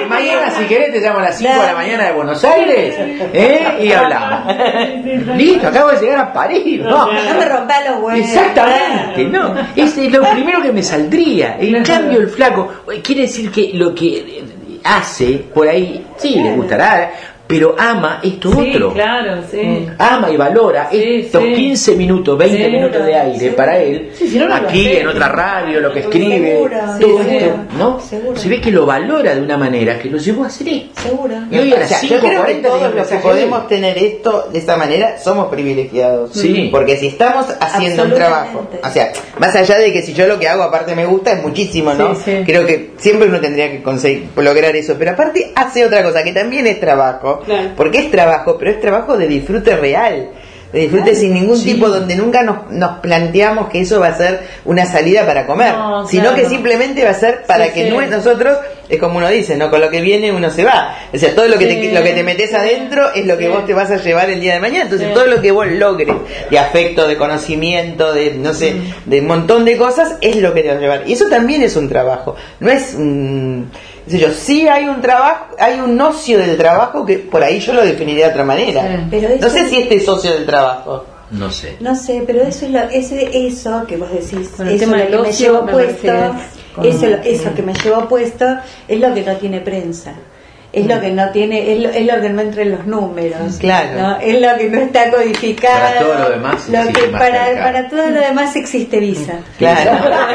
mañana si querés te llamo a las cinco de la mañana de Buenos Aires, ¿eh? Y hablamos. Listo, acabo de llegar a París, ¿no? No me rompas los huevos. Exactamente, no. Es lo primero que me saldría. En cambio, el flaco, quiere decir que lo que hace por ahí, sí, le gustará, pero ama esto sí, otro. Claro, sí. Ama y valora sí, estos sí. quince minutos, veinte seguro, minutos de aire seguro. Para él, sí, si no, no aquí en otra radio, lo que escribe, seguro, todo sí, esto, ¿no? Seguro. Se ve que lo valora de una manera que lo llevó a hacer esto. Seguro. Y hoy a las cinco cuarenta todos los que podemos tener esto de esta manera somos privilegiados. Sí. Porque si estamos haciendo un trabajo, o sea, más allá de que si yo lo que hago aparte me gusta, es muchísimo, ¿no? Sí, sí. Creo que siempre uno tendría que conseguir lograr eso, pero aparte hace otra cosa que también es trabajo. Claro. Porque es trabajo, pero es trabajo de disfrute real, de disfrute claro, sin ningún sí. tipo, donde nunca nos, nos planteamos que eso va a ser una salida para comer, no, sino claro. que simplemente va a ser para sí, que sí. No, nosotros, es como uno dice, no, con lo que viene uno se va, o sea, todo lo que, sí. te, lo que te metes adentro es lo que sí. vos te vas a llevar el día de mañana, entonces sí. todo lo que vos logres de afecto, de conocimiento, de no sé, mm. de un montón de cosas, es lo que te vas a llevar, y eso también es un trabajo, no es un... Yo, sí hay un trabajo, hay un ocio del trabajo que por ahí yo lo definiría de otra manera. Sí. Pero no sé si este es socio del trabajo. No sé. No sé, pero eso es lo, ese, eso que vos decís, bueno, eso lo que me llevo puesto, eso, eso que me llevo puesto es lo que no tiene prensa. Es lo que no tiene, es lo, es lo que no entra en los números, claro. ¿no? Es lo que no está codificado. Para todo lo demás lo que para, para todo lo demás existe Visa. Claro.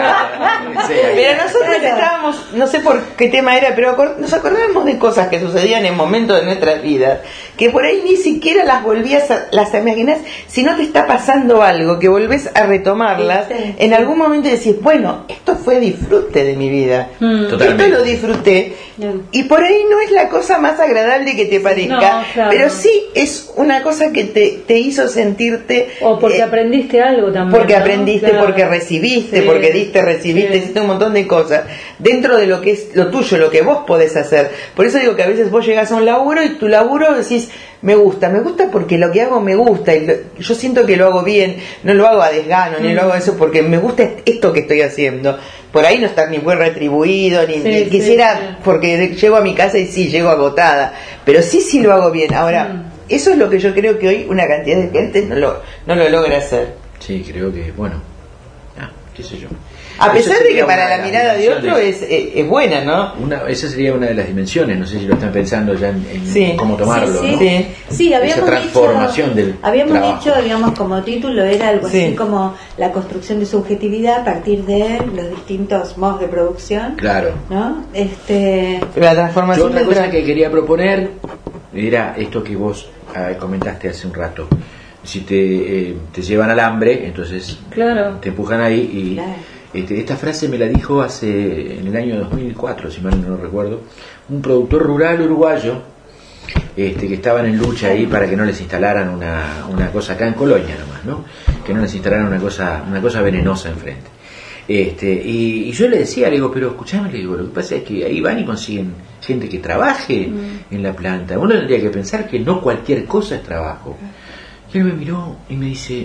Pero nosotros claro. estábamos, no sé por qué tema era, pero acor- nos acordábamos de cosas que sucedían en momentos de nuestras vidas, que por ahí ni siquiera las volvías a, las imaginás, si no te está pasando algo, que volvés a retomarlas, sí, sí. en algún momento decís, bueno, esto fue disfrute de mi vida, mm. esto lo disfruté, yeah. y por ahí no es la cosa más agradable que te parezca, no, claro. pero sí es una cosa que te, te hizo sentirte o porque eh, aprendiste algo también, porque ¿no? aprendiste, claro. porque recibiste, sí. porque diste, recibiste, sí. hiciste un montón de cosas dentro de lo que es lo tuyo, lo que vos podés hacer. Por eso digo que a veces vos llegás a un laburo y tu laburo decís, me gusta, me gusta porque lo que hago me gusta y lo, yo siento que lo hago bien, no lo hago a desgano, mm. ni lo hago eso porque me gusta esto que estoy haciendo. Por ahí no estar ni buen retribuido, ni, sí, ni sí, quisiera, sí. porque llego a mi casa y sí, llego agotada, pero sí, sí lo hago bien. Ahora, mm. eso es lo que yo creo que hoy una cantidad de gente no lo, no lo logra hacer. Sí, creo que, bueno, ah, qué sé yo. A pesar de que para la mirada de otro es, es, es buena, ¿no? Una, esa sería una de las dimensiones, no sé si lo están pensando ya en, en sí. cómo tomarlo, sí, sí. ¿no? Sí, sí habíamos esa transformación dicho, del habíamos trabajo. dicho, digamos, como título era algo sí. así como la construcción de subjetividad a partir de los distintos modos de producción. Claro. ¿No? Este... La transformación. Yo otra cosa que quería proponer era esto que vos eh, comentaste hace un rato. Si te, eh, te llevan al hambre, entonces claro. te empujan ahí y... Claro. Este, esta frase me la dijo hace en el año dos mil cuatro, si mal no recuerdo, un productor rural uruguayo este, que estaban en lucha ahí para que no les instalaran una, una cosa acá en Colonia nomás, ¿no? Que no les instalaran una cosa, una cosa venenosa enfrente. Este, y, y yo le decía, le digo, pero escuchame, le digo, lo que pasa es que ahí van y consiguen gente que trabaje mm. en la planta. Uno tendría que pensar que no cualquier cosa es trabajo. Y él me miró y me dice...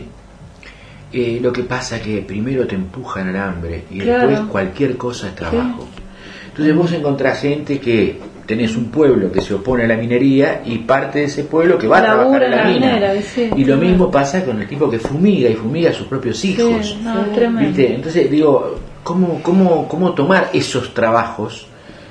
Eh, lo que pasa que primero te empujan al hambre y claro. después cualquier cosa es trabajo. Sí. Entonces vos encontrás gente que tenés un pueblo que se opone a la minería y parte de ese pueblo que va a trabajar en la, la mina. Minera, sí, y lo sí. mismo pasa con el tipo que fumiga y fumiga a sus propios hijos. Sí, no, ¿viste? Entonces digo, ¿cómo, cómo, cómo tomar esos trabajos?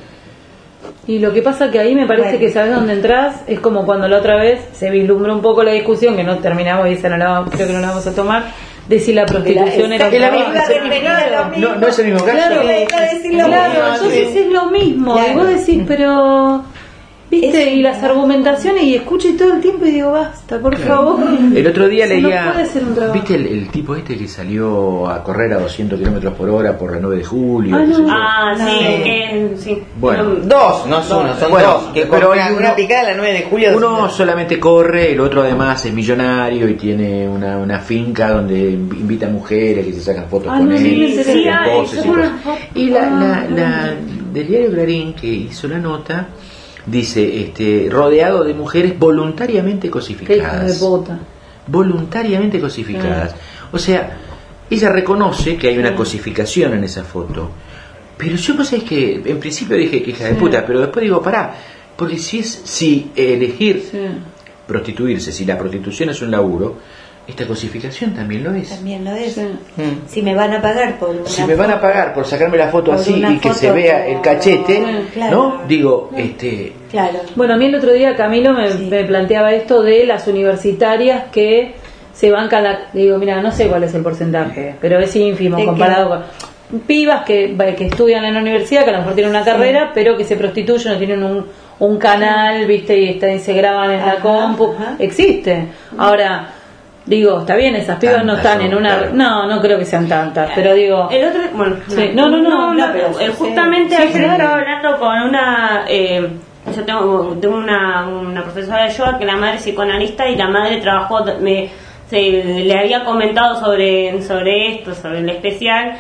Y lo que pasa que ahí me parece bueno. que sabes dónde entras, es como cuando la otra vez se vislumbró un poco la discusión, que no terminamos y esa no la vamos, creo que no la vamos a tomar, de si la prostitución la, era es la misma, no, no es el mismo caso. Claro, claro, entonces es lo mismo, claro. y vos decís, pero... ¿Viste? Es, y las argumentaciones, y escucho todo el tiempo y digo, basta, por claro. favor. El otro día leía, no puede ser un trabajo. ¿viste el, el tipo este que salió a correr a doscientos kilómetros por hora por la nueve de julio? Ah, no. ah no. sí, que, sí. Bueno, dos, no son uno, son bueno, dos. Que pero una, uno, una picada la nueve de julio. Uno doscientos solamente corre, el otro además es millonario y tiene una, una finca donde invita a mujeres que se sacan fotos ah, con no, él. Sí, sí, y, poses y, una... y la, la, la del diario Clarín que hizo la nota dice, este, rodeado de mujeres voluntariamente cosificadas. De puta. Voluntariamente cosificadas. Ah. O sea, ella reconoce que hay una cosificación en esa foto, Pero yo pues es que en principio dije que hija de Sí. puta, pero después digo, pará, porque si es si elegir Sí. prostituirse, si la prostitución es un laburo, esta cosificación también lo es. También lo es. Sí. Mm. Si me van a pagar por una Si me van a foto, pagar por sacarme la foto por así una y que foto se vea el por- cachete, Claro. ¿no? Digo, este, Claro. Bueno, a mí el otro día Camilo me, Sí. me planteaba esto de las universitarias que se bancan la... Digo, mira, no sé cuál es el porcentaje, pero es ínfimo ¿De qué? comparado con pibas que, que estudian en la universidad, que a lo mejor tienen una carrera, pero que se prostituyen o tienen un, un canal, viste, y, está, y se graban en la Ajá, compu. ajá. Existe. Ahora, digo, está bien, esas pibas no Tantas están en son, una... claro. No, no creo que sean tantas, pero digo... El otro, bueno, Sí. No, no, no, no, pero eh, sí, justamente sí, ayer sí. estaba hablando con una, eh, yo tengo, tengo una, una profesora de yoga que la madre es psicoanalista y la madre trabajó, me, se, le había comentado sobre, sobre esto, sobre el especial.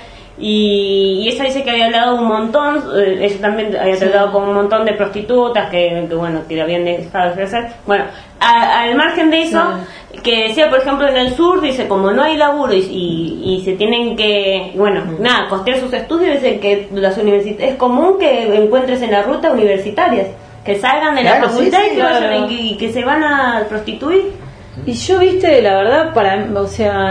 Y, y ella dice que había hablado un montón, eh, ella también había tratado con un montón de prostitutas que, que bueno, que le habían dejado de hacer. Bueno, a- al margen de eso, que decía, por ejemplo, en el sur, dice, como no hay laburo y, y, y se tienen que, bueno, nada, costear sus estudios, dice que las universit- es común que encuentres en la ruta universitarias, que salgan de Claro, la facultad sí, y, sí, que vayan- claro. y que, y que se van a prostituir. Y yo, viste, la verdad, para, o sea,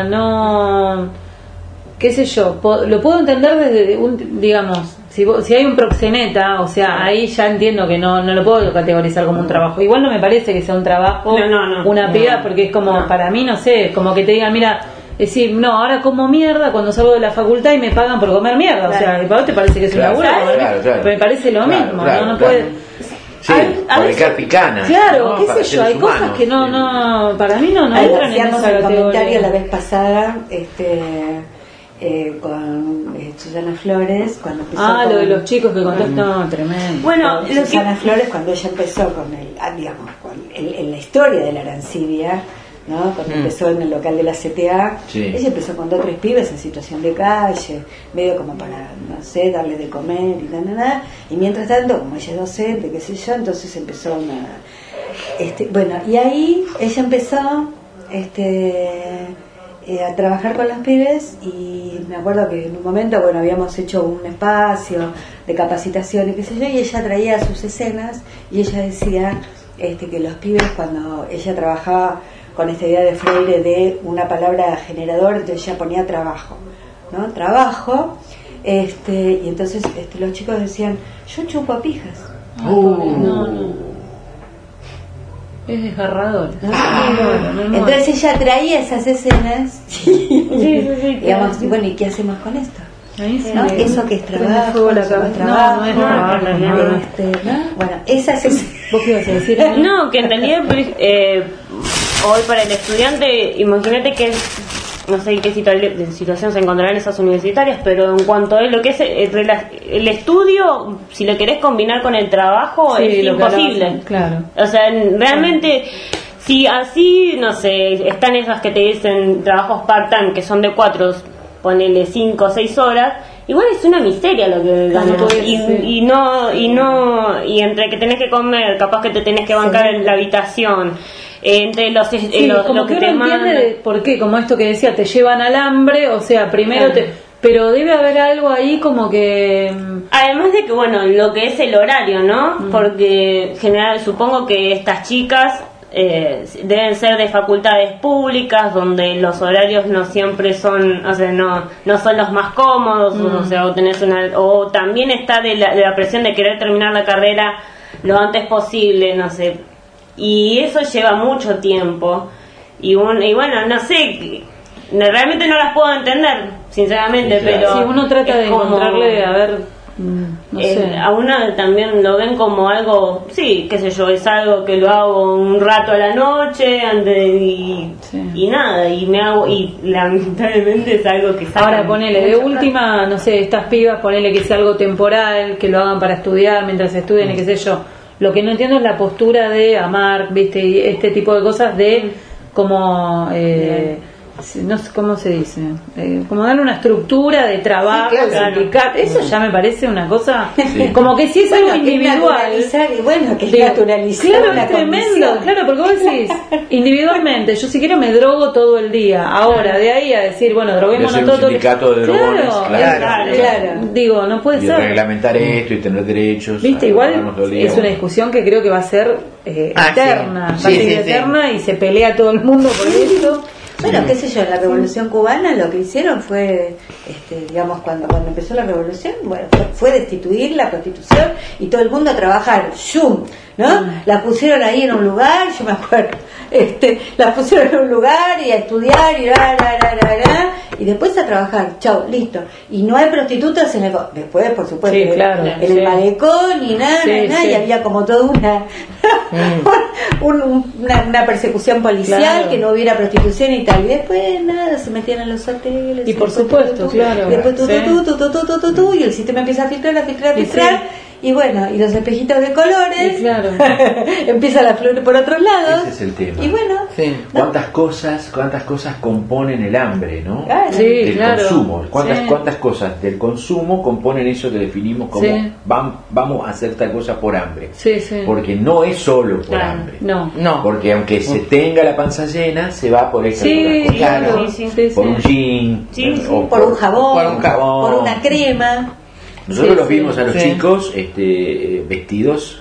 no, qué sé yo, po- lo puedo entender desde un, digamos, si, vos- si hay un proxeneta, o sea, ahí ya entiendo que no, no lo puedo categorizar como un trabajo. Igual no me parece que sea un trabajo, No, no, no. una No. piba, porque es como, No. para mí, no sé, como que te digan, mira, decir, no, ahora como mierda cuando salgo de la facultad y me pagan por comer mierda, o sea, Claro. que para vos te parece que es Claro, un laburo, claro, para mí claro, claro. me parece lo Claro, mismo, claro, no, no claro. puede... sí, Hay- a fabricar veces- picanas. Claro, ¿no? qué Para sé yo, seres hay cosas humanos. que no, no, para mí no, no Ahí entran en hacíamos esa el comentario categoría. la vez pasada este, eh, con eh, Susana Flores cuando empezó Ah, con, lo de los chicos que contaste, no, tremendo. Bueno, con lo que, Susana Flores cuando ella empezó con el, ah, digamos, con el, en la historia de la Arancibia, ¿no? Cuando Mm. empezó en el local de la C T A, Sí. ella empezó con dos o tres pibes en situación de calle, medio como para, no sé, darle de comer y nada, nada, y mientras tanto, como ella es docente, qué sé yo, entonces empezó una, este, bueno, y ahí ella empezó, este, eh, a trabajar con los pibes y me acuerdo que en un momento, bueno, habíamos hecho un espacio de capacitación y qué sé yo, y ella traía sus escenas y ella decía este, que los pibes, cuando ella trabajaba con esta idea de Freire de una palabra generador, entonces ella ponía trabajo, ¿no? Trabajo, este, y entonces este, los chicos decían, yo chupo a pijas. Uh. No, no. Es desgarrador. ¿no? no, no, no. Entonces ella traía esas escenas y, sí, sí, digamos, y bueno, ¿y qué hacemos con esto? Ahí se ¿No? me- Eso que es prende trabajo, fuego la eso no es cabeza. trabajo, No, no es no, trabajo, no, no, no. Este, ¿no? Bueno, esas es... ¿Vos qué ibas a decir? no, que en realidad eh, hoy para el estudiante, imagínate que no sé en qué situa- situación se encontrarán esas universitarias, pero en cuanto a lo que es el, rela- el estudio, si lo querés combinar con el trabajo, Sí, es lo que imposible. hablamos, claro. O sea, realmente, si así, no sé, están esas que te dicen trabajos part-time, que son de cuatro, ponele cinco o seis horas, igual es una miseria lo que ganas. pues, y, sí. y no, y no, y entre que tenés que comer, capaz que te tenés que bancar en la habitación, entre los, eh, Sí, los- como lo que que uno te entiende mandan. de por qué, como esto que decía, te llevan al hambre, o sea, primero Claro. te... Pero debe haber algo ahí como que... mm, Además de que, bueno, lo que es el horario, ¿no? Porque en general supongo que estas chicas eh, deben ser de facultades públicas donde los horarios no siempre son, o sea, no no son los más cómodos, o sea, o tenés una, o también está de la, de la presión de querer terminar la carrera lo antes posible, no sé. Y eso lleva mucho tiempo. Y, un, y bueno, no sé, no- realmente no las puedo entender, sinceramente, Sí, claro. pero... Si uno trata es de como- encontrarle, a ver, mm, no eh, sé. a una también lo ven como algo, sí, qué sé yo, es algo que lo hago un rato a la noche antes de- y, Sí. y nada, y me hago, y lamentablemente es algo que saca Ahora ponele, de mucha última, no sé, estas pibas, ponele que sea algo temporal, que lo hagan para estudiar mientras estudian y qué sé yo. Lo que no entiendo es la postura de amar, viste, y este tipo de cosas de como eh, no sé cómo se dice, eh, como darle una estructura de trabajo, Sí, claro. sindical, eso ya me parece una cosa, Sí. como que si es Bueno, algo que es individual. naturalizar, y bueno, que es Digo, naturalizar claro, una es tremendo, condición. claro, porque vos decís, individualmente, yo si quiero me drogo todo el día, ahora, de ahí a decir, bueno, De droguémonos ser un todo, todo el- sindicato de drogones, claro, claro, claro, claro. digo, no puede Y ser. reglamentar esto y tener derechos. Viste, a- igual darnos todo el día, es una bueno. discusión que creo que va a ser eh, Ah, eterna, sí. va a Sí, seguir sí, sí. eterna y se pelea todo el mundo por esto. Bueno, qué sé yo, en la Revolución Cubana lo que hicieron fue, este, digamos, cuando cuando empezó la Revolución, bueno, fue, fue destituir la Constitución y todo el mundo a trabajar, ¡shum! ¿No? Mm. La pusieron ahí en un lugar, yo me acuerdo, este, la pusieron en un lugar y a estudiar y ra, ra, ra, ra, ra, y después a trabajar, chao, listo. Y no hay prostitutas en el, después, por supuesto, Sí, en el- claro, en sí. el malecón y nada, Sí, nada, sí. y había como toda una, un- un- una, una persecución policial, Claro. que no hubiera prostitución y tal, y después nada, se metían en los hoteles Y por después supuesto, tu, tu, tu, claro, y después tu, sí. tu, tu, tu, tu, tu, tu, tu, y el sistema empieza a filtrar, a filtrar, a Y filtrar, y bueno, y los espejitos de colores Y claro. empiezan a fluir por otros lados, Ese es el tema. y bueno, Sí. ¿Cuántas cosas, cuántas cosas componen el hambre, ¿no? claro. Sí. Del claro. consumo. ¿Cuántas, Sí. cuántas cosas del consumo componen eso que definimos como Sí. vam- vamos a hacer tal cosa por hambre? Sí, sí. Porque no es solo por Claro. hambre. No. No. Porque aunque se tenga la panza llena, se va por esta Sí, otra cosa. claro. Sí, sí. Sí, Por sí. un jean, Sí, sí. o por un jabón, por un jabón. por una crema. Nosotros Sí, los vimos sí, a los sí. chicos este, eh, vestidos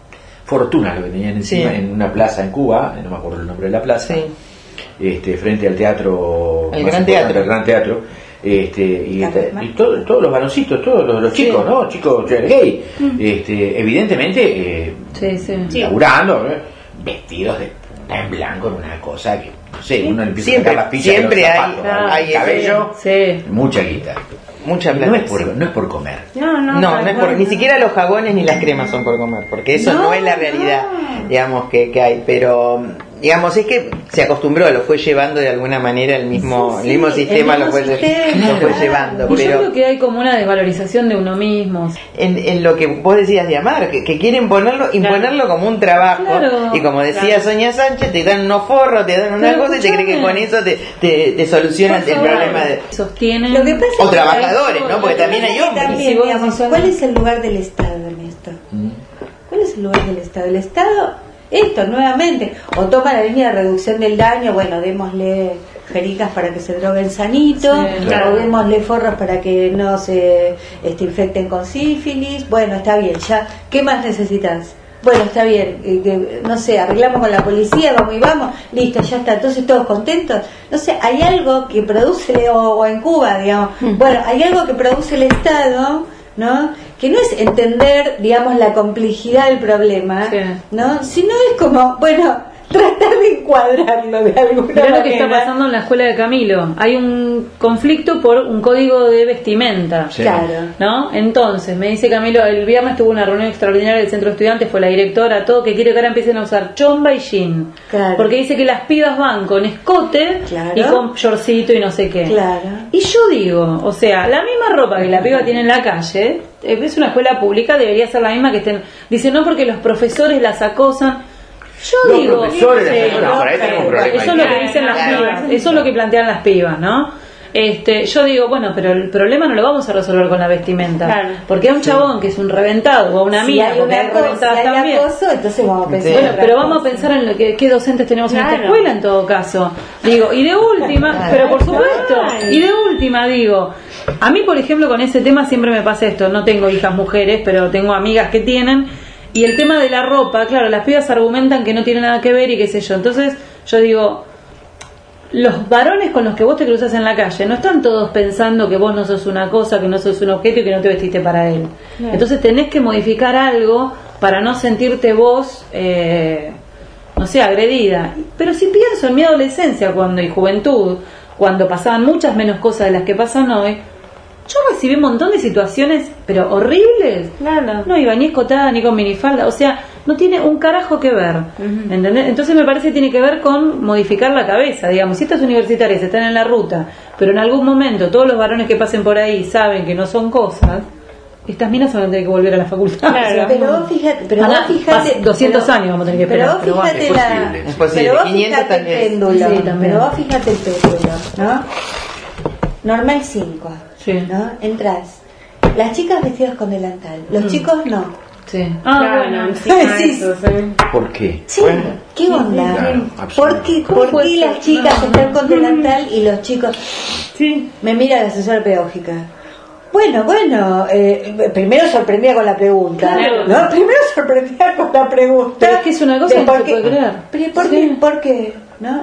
fortuna lo que tenían encima Sí. en una plaza en Cuba, no me acuerdo el nombre de la plaza, Sí. este, frente al teatro, El más Gran importante, Teatro. el Gran Teatro, este, y, Cada vez y más. todo- todos los varoncitos, todos los, los Sí. chicos, ¿no? Chicos gay, este, evidentemente eh, Sí, sí. Sí. laburando, ¿eh? Vestidos de punta en blanco, una cosa que, no sé, uno le empieza Siempre- a sacar las fichas siempre de los hay- zapatos, al hay ese- cabello, Sí. mucha guita. Mucha Y plata. no es por, no es por comer. No, no. No, tal no es cual. por, ni siquiera los jabones ni las cremas son por comer, porque eso no, No, es la realidad, digamos, que, que hay, pero digamos, es que se acostumbró, lo fue llevando de alguna manera el mismo, Sí, sí, el mismo el sistema, mismo lo fue, sistema, lo fue claro. llevando, Y yo pero creo que hay como una desvalorización de uno mismo. en, en lo que vos decías de amar, que, que quieren ponerlo, imponerlo como un trabajo, Claro. y como decía Claro. Sonia Sánchez, te dan unos forros, te dan una Pero cosa y te creen que escuchame. con eso te, te, te solucionan Por el favor, problema de... sostienen. Lo que pasa O es que trabajadores, hay- ¿no? Porque también hay hombres. también, Si vos digamos, decís- ¿cuál es el lugar del Estado en esto? ¿Mm? ¿Cuál es el lugar del Estado? El Estado, esto nuevamente, o toma la línea de reducción del daño, bueno, démosle jericas para que se droguen sanito, Sí, claro. o démosle forros para que no se este, infecten con sífilis, bueno, está bien, ya, ¿qué más necesitas? Bueno, está bien, eh, que, no sé, arreglamos con la policía, vamos y vamos, listo, ya está, entonces todos contentos. No sé, hay algo que produce, o, o en Cuba, digamos, bueno, hay algo que produce el Estado, ¿no? Que no es entender, digamos, la complejidad del problema, Sí. ¿no? Sino es como, bueno, tratar de encuadrarlo de alguna Mirá manera. lo que está pasando en la escuela de Camilo. Hay un conflicto por un código de vestimenta. Sí. Claro. ¿No? Entonces, me dice Camilo, el viernes tuvo una reunión extraordinaria del centro de estudiantes, fue la directora, todo, que quiere que ahora empiecen a usar chomba y jean. Claro. Porque dice que las pibas van con escote Claro. y con shortcito y no sé qué. Claro. Y yo digo, o sea, la misma ropa que la piba tiene en la calle, eh, es una escuela pública, debería ser la misma que estén. Dice, no, porque los profesores las acosan. Yo Los digo, profesores las sí, acosan, no, por ahí tenemos un problema eso es ahí. lo que dicen las Claro. pibas, eso es lo que plantean las pibas, ¿no? Este, yo digo, bueno, pero el problema no lo vamos a resolver con la vestimenta, Claro. porque a un chabón que es un reventado o a una Si mina, hay porque hay una cosa, si reventadas hay también. acoso, entonces vamos a pensar Sí. en Bueno, otra pero cosa. vamos a pensar en lo que qué docentes tenemos en esta Claro. escuela en todo caso. Digo, y de última, pero por supuesto, Ay. y de última digo, a mí por ejemplo con ese tema siempre me pasa esto, no tengo hijas mujeres, pero tengo amigas que tienen, y el tema de la ropa, claro, las pibas argumentan que no tiene nada que ver y qué sé yo. Entonces, yo digo, los varones con los que vos te cruzas en la calle no están todos pensando que vos no sos una cosa, que no sos un objeto y que no te vestiste para él. Claro. Entonces tenés que modificar algo para no sentirte vos, eh, no sé, agredida. Pero si pienso en mi adolescencia cuando y juventud, cuando pasaban muchas menos cosas de las que pasan hoy, yo recibí un montón de situaciones, pero horribles. Claro. No iba ni escotada ni con minifalda, o sea, no tiene un carajo que ver. Ujú. ¿Entendés? Entonces me parece que tiene que ver con modificar la cabeza, digamos. Si estas universitarias están en la ruta, pero en algún momento todos los varones que pasen por ahí saben que no son cosas, estas minas van a tener que volver a la facultad. Claro. Pero vos fíjate, pero vos Ana, fíjate, pas- doscientos pero- años vamos a tener que pero esperar. vos Pero bueno, fíjate es la, posible. Es posible. pero vos quinientos fíjate el también. péndulo, Sí, también. pero vos fíjate el péndulo, ¿no? Normal cinco, Sí. ¿no? Entras, las chicas vestidas con delantal, los chicos no. Sí. Ah, Claro, bueno. encima Sí, eso, sí. ¿Por qué? Sí, Bueno, ¿qué onda? claro, ¿Por qué, ¿Cómo por puede qué ser? las chicas No. están con delantal y los chicos? Sí. Me mira la asesora pedagógica. Bueno, bueno, eh, primero sorprendía con la pregunta, Claro. ¿no? Primero sorprendía con la pregunta. Pero es que es una cosa de que no por se qué- puede creer. Pero ¿por Sí. qué? ¿Por qué? ¿No?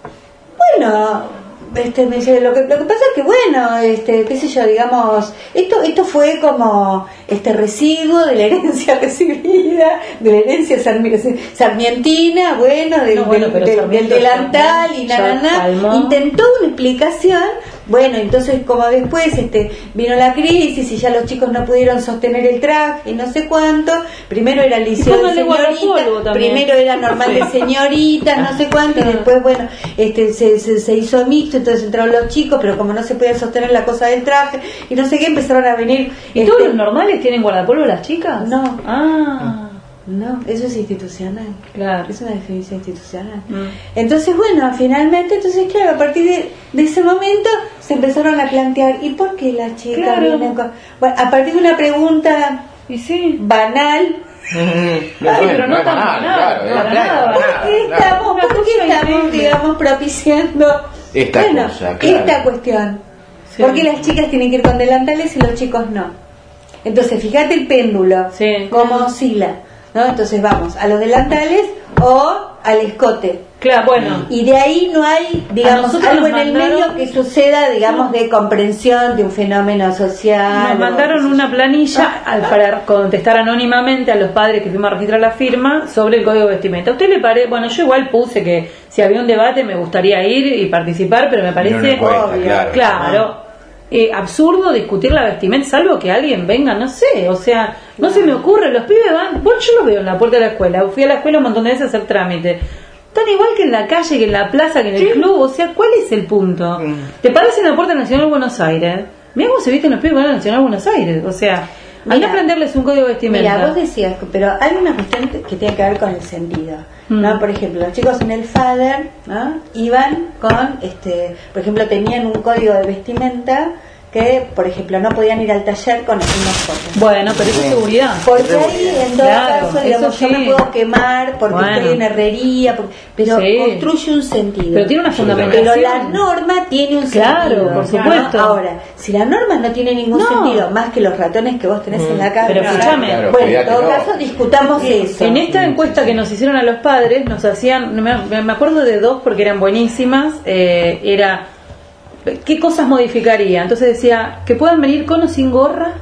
Bueno, este, me dice, lo que, lo que pasa es que bueno, este, qué sé yo, digamos, esto, esto fue como este residuo de la herencia recibida, de la herencia sarmi- sarmientina, bueno, del, No, bueno, del- pero del- del Sarmiento delantal y ya nada, nada. calmó. Intentó una explicación. Bueno, entonces como después este vino la crisis y ya los chicos no pudieron sostener el traje y no sé cuánto, primero era el liceo de póngale guardapolvo señoritas, también. primero era normal de señoritas, no sé cuánto, y después bueno, este se, se, se hizo mixto, entonces entraron los chicos, pero como no se podía sostener la cosa del traje y no sé qué, empezaron a venir. ¿Y este, todos los normales tienen guardapolvo las chicas? No. Ah, no, eso es institucional. claro. Es una definición institucional. Mm. Entonces, bueno, finalmente, entonces, claro, a partir de, de ese momento se empezaron a plantear, ¿y por qué las chicas Claro. vienen con...? Bueno, a partir de una pregunta Y sí. banal, No, Ay, no, pero no es tan banal, banal, claro, para es- nada. ¿por qué claro. estamos, Una por qué cosa estamos increíble. digamos, propiciando Esta bueno, cosa, claro. esta cuestión? Sí. ¿Por qué las chicas tienen que ir con delantales y los chicos no? Entonces, fíjate el péndulo, Sí. cómo oscila, ¿no? Entonces vamos a los delantales o al escote. Claro, bueno. Y de ahí no hay, digamos, nosotros algo nos en el mandaron- medio que suceda, digamos, de comprensión de un fenómeno social. Nos o mandaron qué sé una yo. planilla al- para contestar anónimamente a los padres que fuimos a registrar la firma sobre el código de vestimenta. ¿A usted le parece? Bueno, yo igual puse que si había un debate me gustaría ir y participar, pero me parece No, no cuenta, obvio. claro. claro, eh, absurdo discutir la vestimenta, salvo que alguien venga, no sé, o sea, no se me ocurre, los pibes van, bueno, yo los veo en la puerta de la escuela, fui a la escuela un montón de veces a hacer trámite. Tan igual que en la calle, que en la plaza, que en el club, o sea, ¿cuál es el punto? Mm. Te paras en la Puerta Nacional de Buenos Aires, mira cómo se visten los pibes en la Nacional de Buenos Aires, o sea, anda Mira, a plantearles un código de vestimenta. Mira, vos decías, pero hay una cuestión que tiene que ver con el sentido, ¿no? Mm. Por ejemplo, los chicos en el FADER, ¿no? Iban con, este, por ejemplo, tenían un código de vestimenta que, por ejemplo, no podían ir al taller con las mismas cosas. Bueno, pero eso es Sí. seguridad. Porque ahí, en todo Claro, caso, digamos, eso yo me sí. puedo quemar porque Bueno. estoy en herrería, porque- pero Sí. construye un sentido. Pero tiene una Absolutamente. Pero fundamentación. la norma tiene un Claro, sentido. por ¿no? supuesto. Ahora, si la norma no tiene ningún No. sentido más que los ratones que vos tenés en la casa, Pero escúchame. Claro, bueno, en todo cuídatelo. caso discutamos eso. En esta encuesta que nos hicieron a los padres, nos hacían, me, me acuerdo de dos porque eran buenísimas, eh, era, ¿qué cosas modificaría? Entonces decía, que puedan venir con o sin gorra,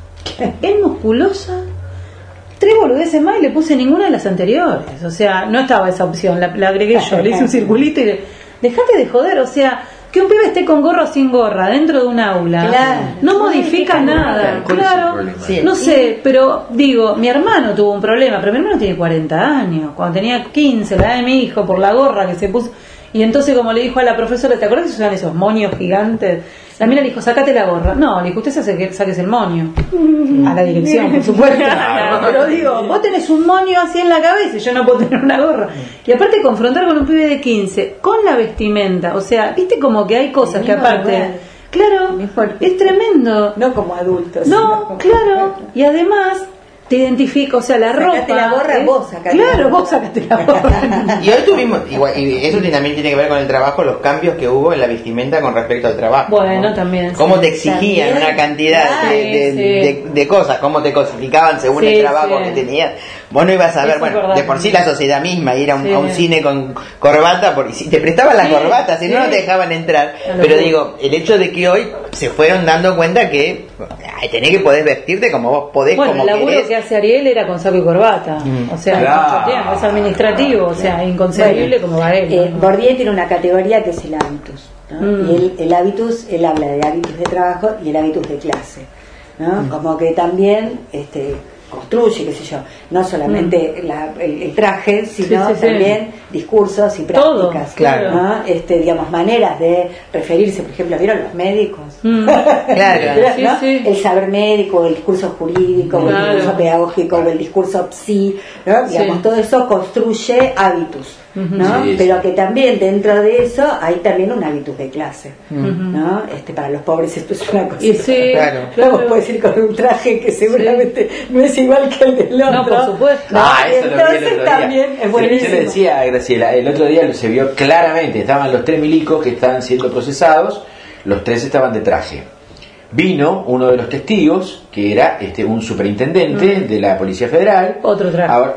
es musculosa, tres boludeces más y le puse ninguna de las anteriores, o sea, no estaba esa opción, la, la agregué yo, le hice un circulito y le, dejate de joder, o sea, que un pibe esté con gorra o sin gorra dentro de un aula, Claro. no No modifica modifica nada, nada. ¿Cuál es el claro, problema? Sí. no sé, pero digo, mi hermano tuvo un problema, pero mi hermano tiene cuarenta años, cuando tenía quince, la edad de mi hijo, por la gorra que se puso, y entonces como le dijo a la profesora, ¿te acuerdas que se usan esos moños gigantes? La mina le dijo, sacate la gorra. No, le dijo, usted se hace que saques el moño. A la dirección, por supuesto. Pero digo, vos tenés un moño así en la cabeza y yo no puedo tener una gorra. Y aparte confrontar con un pibe de quince, con la vestimenta, o sea, viste como que hay cosas El que mismo aparte... lugar. Claro, Mejor. es tremendo. No como adultos. No, sino- claro, y además te identifico, o sea, la Sacate ropa. la gorra, es- vos sacate Claro, la gorra. vos sacate la gorra. Y hoy tuvimos, igual, y eso también tiene que ver con el trabajo, los cambios que hubo en la vestimenta con respecto al trabajo. Bueno, ¿no? también, Cómo sí. te exigían También. una cantidad Ah, de, de, sí, de- de cosas, cómo te cosificaban según Sí, el trabajo sí. que tenías. Vos no ibas a ver, Eso es bueno, verdad. de por sí la sociedad misma, ir a un, Sí. a un cine con corbata, porque si te prestaban las Sí, corbatas, si no, sí. no te dejaban entrar. Una Pero locura. digo, el hecho de que hoy se fueron dando cuenta que ay, tenés que podés vestirte como vos podés, Bueno, como el laburo querés. que hace Ariel era con saco y corbata. Mm. O sea, Claro. mucho tiempo, es administrativo, o sea, inconcebible como va él. Eh, ¿no? Bourdieu tiene una categoría que es el hábitus, ¿no? Mm. Y el, el hábitus, él habla de hábitus de trabajo y el hábitus de clase, ¿no? Mm. Como que también este, construye, qué sé yo, no solamente la- el, el traje, sino Mm. Sí, sí, sí. también discursos y Todo, prácticas, claro. ¿no? Este, digamos, maneras de referirse, por ejemplo, ¿vieron los médicos? Mm. Claro. ¿no? Sí, sí. El saber médico, el discurso jurídico, Claro. el discurso pedagógico, o el discurso psi, ¿no? Digamos, Sí. todo eso construye hábitos, ¿no? Sí, sí. Pero que también dentro de eso hay también un hábitus de clase, ¿no? Este, para los pobres esto es una cosa. Y sí, Claro. No, vos podés ir con un traje que seguramente no es igual que el del otro. No, por supuesto. ¿no? Ah, eso lo vi el Entonces otro día. también es Yo buenísimo. le decía a Graciela, el otro día se vio claramente, estaban los tres milicos que estaban siendo procesados, los tres estaban de traje. Vino uno de los testigos, que era este un superintendente de la Policía Federal. Otro traje. Ahora,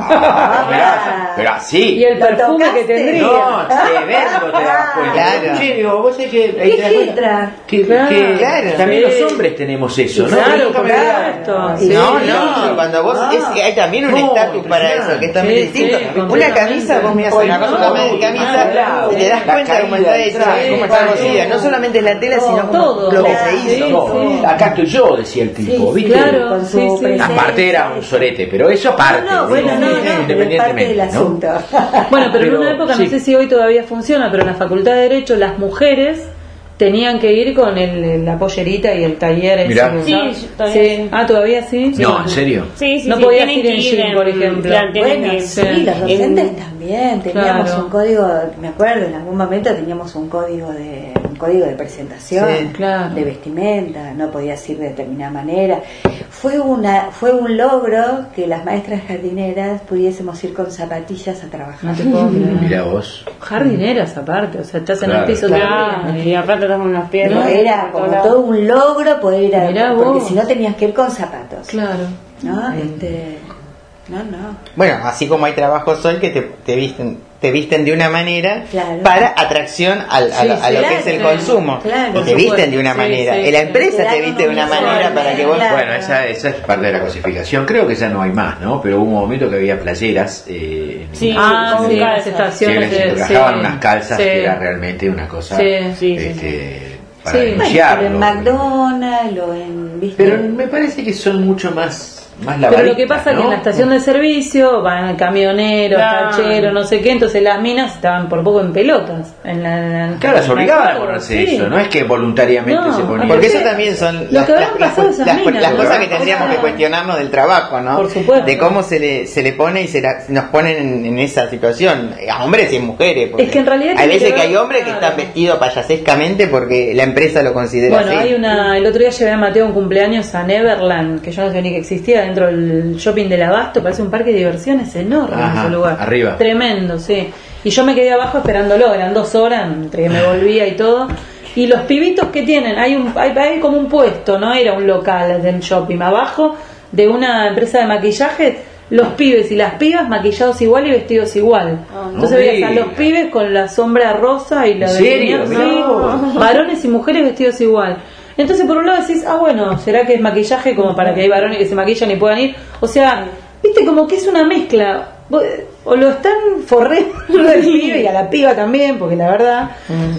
ah, mirá, pero así. Y el ¿Lo perfume que tocaste? tendría. No, de verlo te das cuenta. Claro. Che, digo, vos sabés que ahí ¿Qué te das cuenta filtra? que, Claro. que Claro. también Sí. los hombres tenemos eso, ¿no? Claro, Pero nunca por me había- supuesto. Sí. No, Sí. no, cuando vos No. es, hay también un No, estatus para eso, que es también Sí, distinto. sí, Una completamente. camisa, vos mirás una cosa, No, una de camisa, claro. y te das La cuenta de cómo caída está del hecha, traje, cómo está todo. cosida. No solamente es la tela, sino como Todo. lo que Claro. se hizo. Sí, No, sí. acá estoy yo, decía el tipo, Sí, ¿viste? claro. con su Sí, sí. presencia. Aparte era un sorete, pero eso aparte. No, no, bueno, digo, no, no, pero es parte independientemente, del ¿no? asunto. Bueno, pero, en Pero, una época, sí. no sé si hoy todavía funciona, pero en la Facultad de Derecho las mujeres tenían que ir con el, la pollerita y el taller ese Mirá. que Sí, usaba. yo todavía sí. Ah, ¿todavía sí? No, ¿en serio? Sí, sí, No sí, podías tienen ir en que jean, por ejemplo. claro, tienen Bueno, que- sí, Sí. los docentes En- también teníamos Claro. un código, me acuerdo, en algún momento teníamos un código de un código de presentación, Sí, claro. de vestimenta, no podías ir de determinada manera. Fue una fue un logro que las maestras jardineras pudiésemos ir con zapatillas a trabajar. No te puedo creer. Mirá vos. Jardineras aparte, o sea, estás en el Claro. piso todo el Claro, día. y aparte estás con unas piernas. Pero era como Hola. todo un logro poder ir a, Mirá porque vos. si no tenías que ir con zapatos, Claro. ¿no? Este, no, no. Bueno, así como hay trabajos hoy que te, te visten te visten de una manera Claro. para atracción al, a, Sí, lo- a sí, lo claro, que es el sí. consumo. Claro. Y Por te supuesto. visten de una Sí, manera. sí, y la sí. empresa Te te dan viste de una un uniforme, manera para que vos... claro. Bueno, esa, esa es parte de la cosificación. Creo que ya no hay más, ¿no? Pero hubo un momento que había playeras. Eh, en- Sí, Ah, con sí, las calzas. Sí, estaciones que de... trabajaban sí, unas calzas sí. que era realmente una cosa Sí, sí, sí, este, para Sí. denunciarlo. Bueno, pero en McDonald's o en ¿viste? Pero me parece que son mucho más, más Pero lavaditas, lo que pasa es ¿no? que en la estación de servicio van camioneros, Claro. tacheros, no sé qué, entonces las minas estaban por poco en pelotas. En la, en la- Claro, las me obligaban a acuerdo, ponerse sí. eso, no es que voluntariamente No, se ponían. Porque Sí. eso también son Lo las, que habrán las- las- pasado esas las- minas, las ¿no? cosas que tendríamos que cuestionarnos del trabajo, ¿no? Por supuesto. De cómo se le, se le pone y se la- nos ponen en, en esa situación, a hombres y mujeres. porque Es que en realidad hay tiene veces que que ver- hay hombres que claro. están vestidos payasescamente porque la empresa lo considera Bueno, así. hay una. El otro día llevé a Mateo un cumpleaños a Neverland, que yo no sabía ni que existía, dentro del shopping del Abasto. Parece un parque de diversiones enorme Ajá, ese lugar. arriba. Tremendo, sí. Y yo me quedé abajo esperándolo, eran dos horas entre que me volvía y todo. Y los pibitos que tienen, hay un hay, hay como un puesto, no era un local del shopping, abajo de una empresa de maquillaje. Los pibes y las pibas maquillados igual y vestidos igual. Entonces no veías a digas. los pibes con la sombra rosa y la ¿En de serio? sí, Mirá vos. varones y mujeres vestidos igual. Entonces por un lado decís, ah bueno, ¿será que es maquillaje como para que hay varones que se maquillan y puedan ir? O sea, viste como que es una mezcla. Vos- O lo están forreando al pibe y a la piba también, porque la verdad,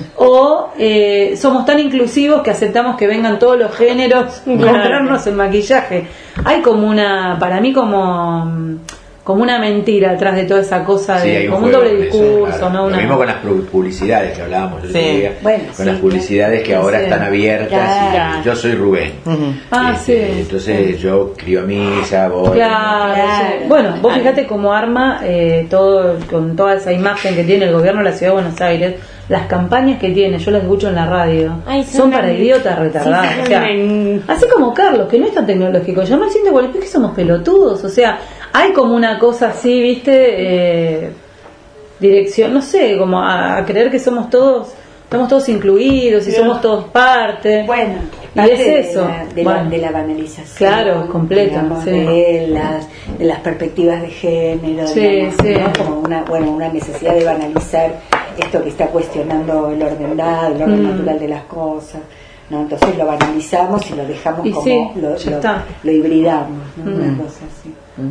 o eh, somos tan inclusivos que aceptamos que vengan todos los géneros a comprarnos el maquillaje. Hay como una, para mí como como una mentira atrás de toda esa cosa, Sí, de, hay un como un juego doble con eso, discurso, claro. ¿no? Lo Una- mismo con las pu- publicidades que hablábamos el otro Sí. día, Bueno, con sí, las publicidades que claro. ahora Sí. están abiertas. Claro. Y yo soy Rubén. Ujú. Ah, Este, sí. Entonces yo escribo a misa, voy. Claro, Claro. sí. Bueno, vos fíjate cómo arma eh, todo, con toda esa imagen que tiene el gobierno de la Ciudad de Buenos Aires, las campañas que tiene, yo las escucho en la radio, Ay, son, son para una- idiotas retardadas. sí, o sea, son una- así como Carlos, que no es tan tecnológico, llama al ciento cuarenta y que somos pelotudos, o sea, hay como una cosa así, viste, eh, dirección, no sé, como a, a creer que somos todos, estamos todos incluidos y somos todos parte. Bueno, y parte es eso. de la, de, Bueno. la, de la banalización. Claro, completa, digamos, sí. de, las, de las perspectivas de género, Sí, digamos, sí. ¿no? Como una, bueno, una necesidad de banalizar esto que está cuestionando el orden dado, el orden Mm. natural de las cosas. ¿No? Entonces lo banalizamos y lo dejamos Y como sí, lo, ya lo, está. lo hibridamos, ¿no? Mm. Una cosa así.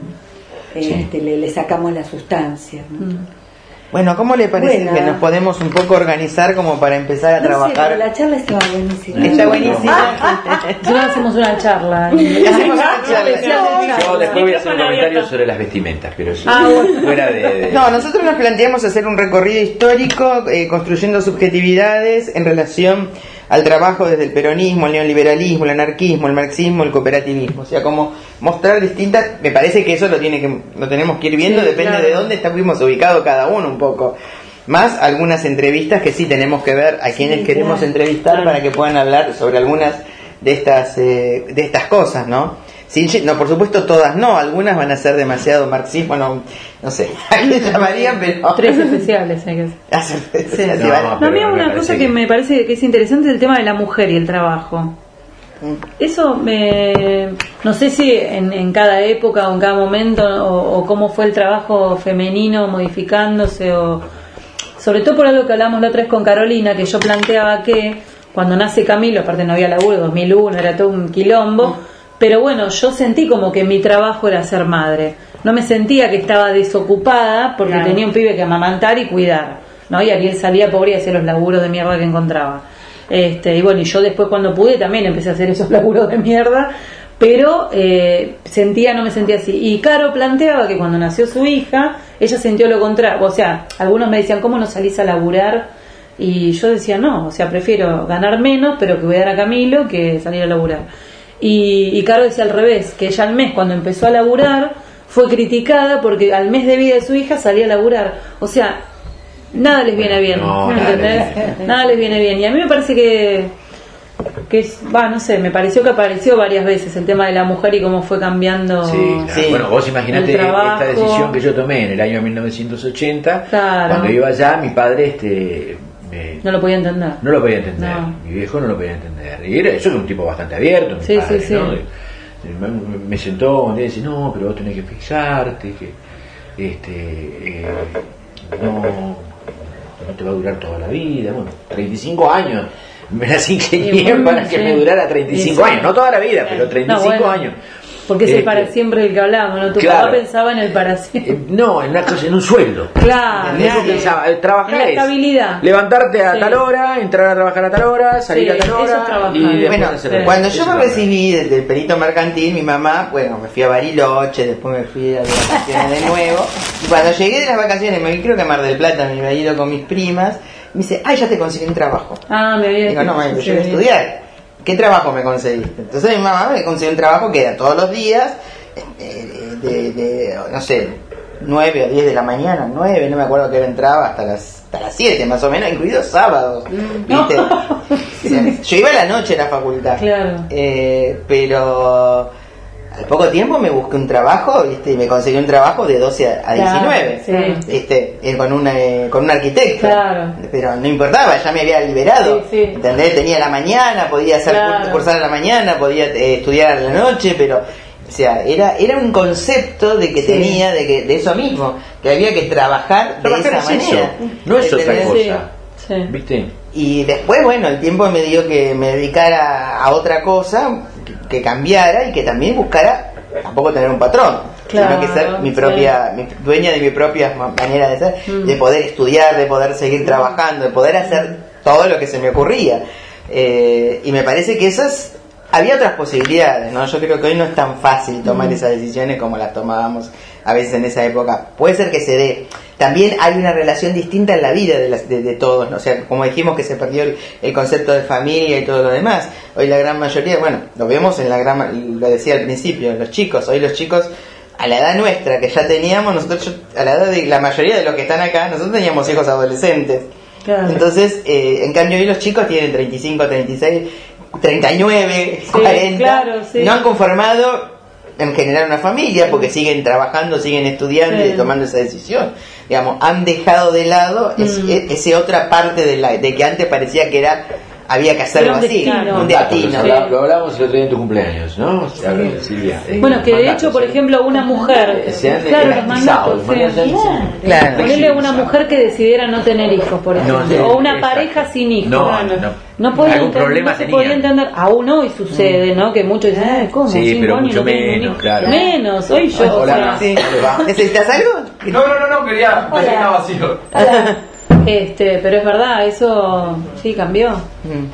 Este, le, le sacamos la sustancia, ¿no? Mm. Bueno, ¿cómo le parece Buena. que nos podemos un poco organizar como para empezar a No sé, trabajar? pero la charla estaba buenísima. Está buenísima. Nosotros hacemos una charla. Hacemos una charla. Yo después voy a hacer un Micrófono comentario abierto. sobre las vestimentas, pero eso Ah, bueno. fuera de, de- No, nosotros nos planteamos hacer un recorrido histórico, eh, construyendo subjetividades en relación al trabajo desde el peronismo, el neoliberalismo, el anarquismo, el marxismo, el cooperativismo. O sea, como mostrar distintas, me parece que eso lo tiene que lo tenemos que ir viendo, sí, depende claro. de dónde estamos ubicados cada uno un poco. Más algunas entrevistas que sí tenemos que ver a quienes sí, queremos claro. entrevistar claro. para que puedan hablar sobre algunas de estas eh, de estas cosas, ¿no? Sí, no, por supuesto todas no, algunas van a ser demasiado marxismo, no, no sé, ¿a qué llamarían? Pero... Tres especiales hay que hacer. Sí. Sí. No, no, no, a mí una cosa que... que me parece que es interesante es el tema de la mujer y el trabajo. Eso me, no sé si en, en cada época o en cada momento o, o cómo fue el trabajo femenino modificándose o sobre todo por algo que hablamos la otra vez con Carolina, que yo planteaba que cuando nace Camilo, aparte no había laburo, dos mil uno, era todo un quilombo, mm. pero bueno, yo sentí como que mi trabajo era ser madre, no me sentía que estaba desocupada porque claro. tenía un pibe que amamantar y cuidar, ¿no? Y Ariel salía pobre y hacía los laburos de mierda que encontraba. Este, y bueno, y yo después cuando pude también empecé a hacer esos laburos de mierda, pero eh, sentía, no me sentía así. Y Caro planteaba que cuando nació su hija, ella sintió lo contrario. O sea, algunos me decían, ¿cómo no salís a laburar? Y yo decía, no, o sea, prefiero ganar menos, pero que cuidar a Camilo que salir a laburar. Y, y Caro decía al revés, que ella al mes, cuando empezó a laburar, fue criticada porque al mes de vida de su hija salía a laburar. O sea, nada les viene bien, no, ¿entendés? Nada, nada les viene bien. Y a mí me parece que que es, va, no sé, me pareció que apareció varias veces el tema de la mujer y cómo fue cambiando. Sí, claro. Sí. Bueno, vos imaginate esta decisión que yo tomé en el año mil novecientos ochenta, claro. cuando iba allá, mi padre este me, no lo podía entender. No lo podía entender, no. Mi viejo no lo podía entender. Y era, eso era un tipo bastante abierto, mi sí, padre, sí, ¿no? Sí. Me, me sentó un día y dice, no, pero vos tenés que fijarte que este eh, no, no te va a durar toda la vida. Bueno, treinta y cinco años. Me las ingenié bueno, para que sí. me durara treinta y cinco sí. años, no toda la vida, pero treinta y cinco no, bueno, años. Porque es este, el para siempre del que hablamos, ¿no? Tu claro, papá pensaba en el para siempre. Eh, no, en una cosa, en un sueldo. Claro. Eso pensaba, eh, trabajar en la estabilidad. Es levantarte a sí. tal hora, entrar a trabajar a tal hora, salir sí, a tal hora. Y bueno, sí. cuando yo me recibí del perito mercantil, mi mamá, bueno, me fui a Bariloche, después me fui a las vacaciones de nuevo. Y cuando llegué de las vacaciones, me creo que a Mar del Plata me había ido con mis primas. Me dice, ay, ya te conseguí un trabajo. Ah, me había dicho. Digo, no, mami, yo voy a estudiar. ¿Qué trabajo me conseguiste? Entonces mi mamá me consiguió un trabajo que era todos los días, de, de, de no sé, nueve o diez de la mañana, nueve, no me acuerdo que hora entraba, hasta las hasta las siete más o menos, incluidos sábados, ¿viste? No. Sí. Yo iba a la noche a la facultad. Claro. Eh, pero... al poco tiempo me busqué un trabajo, ¿viste? Y me conseguí un trabajo de doce a diecinueve, claro, sí. ¿Viste? Eh, con, una, eh, con un arquitecto. Claro. Pero no importaba, ya me había liberado. Sí, sí. ¿Entendés? Tenía la mañana, podía hacer claro. cursar a la mañana, podía eh, estudiar a la noche, pero... o sea, era era un concepto de que sí. tenía, de que de eso mismo, que había que trabajar, trabajar de esa manera. Eso. No es otra cosa. Sí. ¿Viste? Y después, bueno, el tiempo me dio que me dedicara a otra cosa, que cambiara y que también buscara tampoco tener un patrón, claro, sino que ser mi propia, sí. mi, dueña de mi propia manera de ser, mm. de poder estudiar, de poder seguir mm. trabajando, de poder hacer todo lo que se me ocurría. Eh, y me parece que esas, había otras posibilidades, ¿no? Yo creo que hoy no es tan fácil tomar mm. esas decisiones como las tomábamos a veces en esa época. Puede ser que se dé. También hay una relación distinta en la vida de, las, de, de todos, ¿no? O sea, como dijimos que se perdió el, el concepto de familia y todo lo demás. Hoy la gran mayoría, bueno, lo vemos en la gran, lo decía al principio, los chicos, hoy los chicos, a la edad nuestra que ya teníamos, nosotros, a la edad de la mayoría de los que están acá, nosotros teníamos hijos adolescentes. Claro. Entonces, eh, en cambio hoy los chicos tienen treinta y cinco, treinta y seis, treinta y nueve, sí, cuarenta, claro, sí. no han conformado en generar una familia porque siguen trabajando, siguen estudiando sí. y tomando esa decisión. Digamos, han dejado de lado mm. ese, ese otra parte de la de que antes parecía que era había que hacerlo un así, destino. un destino. Sí. Lo hablamos el otro día en tu cumpleaños, ¿no? Sí. Silvia. Bueno, que de hecho, por ejemplo, una mujer, claro, los mandatos, claro, ponerle a una mujer que decidiera no tener hijos, por ejemplo, no, no, o una exacto. pareja sin hijos. No, no, no. No, podía entender, no se podía entender, aún hoy sucede, ¿no? Que muchos dicen, ah, ¿cómo? Sí, pero mucho menos, claro. Menos, hoy yo. Hola, sí. ¿Necesitas algo? No, no, no, no, quería, me está vacío. Este, pero es verdad, eso sí cambió. Mm.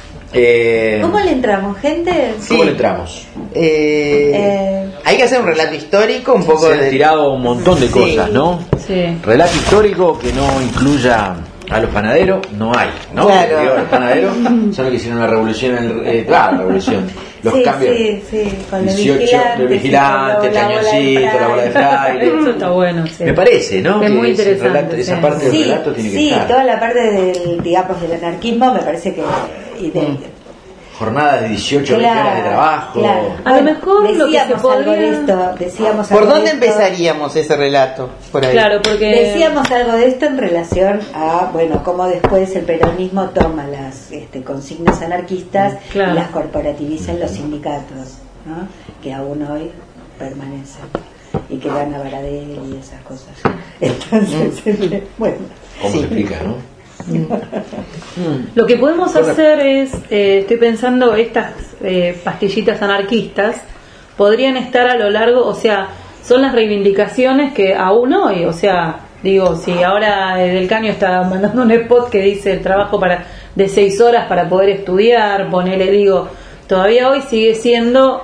Eh, ¿Cómo le entramos, gente? Sí. ¿Cómo le entramos? Eh, eh, hay que hacer un relato histórico, un poco se han de... tirado un montón de cosas, sí. ¿no? Sí. Relato histórico que no incluya A los panaderos no hay, ¿no? Claro. Digo, los panaderos son los que hicieron la revolución, en el, eh, claro, la revolución. Los sí, cambios. Sí, sí, con el dieciocho, vigilante, el vigilante, el la bola de cañoncito, la bola de fraile. Eso está bueno, sí. Me parece, ¿no? Es Que muy ese interesante, relato- esa sí. parte del Sí, relato tiene que sí, estar. toda la parte del, digamos, del anarquismo me parece que... Y de, Mm. Jornadas de dieciocho, veinte horas de trabajo. claro. A lo mejor lo que se decíamos algo podría- de esto, decíamos ¿Por algo dónde de esto. empezaríamos ese relato? Por ahí. Claro, porque Decíamos algo de esto en relación a, bueno, cómo después el peronismo toma las este, consignas anarquistas Claro. y las corporativiza en los sindicatos, ¿no? Que aún hoy permanecen y que gana Baradel y esas cosas. Entonces, bueno, ¿Cómo Sí. se explica, no? lo que podemos Correcto. hacer es, eh, estoy pensando, estas eh, pastillitas anarquistas podrían estar a lo largo, o sea, son las reivindicaciones que aún hoy, o sea, digo, si ahora eh, Del Caño está mandando un spot que dice el trabajo para de seis horas para poder estudiar, ponele, digo, todavía hoy sigue siendo,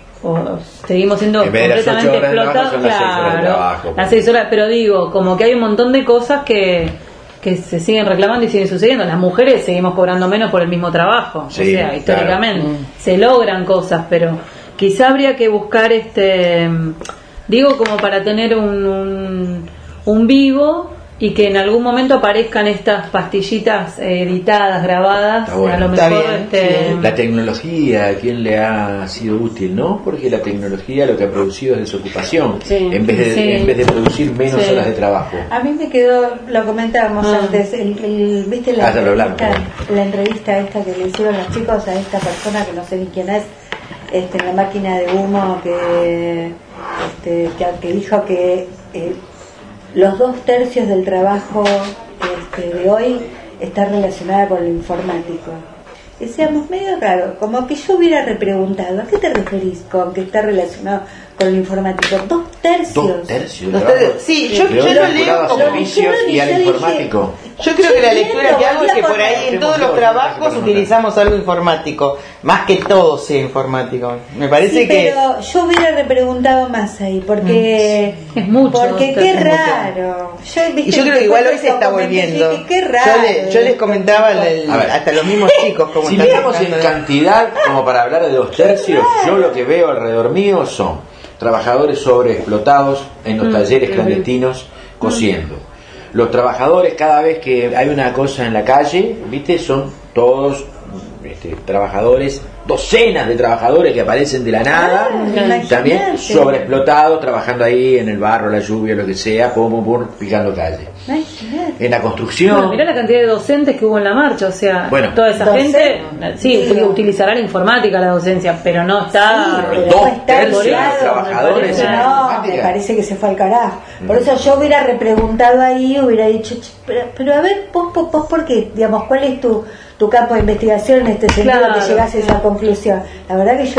o seguimos siendo En vez de las completamente ocho horas de trabajo, explotados, son las seis horas de claro, trabajo. las seis horas, pero digo, como que hay un montón de cosas que que se siguen reclamando y siguen sucediendo. Las mujeres seguimos cobrando menos por el mismo trabajo, Sí, o sea, claro. históricamente Mm. se logran cosas, pero quizá habría que buscar este, digo, como para tener un, un, un vivo y que en algún momento aparezcan estas pastillitas eh, editadas, grabadas, Está bueno. a lo Está mejor bien, este, sí. La tecnología, ¿a quién le ha sido útil, no? Porque la tecnología lo que ha producido es desocupación, Sí. en vez de Sí. en vez de producir menos Sí. horas de trabajo. a mí me quedó, lo comentábamos Ah. antes, el, el- viste la, Ah, ya lo hablamos, entrevista, perdón. la entrevista esta que le hicieron los chicos a esta persona que no sé ni quién es, este, en la máquina de humo que, este, que, que dijo que eh, los dos tercios del trabajo este, de hoy está relacionada con lo informático. Decíamos, medio raro, como que yo hubiera repreguntado, ¿a qué te referís con que está relacionado con lo informático? Dos tercios. Dos tercios de Los trabajo. tres- sí, yo, De yo hoy lo vinculado leo a como... servicios y al yo dije- informático. Yo creo que la Sí, lectura que hago es que por ahí en todos los trabajos utilizamos algo informático, más que todo sea informático. Me parece Sí, que... pero yo hubiera repreguntado más ahí, porque Es mucho, porque es qué mucho. raro. Yo, Y viste, yo creo que después igual hoy lo se está comenté, volviendo. dije, qué Yo, raro. le- yo les comentaba el- A ver. hasta los mismos chicos como Si están miramos en trabajando. cantidad, como para hablar de dos tercios, yo lo que veo alrededor mío son trabajadores sobreexplotados en los talleres clandestinos cosiendo. Los trabajadores, cada vez que hay una cosa en la calle, ¿viste? Son todos este, trabajadores, docenas de trabajadores que aparecen de la nada, imagínate. también sobreexplotados, trabajando ahí en el barro, la lluvia, lo que sea, pum, pum, pum, picando calle. Imagínate. En la construcción. bueno, mirá la cantidad de docentes que hubo en la marcha, o sea, Bueno. toda esa Docente. gente, sí, Sí. utilizará la informática, la docencia, pero no está... pero Pero dos no está tercios de ligado, trabajadores me parece, en no, informática. me parece que se fue al carajo. Por eso yo hubiera repreguntado ahí, hubiera dicho, "Che, pero, pero a ver, vos, vos, vos, ¿por qué? Digamos, ¿cuál es tu, tu campo de investigación en este sentido Claro, que llegás a esa conclusión? La verdad que yo...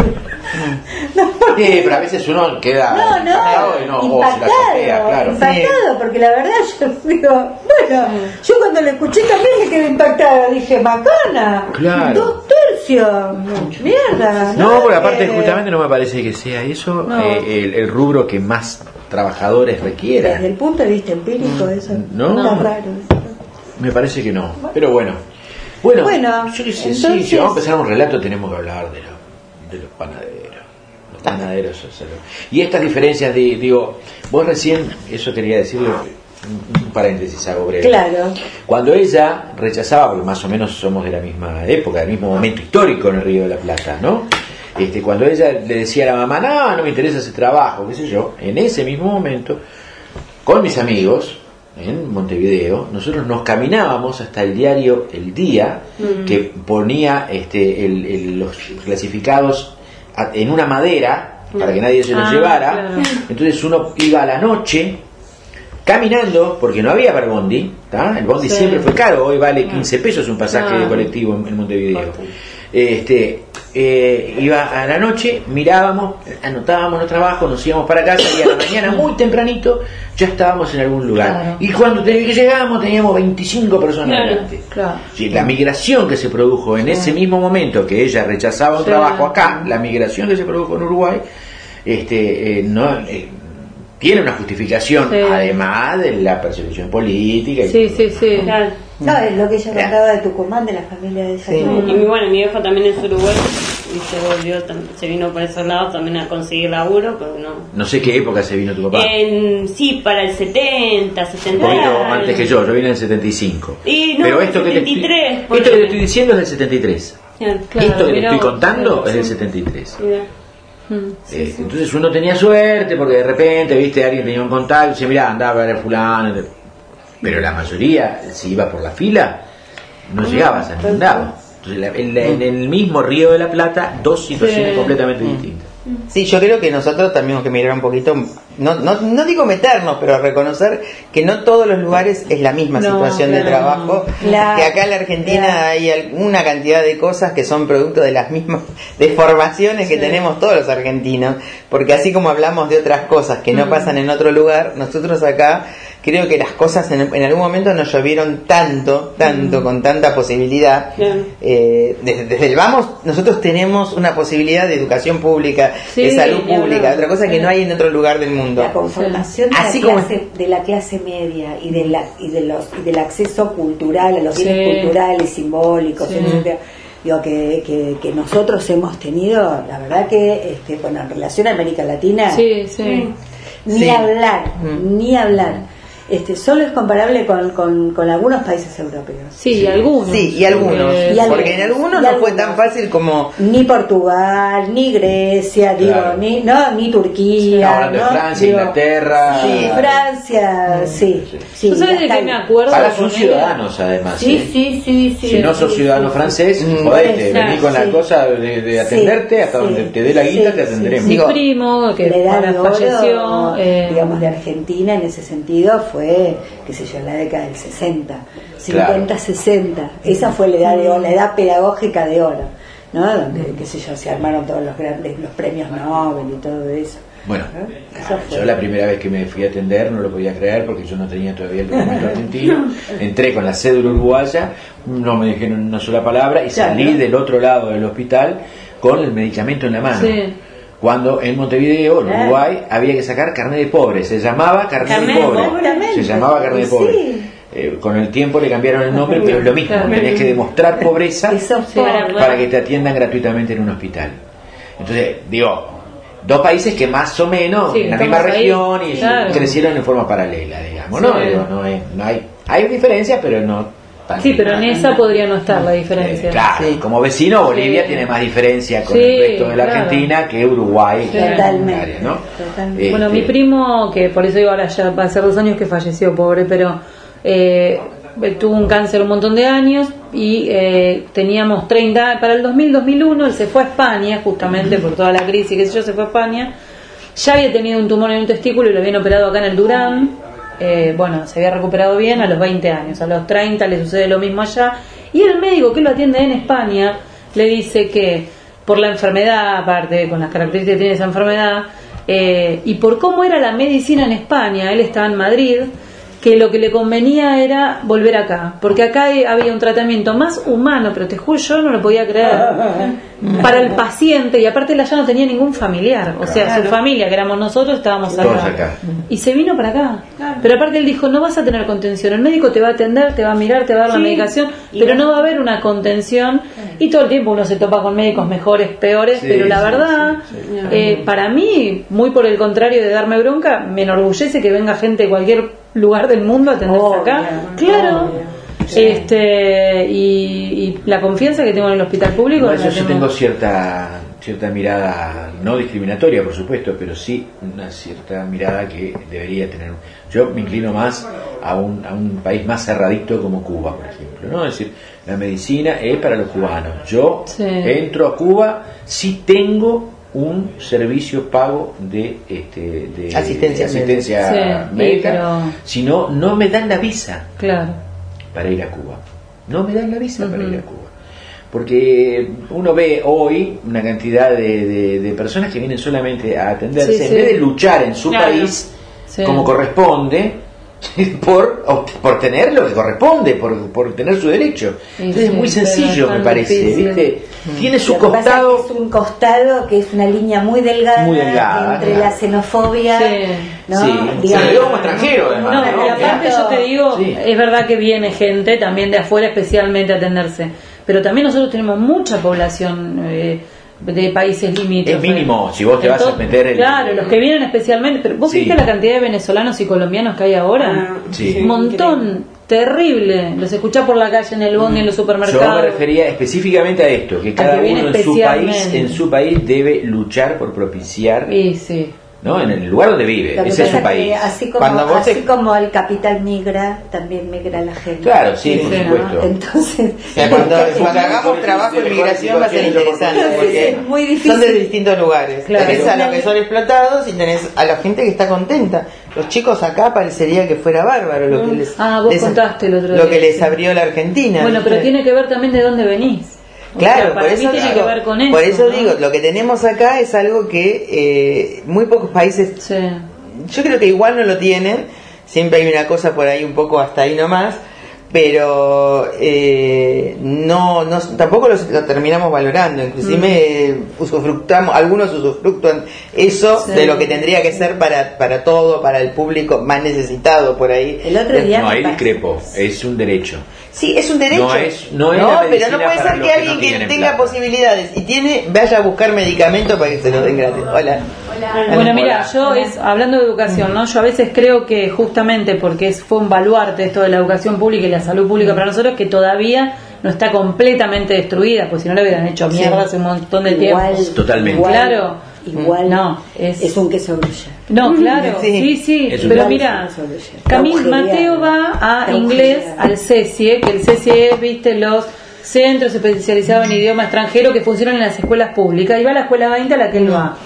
no, porque- Sí, pero a veces uno queda No, impactado y no, no, o se la impactado, sortea, claro. impactado, porque la verdad yo digo, bueno, yo cuando lo escuché también me quedé impactada, dije, macana, Claro. dos tercios, mierda. No, porque aparte Eh, justamente no me parece que sea eso No. eh, el, el rubro que más trabajadores Desde requiera. el punto de vista empírico eso No. está raro. Me parece que no. Pero bueno. Bueno, Bueno, yo qué sé, sí, entonces- si vamos a empezar un relato tenemos que hablar de, lo- de los panaderos. Los panaderos. o sea, lo- y estas diferencias, de, digo, vos recién, eso quería decirlo, un, un paréntesis hago breve. Claro. Cuando ella rechazaba, porque más o menos somos de la misma época, del mismo momento histórico en el Río de la Plata, ¿no? Este, cuando ella le decía a la mamá, no, no me interesa ese trabajo, qué sé yo, en ese mismo momento, con mis amigos, en Montevideo, nosotros nos caminábamos hasta el diario El Día, que ponía este, el- el- los clasificados a- en una madera, para que nadie se los Ah, llevara. claro. Entonces uno iba a la noche caminando, porque no había para el bondi, ¿tá? El bondi Sí. siempre fue caro, hoy vale quince pesos un pasaje Ah. de colectivo en, en Montevideo. Este, eh, iba a la noche, mirábamos, anotábamos los trabajos, nos íbamos para casa y a la mañana muy tempranito ya estábamos en algún lugar. Claro. Y cuando te- que llegábamos teníamos veinticinco personas Claro, delante. claro. Sí, la migración que se produjo en ese mismo momento que ella rechazaba un Sí. trabajo acá, la migración que se produjo en Uruguay, este, eh, no, eh, tiene una justificación, Sí. además de la persecución política. Y Sí, todo. sí, sí. Claro. No, es lo que ella contaba de Tucumán, de la familia de ella. Sí. Y mi, bueno, mi viejo también es uruguayo y se volvió, tam- se vino por esos lados también a conseguir laburo, pero no. No sé qué época se vino tu papá. En, sí, para el setenta, setenta. Un poquito antes que yo, yo vine en el setenta y cinco. Y no, Pero esto que, te estoy, setenta y tres, esto que te ponele. estoy diciendo es del setenta y tres. Claro. Claro, esto que te mirá estoy vos. contando Sí. es del setenta y tres. Mirá. Mm. Eh, entonces uno tenía suerte porque de repente, viste, alguien tenía un contacto y dice, mirá, andaba a ver a fulano. Pero la mayoría, si iba por la fila, no llegabas a ningún lado. Entonces, la- en, la- en el mismo Río de la Plata, dos situaciones Sí. completamente distintas. Sí, yo creo que nosotros tenemos que mirar un poquito, no, no, no digo meternos, pero reconocer que no todos los lugares es la misma No, situación de claro, trabajo, claro, que acá en la Argentina claro. hay alguna cantidad de cosas que son producto de las mismas deformaciones que tenemos todos los argentinos, porque así como hablamos de otras cosas que no pasan en otro lugar, nosotros acá creo que las cosas en, en algún momento nos llovieron tanto, tanto, con tanta posibilidad. Claro. Eh, desde, desde el vamos, nosotros tenemos una posibilidad de educación pública, Sí, de salud ni pública, hablar. otra cosa que no hay en otro lugar del mundo. La conformación de, Así la como- clase, de la clase media y, de la, y, de los, y del acceso cultural a los Sí. bienes culturales, simbólicos, Sí. etcétera. Digo, que, que, que nosotros hemos tenido, la verdad que, este, bueno, en relación a América Latina, Sí, sí. ni Sí. hablar, Mm. ni hablar. Este, solo es comparable con, con, con algunos países europeos. Sí, algunos. Sí, y algunos, Porque- Y algunos. porque en algunos Y no fue algunos. tan fácil como... Ni Portugal, ni Grecia, Claro. digo, ni, no, ni Turquía. Hablando de ¿no? Francia, Digo, Inglaterra. Sí, Francia, sí. Sí. sí, ¿Tú sabes de hasta qué me ahí. acuerdo? Ahora son Ponele- ciudadanos, además. Sí, ¿eh? sí, sí, sí. Si no sos sí, ciudadano sí. francés, Mm. jodete, Exacto, vení con la sí. cosa de, de atenderte hasta Sí, donde sí, te dé la guita, sí, te atenderemos. Mi Digo, primo, que La edad ahora de oro, falleció, eh, digamos, de Argentina en ese sentido fue, qué sé yo, en la década del sesenta, cincuenta, sesenta. Esa fue la edad de oro, la edad pedagógica de oro, ¿no? Donde, qué sé yo, se armaron todos los grandes, los premios Nobel y todo eso. Bueno, Eso fue. yo la primera vez que me fui a atender no lo podía creer porque yo no tenía todavía el documento argentino. Entré con la cédula uruguaya, no me dijeron una sola palabra y salí Claro. del otro lado del hospital con el medicamento en la mano. Sí. Cuando en Montevideo, en Claro. Uruguay, había que sacar carnet de pobre. Se llamaba carnet, Carnet de de pobre. pobre. Se llamaba carnet de Sí. pobre. Eh, con el tiempo le cambiaron el nombre, pero es lo mismo. Claro. Tenés que demostrar pobreza Eso Sí, fue. para- para que te atiendan gratuitamente en un hospital. Entonces, digo, dos países que más o menos Sí, en la estamos misma ahí, región y claro. crecieron en forma paralela, digamos, Sí. ¿no? Digo, no, hay, no hay, hay diferencias, pero no tan Sí, pero en esa podría no estar la eh, diferencia. claro, Sí. como vecino Bolivia Sí. tiene más diferencia con Sí, el resto de la claro. Argentina que Uruguay. Sí. Totalmente, ¿no? totalmente. Bueno, Este, mi primo, que por eso digo ahora ya va a ser dos años que falleció, pobre, pero eh, tuvo un cáncer un montón de años y eh, teníamos treinta, para el dos mil, dos mil uno, él se fue a España, justamente por toda la crisis, que sé yo, se fue a España, ya había tenido un tumor en un testículo y lo habían operado acá en el Durán, eh, bueno, se había recuperado bien a los veinte años, a los treinta le sucede lo mismo allá, y el médico que lo atiende en España le dice que por la enfermedad, aparte, con las características que tiene esa enfermedad, eh, y por cómo era la medicina en España, él estaba en Madrid, que lo que le convenía era volver acá, porque acá hay- había un tratamiento más humano, pero te juro, yo no lo podía creer, para el paciente, y aparte él allá no tenía ningún familiar, o sea, su familia, que éramos nosotros, estábamos Todos acá. acá. Y se vino para acá. Pero aparte él dijo, no vas a tener contención, el médico te va a atender, te va a mirar, te va a dar la Sí. medicación, Y pero no- no va a haber una contención, y todo el tiempo uno se topa con médicos mejores, peores, Sí, pero la sí, verdad, sí, sí. eh, para mí, muy por el contrario de darme bronca, me enorgullece que venga gente de cualquier lugar del mundo a atenderse Obvio, acá. Claro. obvio. Este y, y la confianza que tengo en el hospital público Igual la yo sí tengo- tengo cierta cierta mirada, no discriminatoria por supuesto, pero sí una cierta mirada que debería tener. Yo me inclino más a un, a un país más cerradito como Cuba, por ejemplo, ¿no? Es decir, la medicina es para los cubanos. Yo Sí. entro a Cuba si tengo un servicio pago de, este, de Asistencia de asistencia médica. Sí, médica, y pero- si no, no me dan la visa Claro. para ir a Cuba. No me dan la visa para Ujú. ir a Cuba. Porque uno ve hoy una cantidad de, de- de personas que vienen solamente a atenderse, Sí, en sí. vez de luchar en su Claro. país Sí. como corresponde, por, por tener lo que corresponde, por, por tener su derecho. Sí, Entonces sí, es muy sencillo, pero me parece, difícil. ¿viste? Tiene su Lo que pasa es costado. que es un costado que es una línea muy delgada, Muy delgada, entre claro. la xenofobia, Sí. ¿no? Sí, se lo digo como extranjero, además. No, ¿no? y aparte yo te digo, Sí. es verdad que viene gente también de afuera especialmente a atenderse, pero también nosotros tenemos mucha población eh, de países limítrofes. Es mínimo, si vos te vas a Entonces, meter el- Claro, los que vienen especialmente, pero vos Sí. viste la cantidad de venezolanos y colombianos que hay ahora, Ah, Sí. un montón, terrible, los escuchás por la calle, en el bondi, en los Yo supermercados. me refería específicamente a esto, que cada que viene uno en su país, especialmente. en su país debe luchar por propiciar, Y sí. ¿no? En el lugar donde vive, Lo que ese es pasa su país. que así como, Cuando vos así te- como el capital migra, también migra la gente. Claro, sí, por Sí, ¿no? supuesto. Entonces, O sea, cuando, cuando hagamos trabajo en migración va a ser interesante porque es muy difícil. son de distintos lugares. Claro. Tenés a los que son explotados y tenés a la gente que está contenta. Los chicos acá parecería que fuera bárbaro lo que les, Ah, vos les- contaste el otro lo día, que les sí. abrió la Argentina. Bueno, pero ¿viste? tiene que ver también de dónde venís. O Claro, sea, para por mí eso, tiene digo, que ver con eso. por eso ¿no? digo, lo que tenemos acá es algo que eh, muy pocos países, Sí. yo creo que igual no lo tienen, siempre hay una cosa por ahí un poco hasta ahí nomás, pero eh, no, no tampoco lo, lo terminamos valorando, inclusive eh, usufructamos, algunos usufructúan eso Sí. de lo que tendría que ser para, para todo, para el público más necesitado por ahí. El otro día No, me ahí pasó- discrepo, es un derecho. Sí, es un derecho. No es- no es la pero medicina no puede para ser los que que alguien no que tienen tenga plata. posibilidades y tiene vaya a buscar medicamentos para que se los den gratis. Hola. Bueno, mira, yo es hablando de educación, ¿no? Yo a veces creo que justamente porque es, fue un baluarte esto de la educación pública y la salud pública para nosotros que todavía no está completamente destruida, pues si no le hubieran hecho mierda hace un montón de igual, tiempo. Totalmente. igual, Claro. igual No, es- es un queso grulla. No, claro, Sí. sí, sí, Es un pero dato. mira, Está Camil agujereado. Mateo va a Está inglés agujereado. al C E S I E, que el C E S I E es, viste, los centros especializados en idioma extranjero que funcionan en las escuelas públicas, y va a la escuela veinte a la que él va.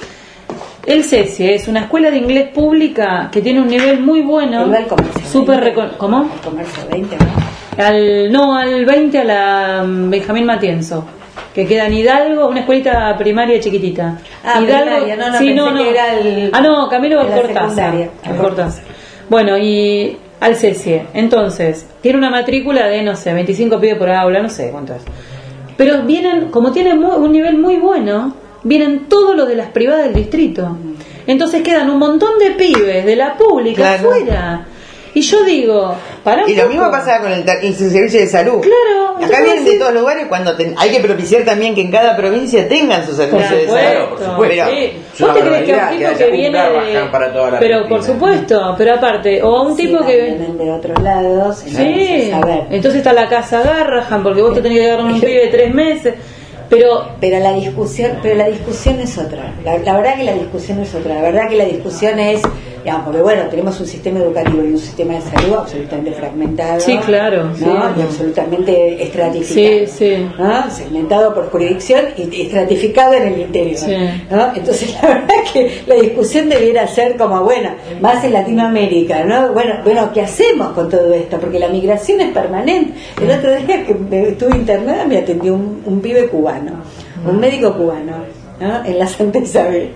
El C E S I E es una escuela de inglés pública que tiene un nivel muy bueno, Él va al comercio súper veinte. recon- ¿cómo? Al comercio veinte, ¿no? Al, no, al veinte a la mm, Benjamín Matienzo, que queda en Hidalgo, una escuelita primaria chiquitita. Ah, primaria, no, no, sí, pensé no, no. que era el- ah, no, Camilo la Alcortázar. secundaria. Alcortázar. Bueno, y al C E S I E. Entonces, tiene una matrícula de, no sé, veinticinco pibes por aula, no sé cuánto es. Pero vienen, como tienen muy- un nivel muy bueno, vienen todos los de las privadas del distrito. Entonces quedan un montón de pibes de la pública Claro. afuera. Y yo digo, para un Y lo poco. mismo pasa con el, ter- el servicio de salud. Claro, Acá entonces vienen de sí. todos lugares cuando ten- hay que propiciar también que en cada provincia tengan su servicio de Por salud. supuesto, supuesto. sí. Es una ¿Vos te crees que a un barbaridad tipo que que haya viene un de... Garrahan para toda la Pero Argentina. por supuesto, pero aparte, o a un Sí, tipo también que... vienen de otros lados. Sí, entonces, a ver. entonces está la casa Garrahan, porque vos te tenés que agarrar un pibe de tres meses, pero... Pero la discusión, pero la discusión es otra. La, la verdad que la discusión es otra. La verdad que la discusión es, digamos, porque bueno, tenemos un sistema educativo y un sistema de salud absolutamente fragmentado. Sí, claro, ¿no? sí. Y absolutamente estratificado. Sí, sí. ¿no? Segmentado por jurisdicción y estratificado en el interior. Sí. ¿no? Entonces la verdad que la discusión debiera ser como, bueno, más en Latinoamérica, ¿no? Bueno, bueno, ¿qué hacemos con todo esto? Porque la migración es permanente. El otro día que me estuve internada me atendió un, un pibe cubano, un médico cubano, ¿no? En la Santa Isabel.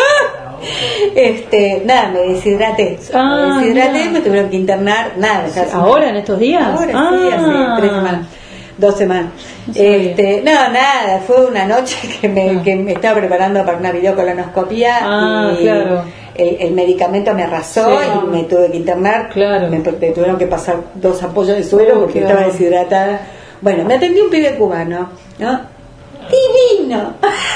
Este, nada, me deshidraté. Ah, me deshidraté, mira. me tuvieron que internar, nada. ya hace- ¿Ahora, en estos días? Ahora sí, Ah. hace tres semanas, dos semanas. No sabía. Este, no, nada, fue una noche que me, que me estaba preparando para una videocolonoscopia Ah, y claro. el, el medicamento me arrasó Sí. y me tuve que internar. Claro. Me, me tuvieron que pasar dos apoyos de suelo Oh, porque qué estaba horror. deshidratada. Bueno, me atendió un pibe cubano, ¿no? Divino.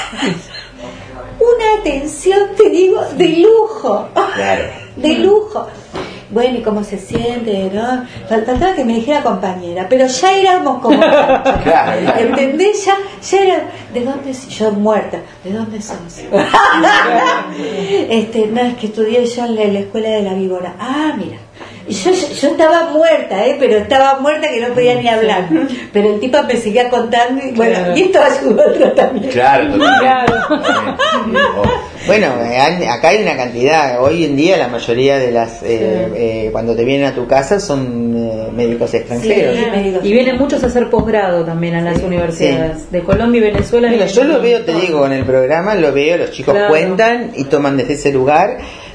Una atención, te digo, de lujo. Claro. De lujo. Bueno, ¿y cómo se siente? ¿No? Faltaba que me dijera compañera, pero ya éramos como Claro, claro. ¿entendés? Ya, ya era, ¿de dónde sos? Yo muerta, ¿de dónde sos? este, no, es que estudié yo en la, en la escuela de la víbora. Ah, mira. Y yo, yo, yo estaba muerta, ¿eh? Pero estaba muerta que no podía ni hablar. Pero el tipo me seguía contando y bueno, Claro. y esto ayudó al tratamiento. Claro, totalmente. Claro. Oh. Bueno, eh, hay- acá hay una cantidad. Hoy en día la mayoría de las, eh, eh, cuando te vienen a tu casa son eh, médicos extranjeros. Sí, médicos. Y vienen muchos a hacer posgrado también a las Sí, universidades de Colombia y Venezuela. Bueno, vienen yo lo un veo, te montón. digo, en el programa lo veo, los chicos Claro. cuentan y toman desde ese lugar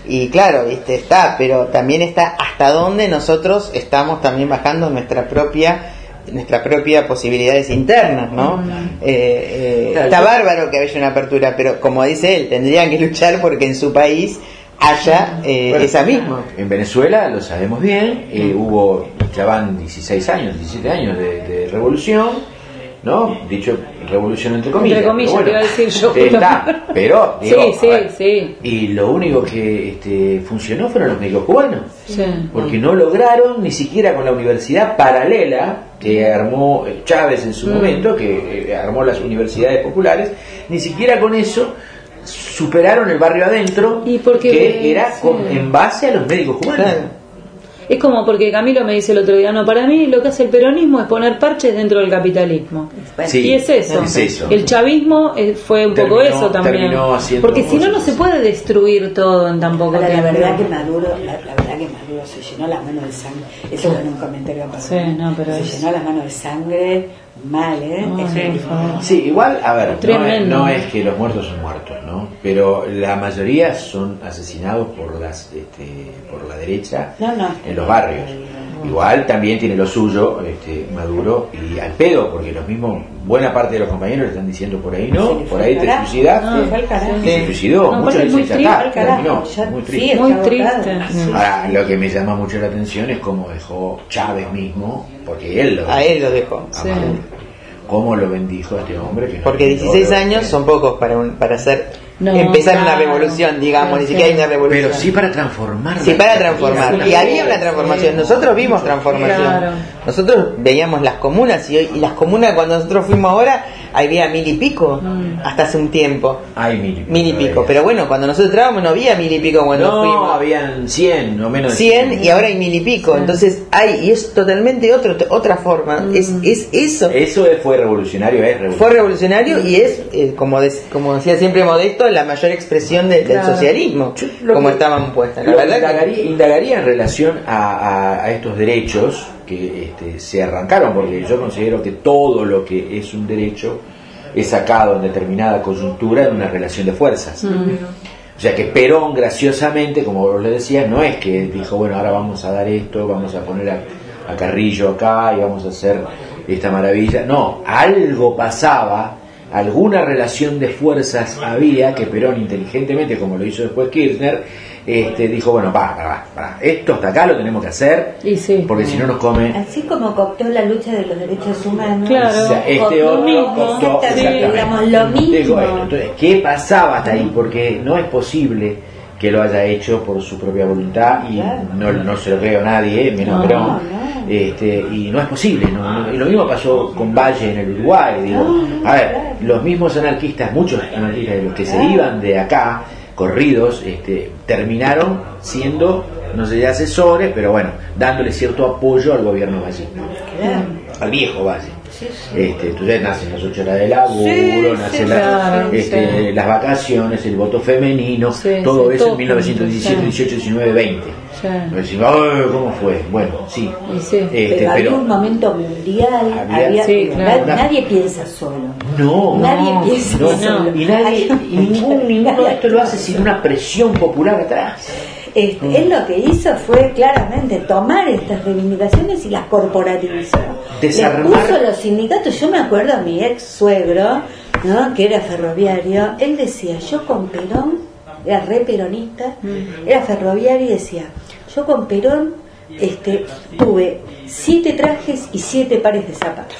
y claro, viste, está, pero también está hasta dónde nosotros estamos también bajando nuestra propia nuestras propias posibilidades internas, ¿no? Mm. Eh, eh, claro, está yo... bárbaro que haya una apertura, pero como dice él, tendrían que luchar porque en su país haya eh, bueno, esa misma. En Venezuela, lo sabemos bien, eh, hubo, ya van dieciséis años, diecisiete años de, de revolución, ¿no? Dicho revolución entre comillas. Entre comillas, bueno, te iba a decir yo. Está, pero, digo, sí, sí, ver, sí. Y lo único que este, funcionó fueron los médicos cubanos. Sí. Porque no lograron, ni siquiera con la universidad paralela que armó Chávez en su mm. momento, que eh, armó las universidades populares, ni siquiera con eso superaron el barrio adentro, ¿Y porque, que era sí. con, en base a los médicos cubanos. Claro. Es como porque Camilo me dice el otro día, no, para mí lo que hace el peronismo es poner parches dentro del capitalismo. Sí, y es eso. es eso. El chavismo fue un terminó, poco eso también. Porque si no, no se puede destruir todo en tan poco Ahora, tiempo. la verdad que Maduro, la, la verdad que Maduro se llenó las manos de sangre. Eso fue en un comentario para sí, no, pero se es... llenó las manos de sangre mal, ¿eh? No, es sí, sí, igual, a ver, no es, no ¿no? es que los muertos son muertos, ¿no? Pero la mayoría son asesinados por las este, por la derecha no, no, en los barrios. Igual también tiene lo suyo este, Maduro y al pedo, porque los mismos, buena parte de los compañeros le están diciendo por ahí no, sí, por ahí te suicidas, no, y se suicidó, no, muchos dicen ya está, terminó, muy triste. Sí, muy triste. Ahora, lo que me llama mucho la atención es cómo dejó Chávez mismo, porque él lo a él lo dejó, a sí. Maduro, cómo lo bendijo a este hombre. Que no porque dieciséis años son pocos para un, para hacer no, empezar claro. una revolución, digamos, no, ni siquiera hay una revolución. Pero sí para transformar. Sí, para transformar. Y había una transformación. Nosotros vimos transformación. Claro. Nosotros veíamos las comunas y, hoy, y las comunas cuando nosotros fuimos ahora había mil y pico mm. hasta hace un tiempo. Hay mil y pico. Mil y pico. Pero bueno, cuando nosotros entrábamos no había mil y pico cuando no, fuimos. No, habían cien o menos de cien. cien y ahora hay mil y pico. Sí. Entonces hay, y es totalmente otro, otra forma. Mm. Es, es eso. Eso fue revolucionario, es revolucionario. Fue revolucionario y es, eh, como, de, como decía siempre Modesto, la mayor expresión de, del claro. socialismo, lo como que, estaban puestas. La lo verdad indagaría, que... indagaría en relación a, a, a estos derechos que este, se arrancaron, porque yo considero que todo lo que es un derecho es sacado en determinada coyuntura de una relación de fuerzas. Mm. O sea que Perón, graciosamente, como vos le decías, no es que dijo, bueno, ahora vamos a dar esto, vamos a poner a, a Carrillo acá y vamos a hacer esta maravilla. No, algo pasaba, alguna relación de fuerzas había que Perón inteligentemente, como lo hizo después Kirchner, este, dijo, bueno, para, para, para, esto hasta acá lo tenemos que hacer, y sí, porque si no nos come. Así como cooptó la lucha de los derechos humanos. Claro. O sea, este otro mismo, cooptó, exactamente. Digamos, lo mismo. Digo, entonces, ¿qué pasaba hasta ahí? Porque no es posible que lo haya hecho por su propia voluntad y claro. no, no se lo creo a nadie, menos no, Perón. No. Este, y no es posible, ¿no? No, y lo mismo pasó con Valle en el Uruguay, digo, no, a ver, claro. los mismos anarquistas, muchos anarquistas de los que claro. se iban de acá, corridos, este, terminaron siendo, no sé, asesores, pero bueno, dándole cierto apoyo al gobierno Valle, claro. al viejo Valle. Sí, sí. Este, entonces nacen las ocho horas de laburo, sí, nacen sí, la, claro, este, sí. las vacaciones, el voto femenino, sí, todo sí, eso todo en mil novecientos diecisiete, dieciocho, diecinueve, veinte. Sí. Decimos, ¿cómo fue? Bueno, sí. sí. Este, pero había pero, un momento mundial, había, había, sí, claro. nadie, nadie piensa solo. No, nadie no, piensa no, solo. Y, nadie, y ningún, ninguno de esto lo hace sin una presión popular atrás. Este, mm. Él lo que hizo fue claramente tomar estas reivindicaciones y las corporativizó. Desarmar. Les puso los sindicatos. Yo me acuerdo a mi ex suegro, ¿no? Que era ferroviario. Él decía, yo con Perón, era re peronista, mm. era ferroviario y decía, yo con Perón este, tuve siete trajes y siete pares de zapatos.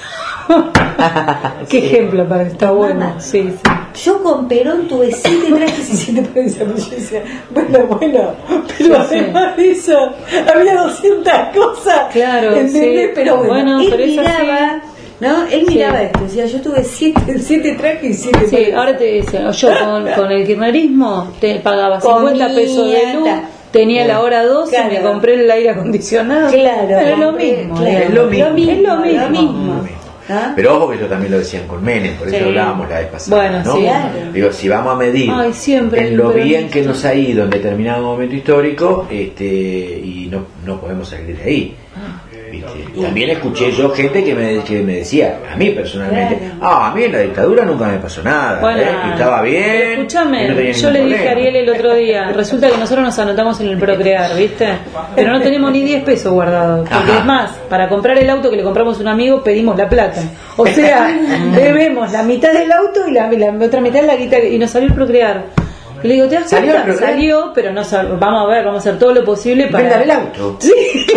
Qué sí. ejemplo para que está bueno. Sí, sí. Yo con Perón tuve siete trajes y siete pares de zapatos. Yo decía, bueno, bueno, pero sí, además sí. de eso había doscientas cosas. Claro, ¿entendés? Sí. Pero bueno, bueno él pero miraba, sí. ¿no? Él miraba sí. esto, decía, yo tuve siete, siete trajes y siete sí, pares. Ahora te decía, yo con, con el kirchnerismo te pagaba cincuenta pesos de luz. Tenía claro. la hora doce claro. y me compré el aire acondicionado. Claro, es lo mismo. Claro. Es lo mismo. Es lo mismo. Lo mismo. ¿Ah? Pero ojo que eso también lo decían con Menem, por eso sí. hablábamos la vez pasada. Bueno, ¿no? sí. Digo, si vamos a medir Ay, siempre, en lo bien que nos ha ido en determinado momento histórico, este, y no, no podemos salir de ahí. ¿viste? También escuché yo gente que me, que me decía, a mí personalmente, claro. ah, a mí en la dictadura nunca me pasó nada, bueno, ¿eh? Y estaba bien. Escúchame, no yo le dije a Ariel el otro día, resulta que nosotros nos anotamos en el Procrear, ¿viste? Pero no tenemos ni diez pesos guardados. Porque Ajá. es más, para comprar el auto que le compramos a un amigo pedimos la plata. O sea, debemos la mitad del auto y la, la otra mitad la guita, y nos salió el Procrear. Y le digo, ¿te das ¿Salió cuenta? Salió, pero no sal, vamos a ver, vamos a hacer todo lo posible para... ¿Vender el auto? Sí,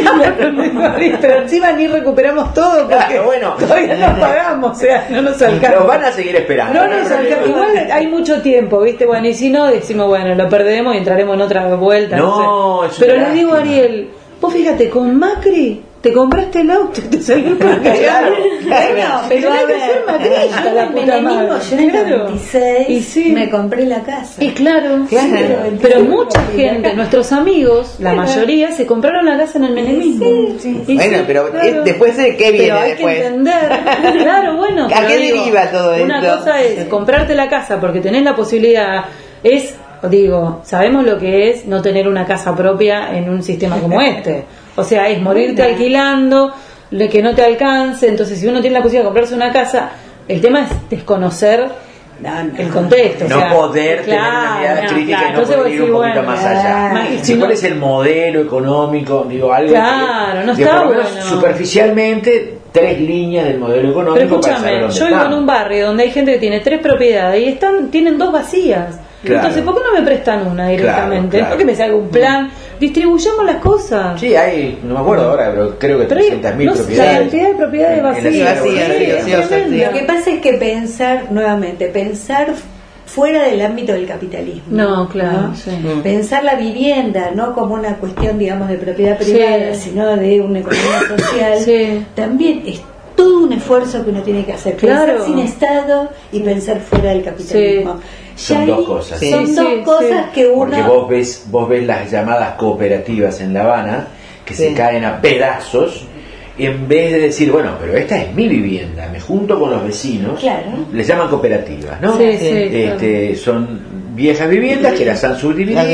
pero encima ni recuperamos todo porque claro, bueno. todavía no pagamos, o sea, no nos alcanza. Pero van a seguir esperando. No nos alcanza. Igual hay mucho tiempo, ¿viste? Bueno, y si no, decimos, bueno, lo perdemos y entraremos en otra vuelta. No, no sé. Pero le digo a Ariel, vos fíjate, con Macri... te compraste el auto y te salió el Procrear. Claro, claro. Pero hay que ser macrista, yo la puta madre. Yo en el veintiséis y sí. me compré la casa. Y claro, claro. Sí, pero, pero mucha gente, nuestros amigos, la bueno. mayoría, se compraron la casa en el menemismo. Sí, sí, sí. Bueno, sí, pero claro. después de qué viene pero hay después. Que entender. Claro, bueno. ¿A qué deriva todo esto? Una cosa es comprarte la casa porque tenés la posibilidad, es, digo, sabemos lo que es no tener una casa propia en un sistema como este. O sea, es morirte alquilando, de que no te alcance. Entonces, si uno tiene la posibilidad de comprarse una casa, el tema es desconocer no, no, el contexto. No o sea, poder claro, tener una mirada no, crítica claro, y no poder ir un bueno, poquito más allá. Claro, si ¿Cuál no, es el modelo económico? Digo, algo claro, que, no que está por lo menos bueno. Superficialmente, tres líneas del modelo económico. Pero escúchame, yo vivo en un barrio donde hay gente que tiene tres propiedades y están tienen dos vacías. Claro. Entonces, ¿por qué no me prestan una directamente? Claro, claro. ¿Por qué me salga un plan? Distribuyamos las cosas. Sí, hay, no me acuerdo ahora, pero creo que trescientas mil no, propiedades. La cantidad de propiedades vacías. vacías sí, sí, Lo que pasa es que pensar, nuevamente, pensar fuera del ámbito del capitalismo. No, claro. ¿no? Sí. Pensar la vivienda no como una cuestión, digamos, de propiedad privada, sí. sino de una economía social, sí. también es todo un esfuerzo que uno tiene que hacer. Pensar claro. sin Estado y pensar fuera del capitalismo. Sí. Son dos cosas. Sí. Son sí, dos sí, cosas sí. que uno... Porque vos ves, vos ves las llamadas cooperativas en La Habana que sí. se caen a pedazos y en vez de decir, bueno, pero esta es mi vivienda, me junto con los vecinos, claro. les llaman cooperativas, ¿no? Sí, sí, este, claro. Son viejas viviendas que las han subdividido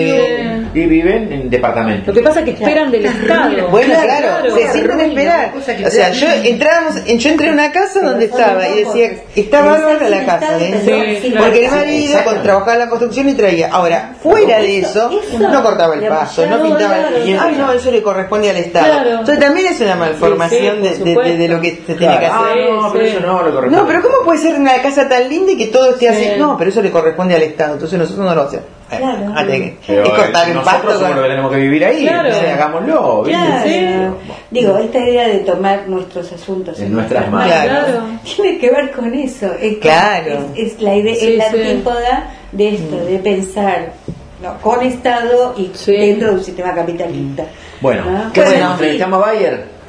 y viven en departamentos. Lo que pasa es que esperan del Estado. Bueno, claro, claro se sienten esperar. O sea, yo entrábamos, yo entré a una casa donde estaba y decía, está bárbara la casa, ¿eh? Porque el marido con, trabajaba en la construcción y traía. Ahora, fuera de eso, no cortaba el paso, no pintaba. Ay, no, eso le corresponde al Estado. Entonces también es una malformación de, de, de, de lo que se tiene que hacer. Ah, no, pero eso no lo corresponde. No, pero ¿cómo puede ser una casa tan linda y que todo esté así? No, pero eso le corresponde al Estado. Entonces nosotros no lo hacemos. Claro. Ah, que, pero es cortar el nosotros pasto somos con... los que tenemos que vivir ahí, claro. entonces hagámoslo. Claro. Sí. Digo, esta idea de tomar nuestros asuntos en, en nuestras manos claro. tiene que ver con eso. Es, claro. es, es la idea, sí, es la sí. antípoda de esto, mm. de pensar no, con Estado y sí. dentro de un sistema capitalista. Bueno, ¿no? ¿qué bueno, hacemos? ¿Entrevistamos a Bayer?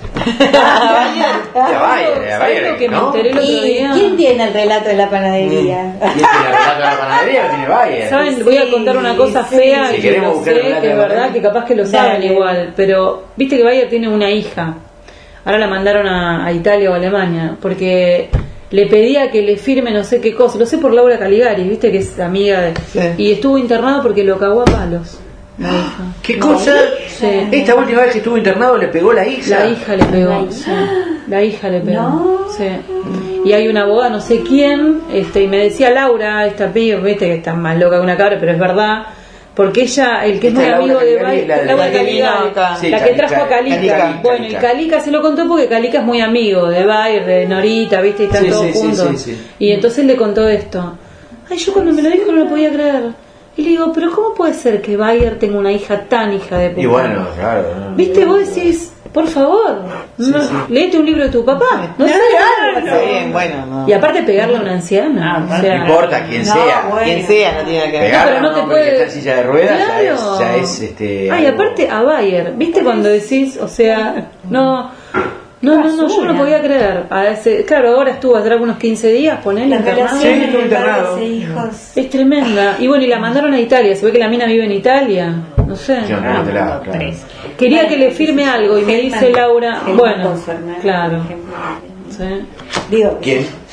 A Bayer, a Bayer, que ¿no? me enteré el otro ¿Y día? quién tiene el relato de la panadería? ¿Quién tiene el relato de la panadería? Lo tiene Bayer. ¿Saben? Sí, voy a contar una cosa sí, fea si que queremos no buscar sé, el relato que de es la verdad panadería. que capaz que lo saben Dale. igual, pero viste que Bayer tiene una hija. Ahora la mandaron a, a Italia o a Alemania porque le pedía que le firme no sé qué cosa. Lo sé por Laura Caligari, viste que es amiga de... Sí. Y estuvo internado porque lo cagó a palos. La hija. ¿Qué cosa? Sí. Esta última vez que estuvo internado le pegó la hija. La hija le pegó, sí. La hija le pegó. No. Sí. Y hay una abogada, no sé quién, este, y me decía Laura, esta piba, viste que está más loca que una cabra, pero es verdad. Porque ella, el que es muy Esta amigo Laura de Caligari, Bayer, la de Laura la que Caligari, vino acá. Sí, la que trajo a Calica. Calica. Bueno, y Calica se lo contó porque Calica es muy amigo de Bayer, de Norita, viste, y están Sí, todos sí, sí, juntos. sí, sí. Y entonces le contó esto. Ay, yo cuando me lo dijo no lo podía creer. Y le digo, pero ¿cómo puede ser que Bayer tenga una hija tan hija de puta? Y bueno, claro. No, ¿Viste? Vos decís, por favor, Sí, no, sí. léete un libro de tu papá. No sé, Está bien, bueno, no. Y aparte pegarle a una anciana. o sea, no importa quién no, sea. bueno. Quien sea, no tiene nada que ver. Pegar pero a no un te hombre puede- que está en silla de ruedas ya Claro. es, ya es este. Ay, algo- aparte a Bayer, ¿viste cuando decís, o sea, no, no, no, no, yo no lo podía creer. A ese, claro, ahora estuvo atrás unos quince días, ponele La internado. relación Sí, estuvo entre internado. padres e hijos. Es tremenda. Y bueno, y la mandaron a Italia. Se ve que la mina vive en Italia. No sé. Sí, no, no te la- claro. Quería que le firme algo y me dice Laura, Helman bueno, con su hermana, claro. por ejemplo. Sí. Digo, ¿Quién?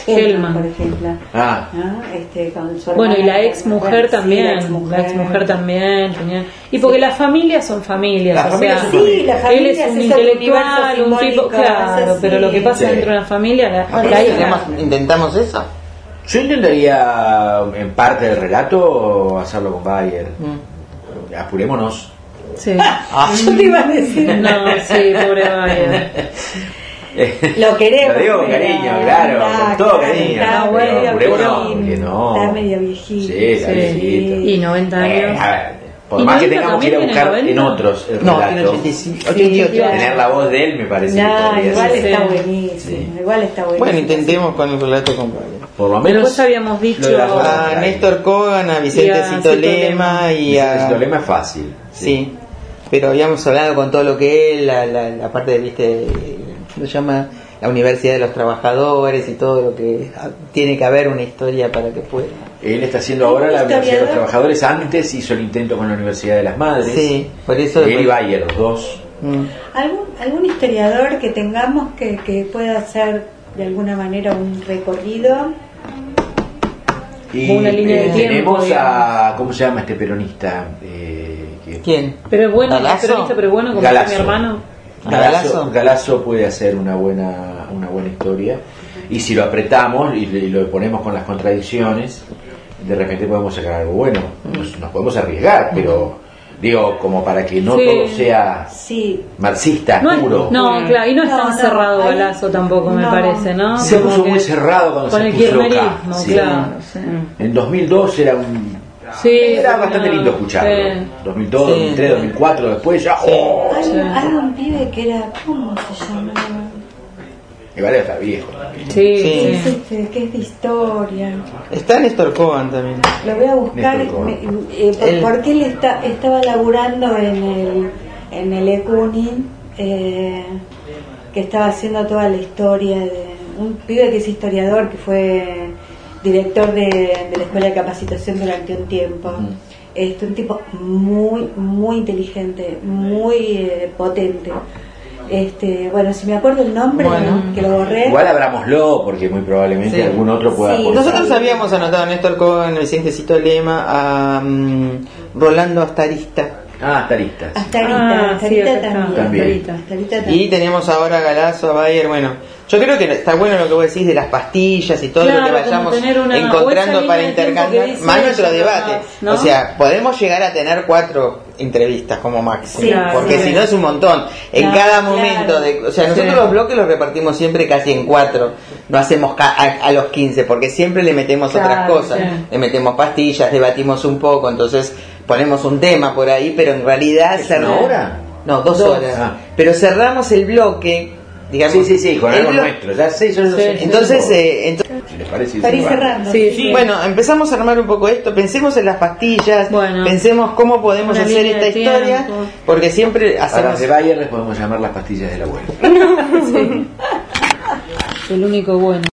Helma, Helma. por ejemplo. Ah, ¿No? Este, con su Bueno, y hermana, la ex mujer bueno, sí, también, la ex la ex mujer también tenía, y porque las familias son familias, Las o familias sea, son Sí, la él familia es un ese intelectual, un tipo, simbólico, claro, eso pero sí. lo que pasa Sí. dentro de una familia, la, Bueno, la hija- tenemos- intentamos eso. yo intentaría en parte del relato hacerlo con Bayer. Mm. Apurémonos. sí. Ah, Yo te iba a decir. No, sí, pobre Bayer. Lo queremos. Lo digo con pero cariño, claro, con todo está- cariño. Está no, pero medio apurémonos, viejito, porque no. Está medio viejito. Sí, está Sí. viejito. Y noventa Eh, años. a ver, por ¿Y más que noventa tengamos que ir a también buscar tiene en noventa? otros el no, tiene relato, ochenta y cinco, ochenta y ocho. tener la voz de él me parece que No, podría igual ser. está Sí. buenísimo. Sí. Igual está buenísimo. Bueno, intentemos con el relato con Bayer. Por lo menos. Después habíamos dicho- lo de las voces A por ahí. Néstor Kogan, a Vicente Y a Cito Cito Lema y Vicente a... Cito Lema es fácil. Sí, pero habíamos hablado con todo lo que es la, la, la parte de, viste, ¿cómo se llama? La Universidad de los Trabajadores y todo lo que tiene que haber una historia para que pueda. Él está haciendo ahora la Historiador. Universidad de los Trabajadores. Antes hizo el intento con la Universidad de las Madres. Sí, por eso... Él y Bayer, los dos. Mm. ¿Algún, algún historiador que tengamos que, que pueda hacer de alguna manera un recorrido? Y Una línea de eh, tiempo, tenemos a. digamos. ¿Cómo se llama este peronista? Eh, que- ¿Quién? Pero es bueno, es ¿Galazo? peronista, pero es bueno, como Galazo. dice mi hermano. Galazo, Galazo. Galazo puede hacer una buena, una buena historia. Y si lo apretamos y, le- y lo ponemos con las contradicciones, de repente podemos sacar algo bueno. Nos, nos podemos arriesgar, pero digo, como para que no Sí. todo sea Sí. marxista, No, es- puro. no, claro, y no es No, tan no, cerrado ahí- Galazo tampoco, me no. parece, ¿no? Se Como puso que- muy cerrado cuando con se el puso kirchnerismo, acá, sí. claro. Sí. En dos mil dos era un Sí, era no, bastante lindo escucharlo. sí. dos mil dos, Sí. dos mil tres, dos mil cuatro, después ya. ¡Oh! Hay, Sí. hay un pibe que era, ¿cómo se llamaba? Igual está viejo. Sí, Sí. sí. Es este, que es de historia. Está Néstor Kogan también. Lo voy a buscar. Néstor Kogan. me- eh, por- Él- porque él está, estaba laburando en el, en el ECUNIN, eh, que estaba haciendo toda la historia de un pibe que es historiador, que fue director de, de la Escuela de Capacitación durante un tiempo. Este, un tipo muy, muy inteligente, muy eh, potente. Este, bueno, si me acuerdo el nombre, Bueno. que lo borré. Igual abrámoslo porque muy probablemente Sí. algún otro pueda Sí. aportar. Nosotros habíamos anotado a Néstor Kogan, a Vicente Cito Lema, a mm, Rolando Astarista. Ah, está lista. Hasta ahorita, Ah, hasta sí, ahorita acá está. también. También. Hasta ahorita también. Y tenemos ahora a Galazo, a Bayer, bueno, yo creo que está bueno lo que vos decís de las pastillas y todo Claro, lo que como vayamos tener una- o encontrando esa para línea de tiempo intercambiar, que dice más nuestro ella, debate. ¿no? O sea, podemos llegar a tener cuatro entrevistas como máximo, Sí, porque sí. si no es un montón. En Claro, cada claro. momento, de, o sea, nosotros Sí. los bloques los repartimos siempre casi en cuatro, no hacemos ca- a, a los quince, porque siempre le metemos otras Claro, cosas, sí. le metemos pastillas, debatimos un poco, entonces ponemos un tema por ahí, pero en realidad ¿Es una hora? no, dos, Dos. horas. Ah. Pero cerramos el bloque, digamos. Sí, sí, sí, con el algo blo- nuestro. Ya sé, yo no Sí, sé. sí. Entonces, eh, ento- Si les parece, Para ir sí, cerrando. Sí, sí. bueno, empezamos a armar un poco esto, pensemos en las pastillas, Bueno. pensemos cómo podemos Una hacer línea esta de historia, tiempo. porque siempre A hacemos... las de Bayer les podemos llamar las pastillas del abuelo. El único bueno.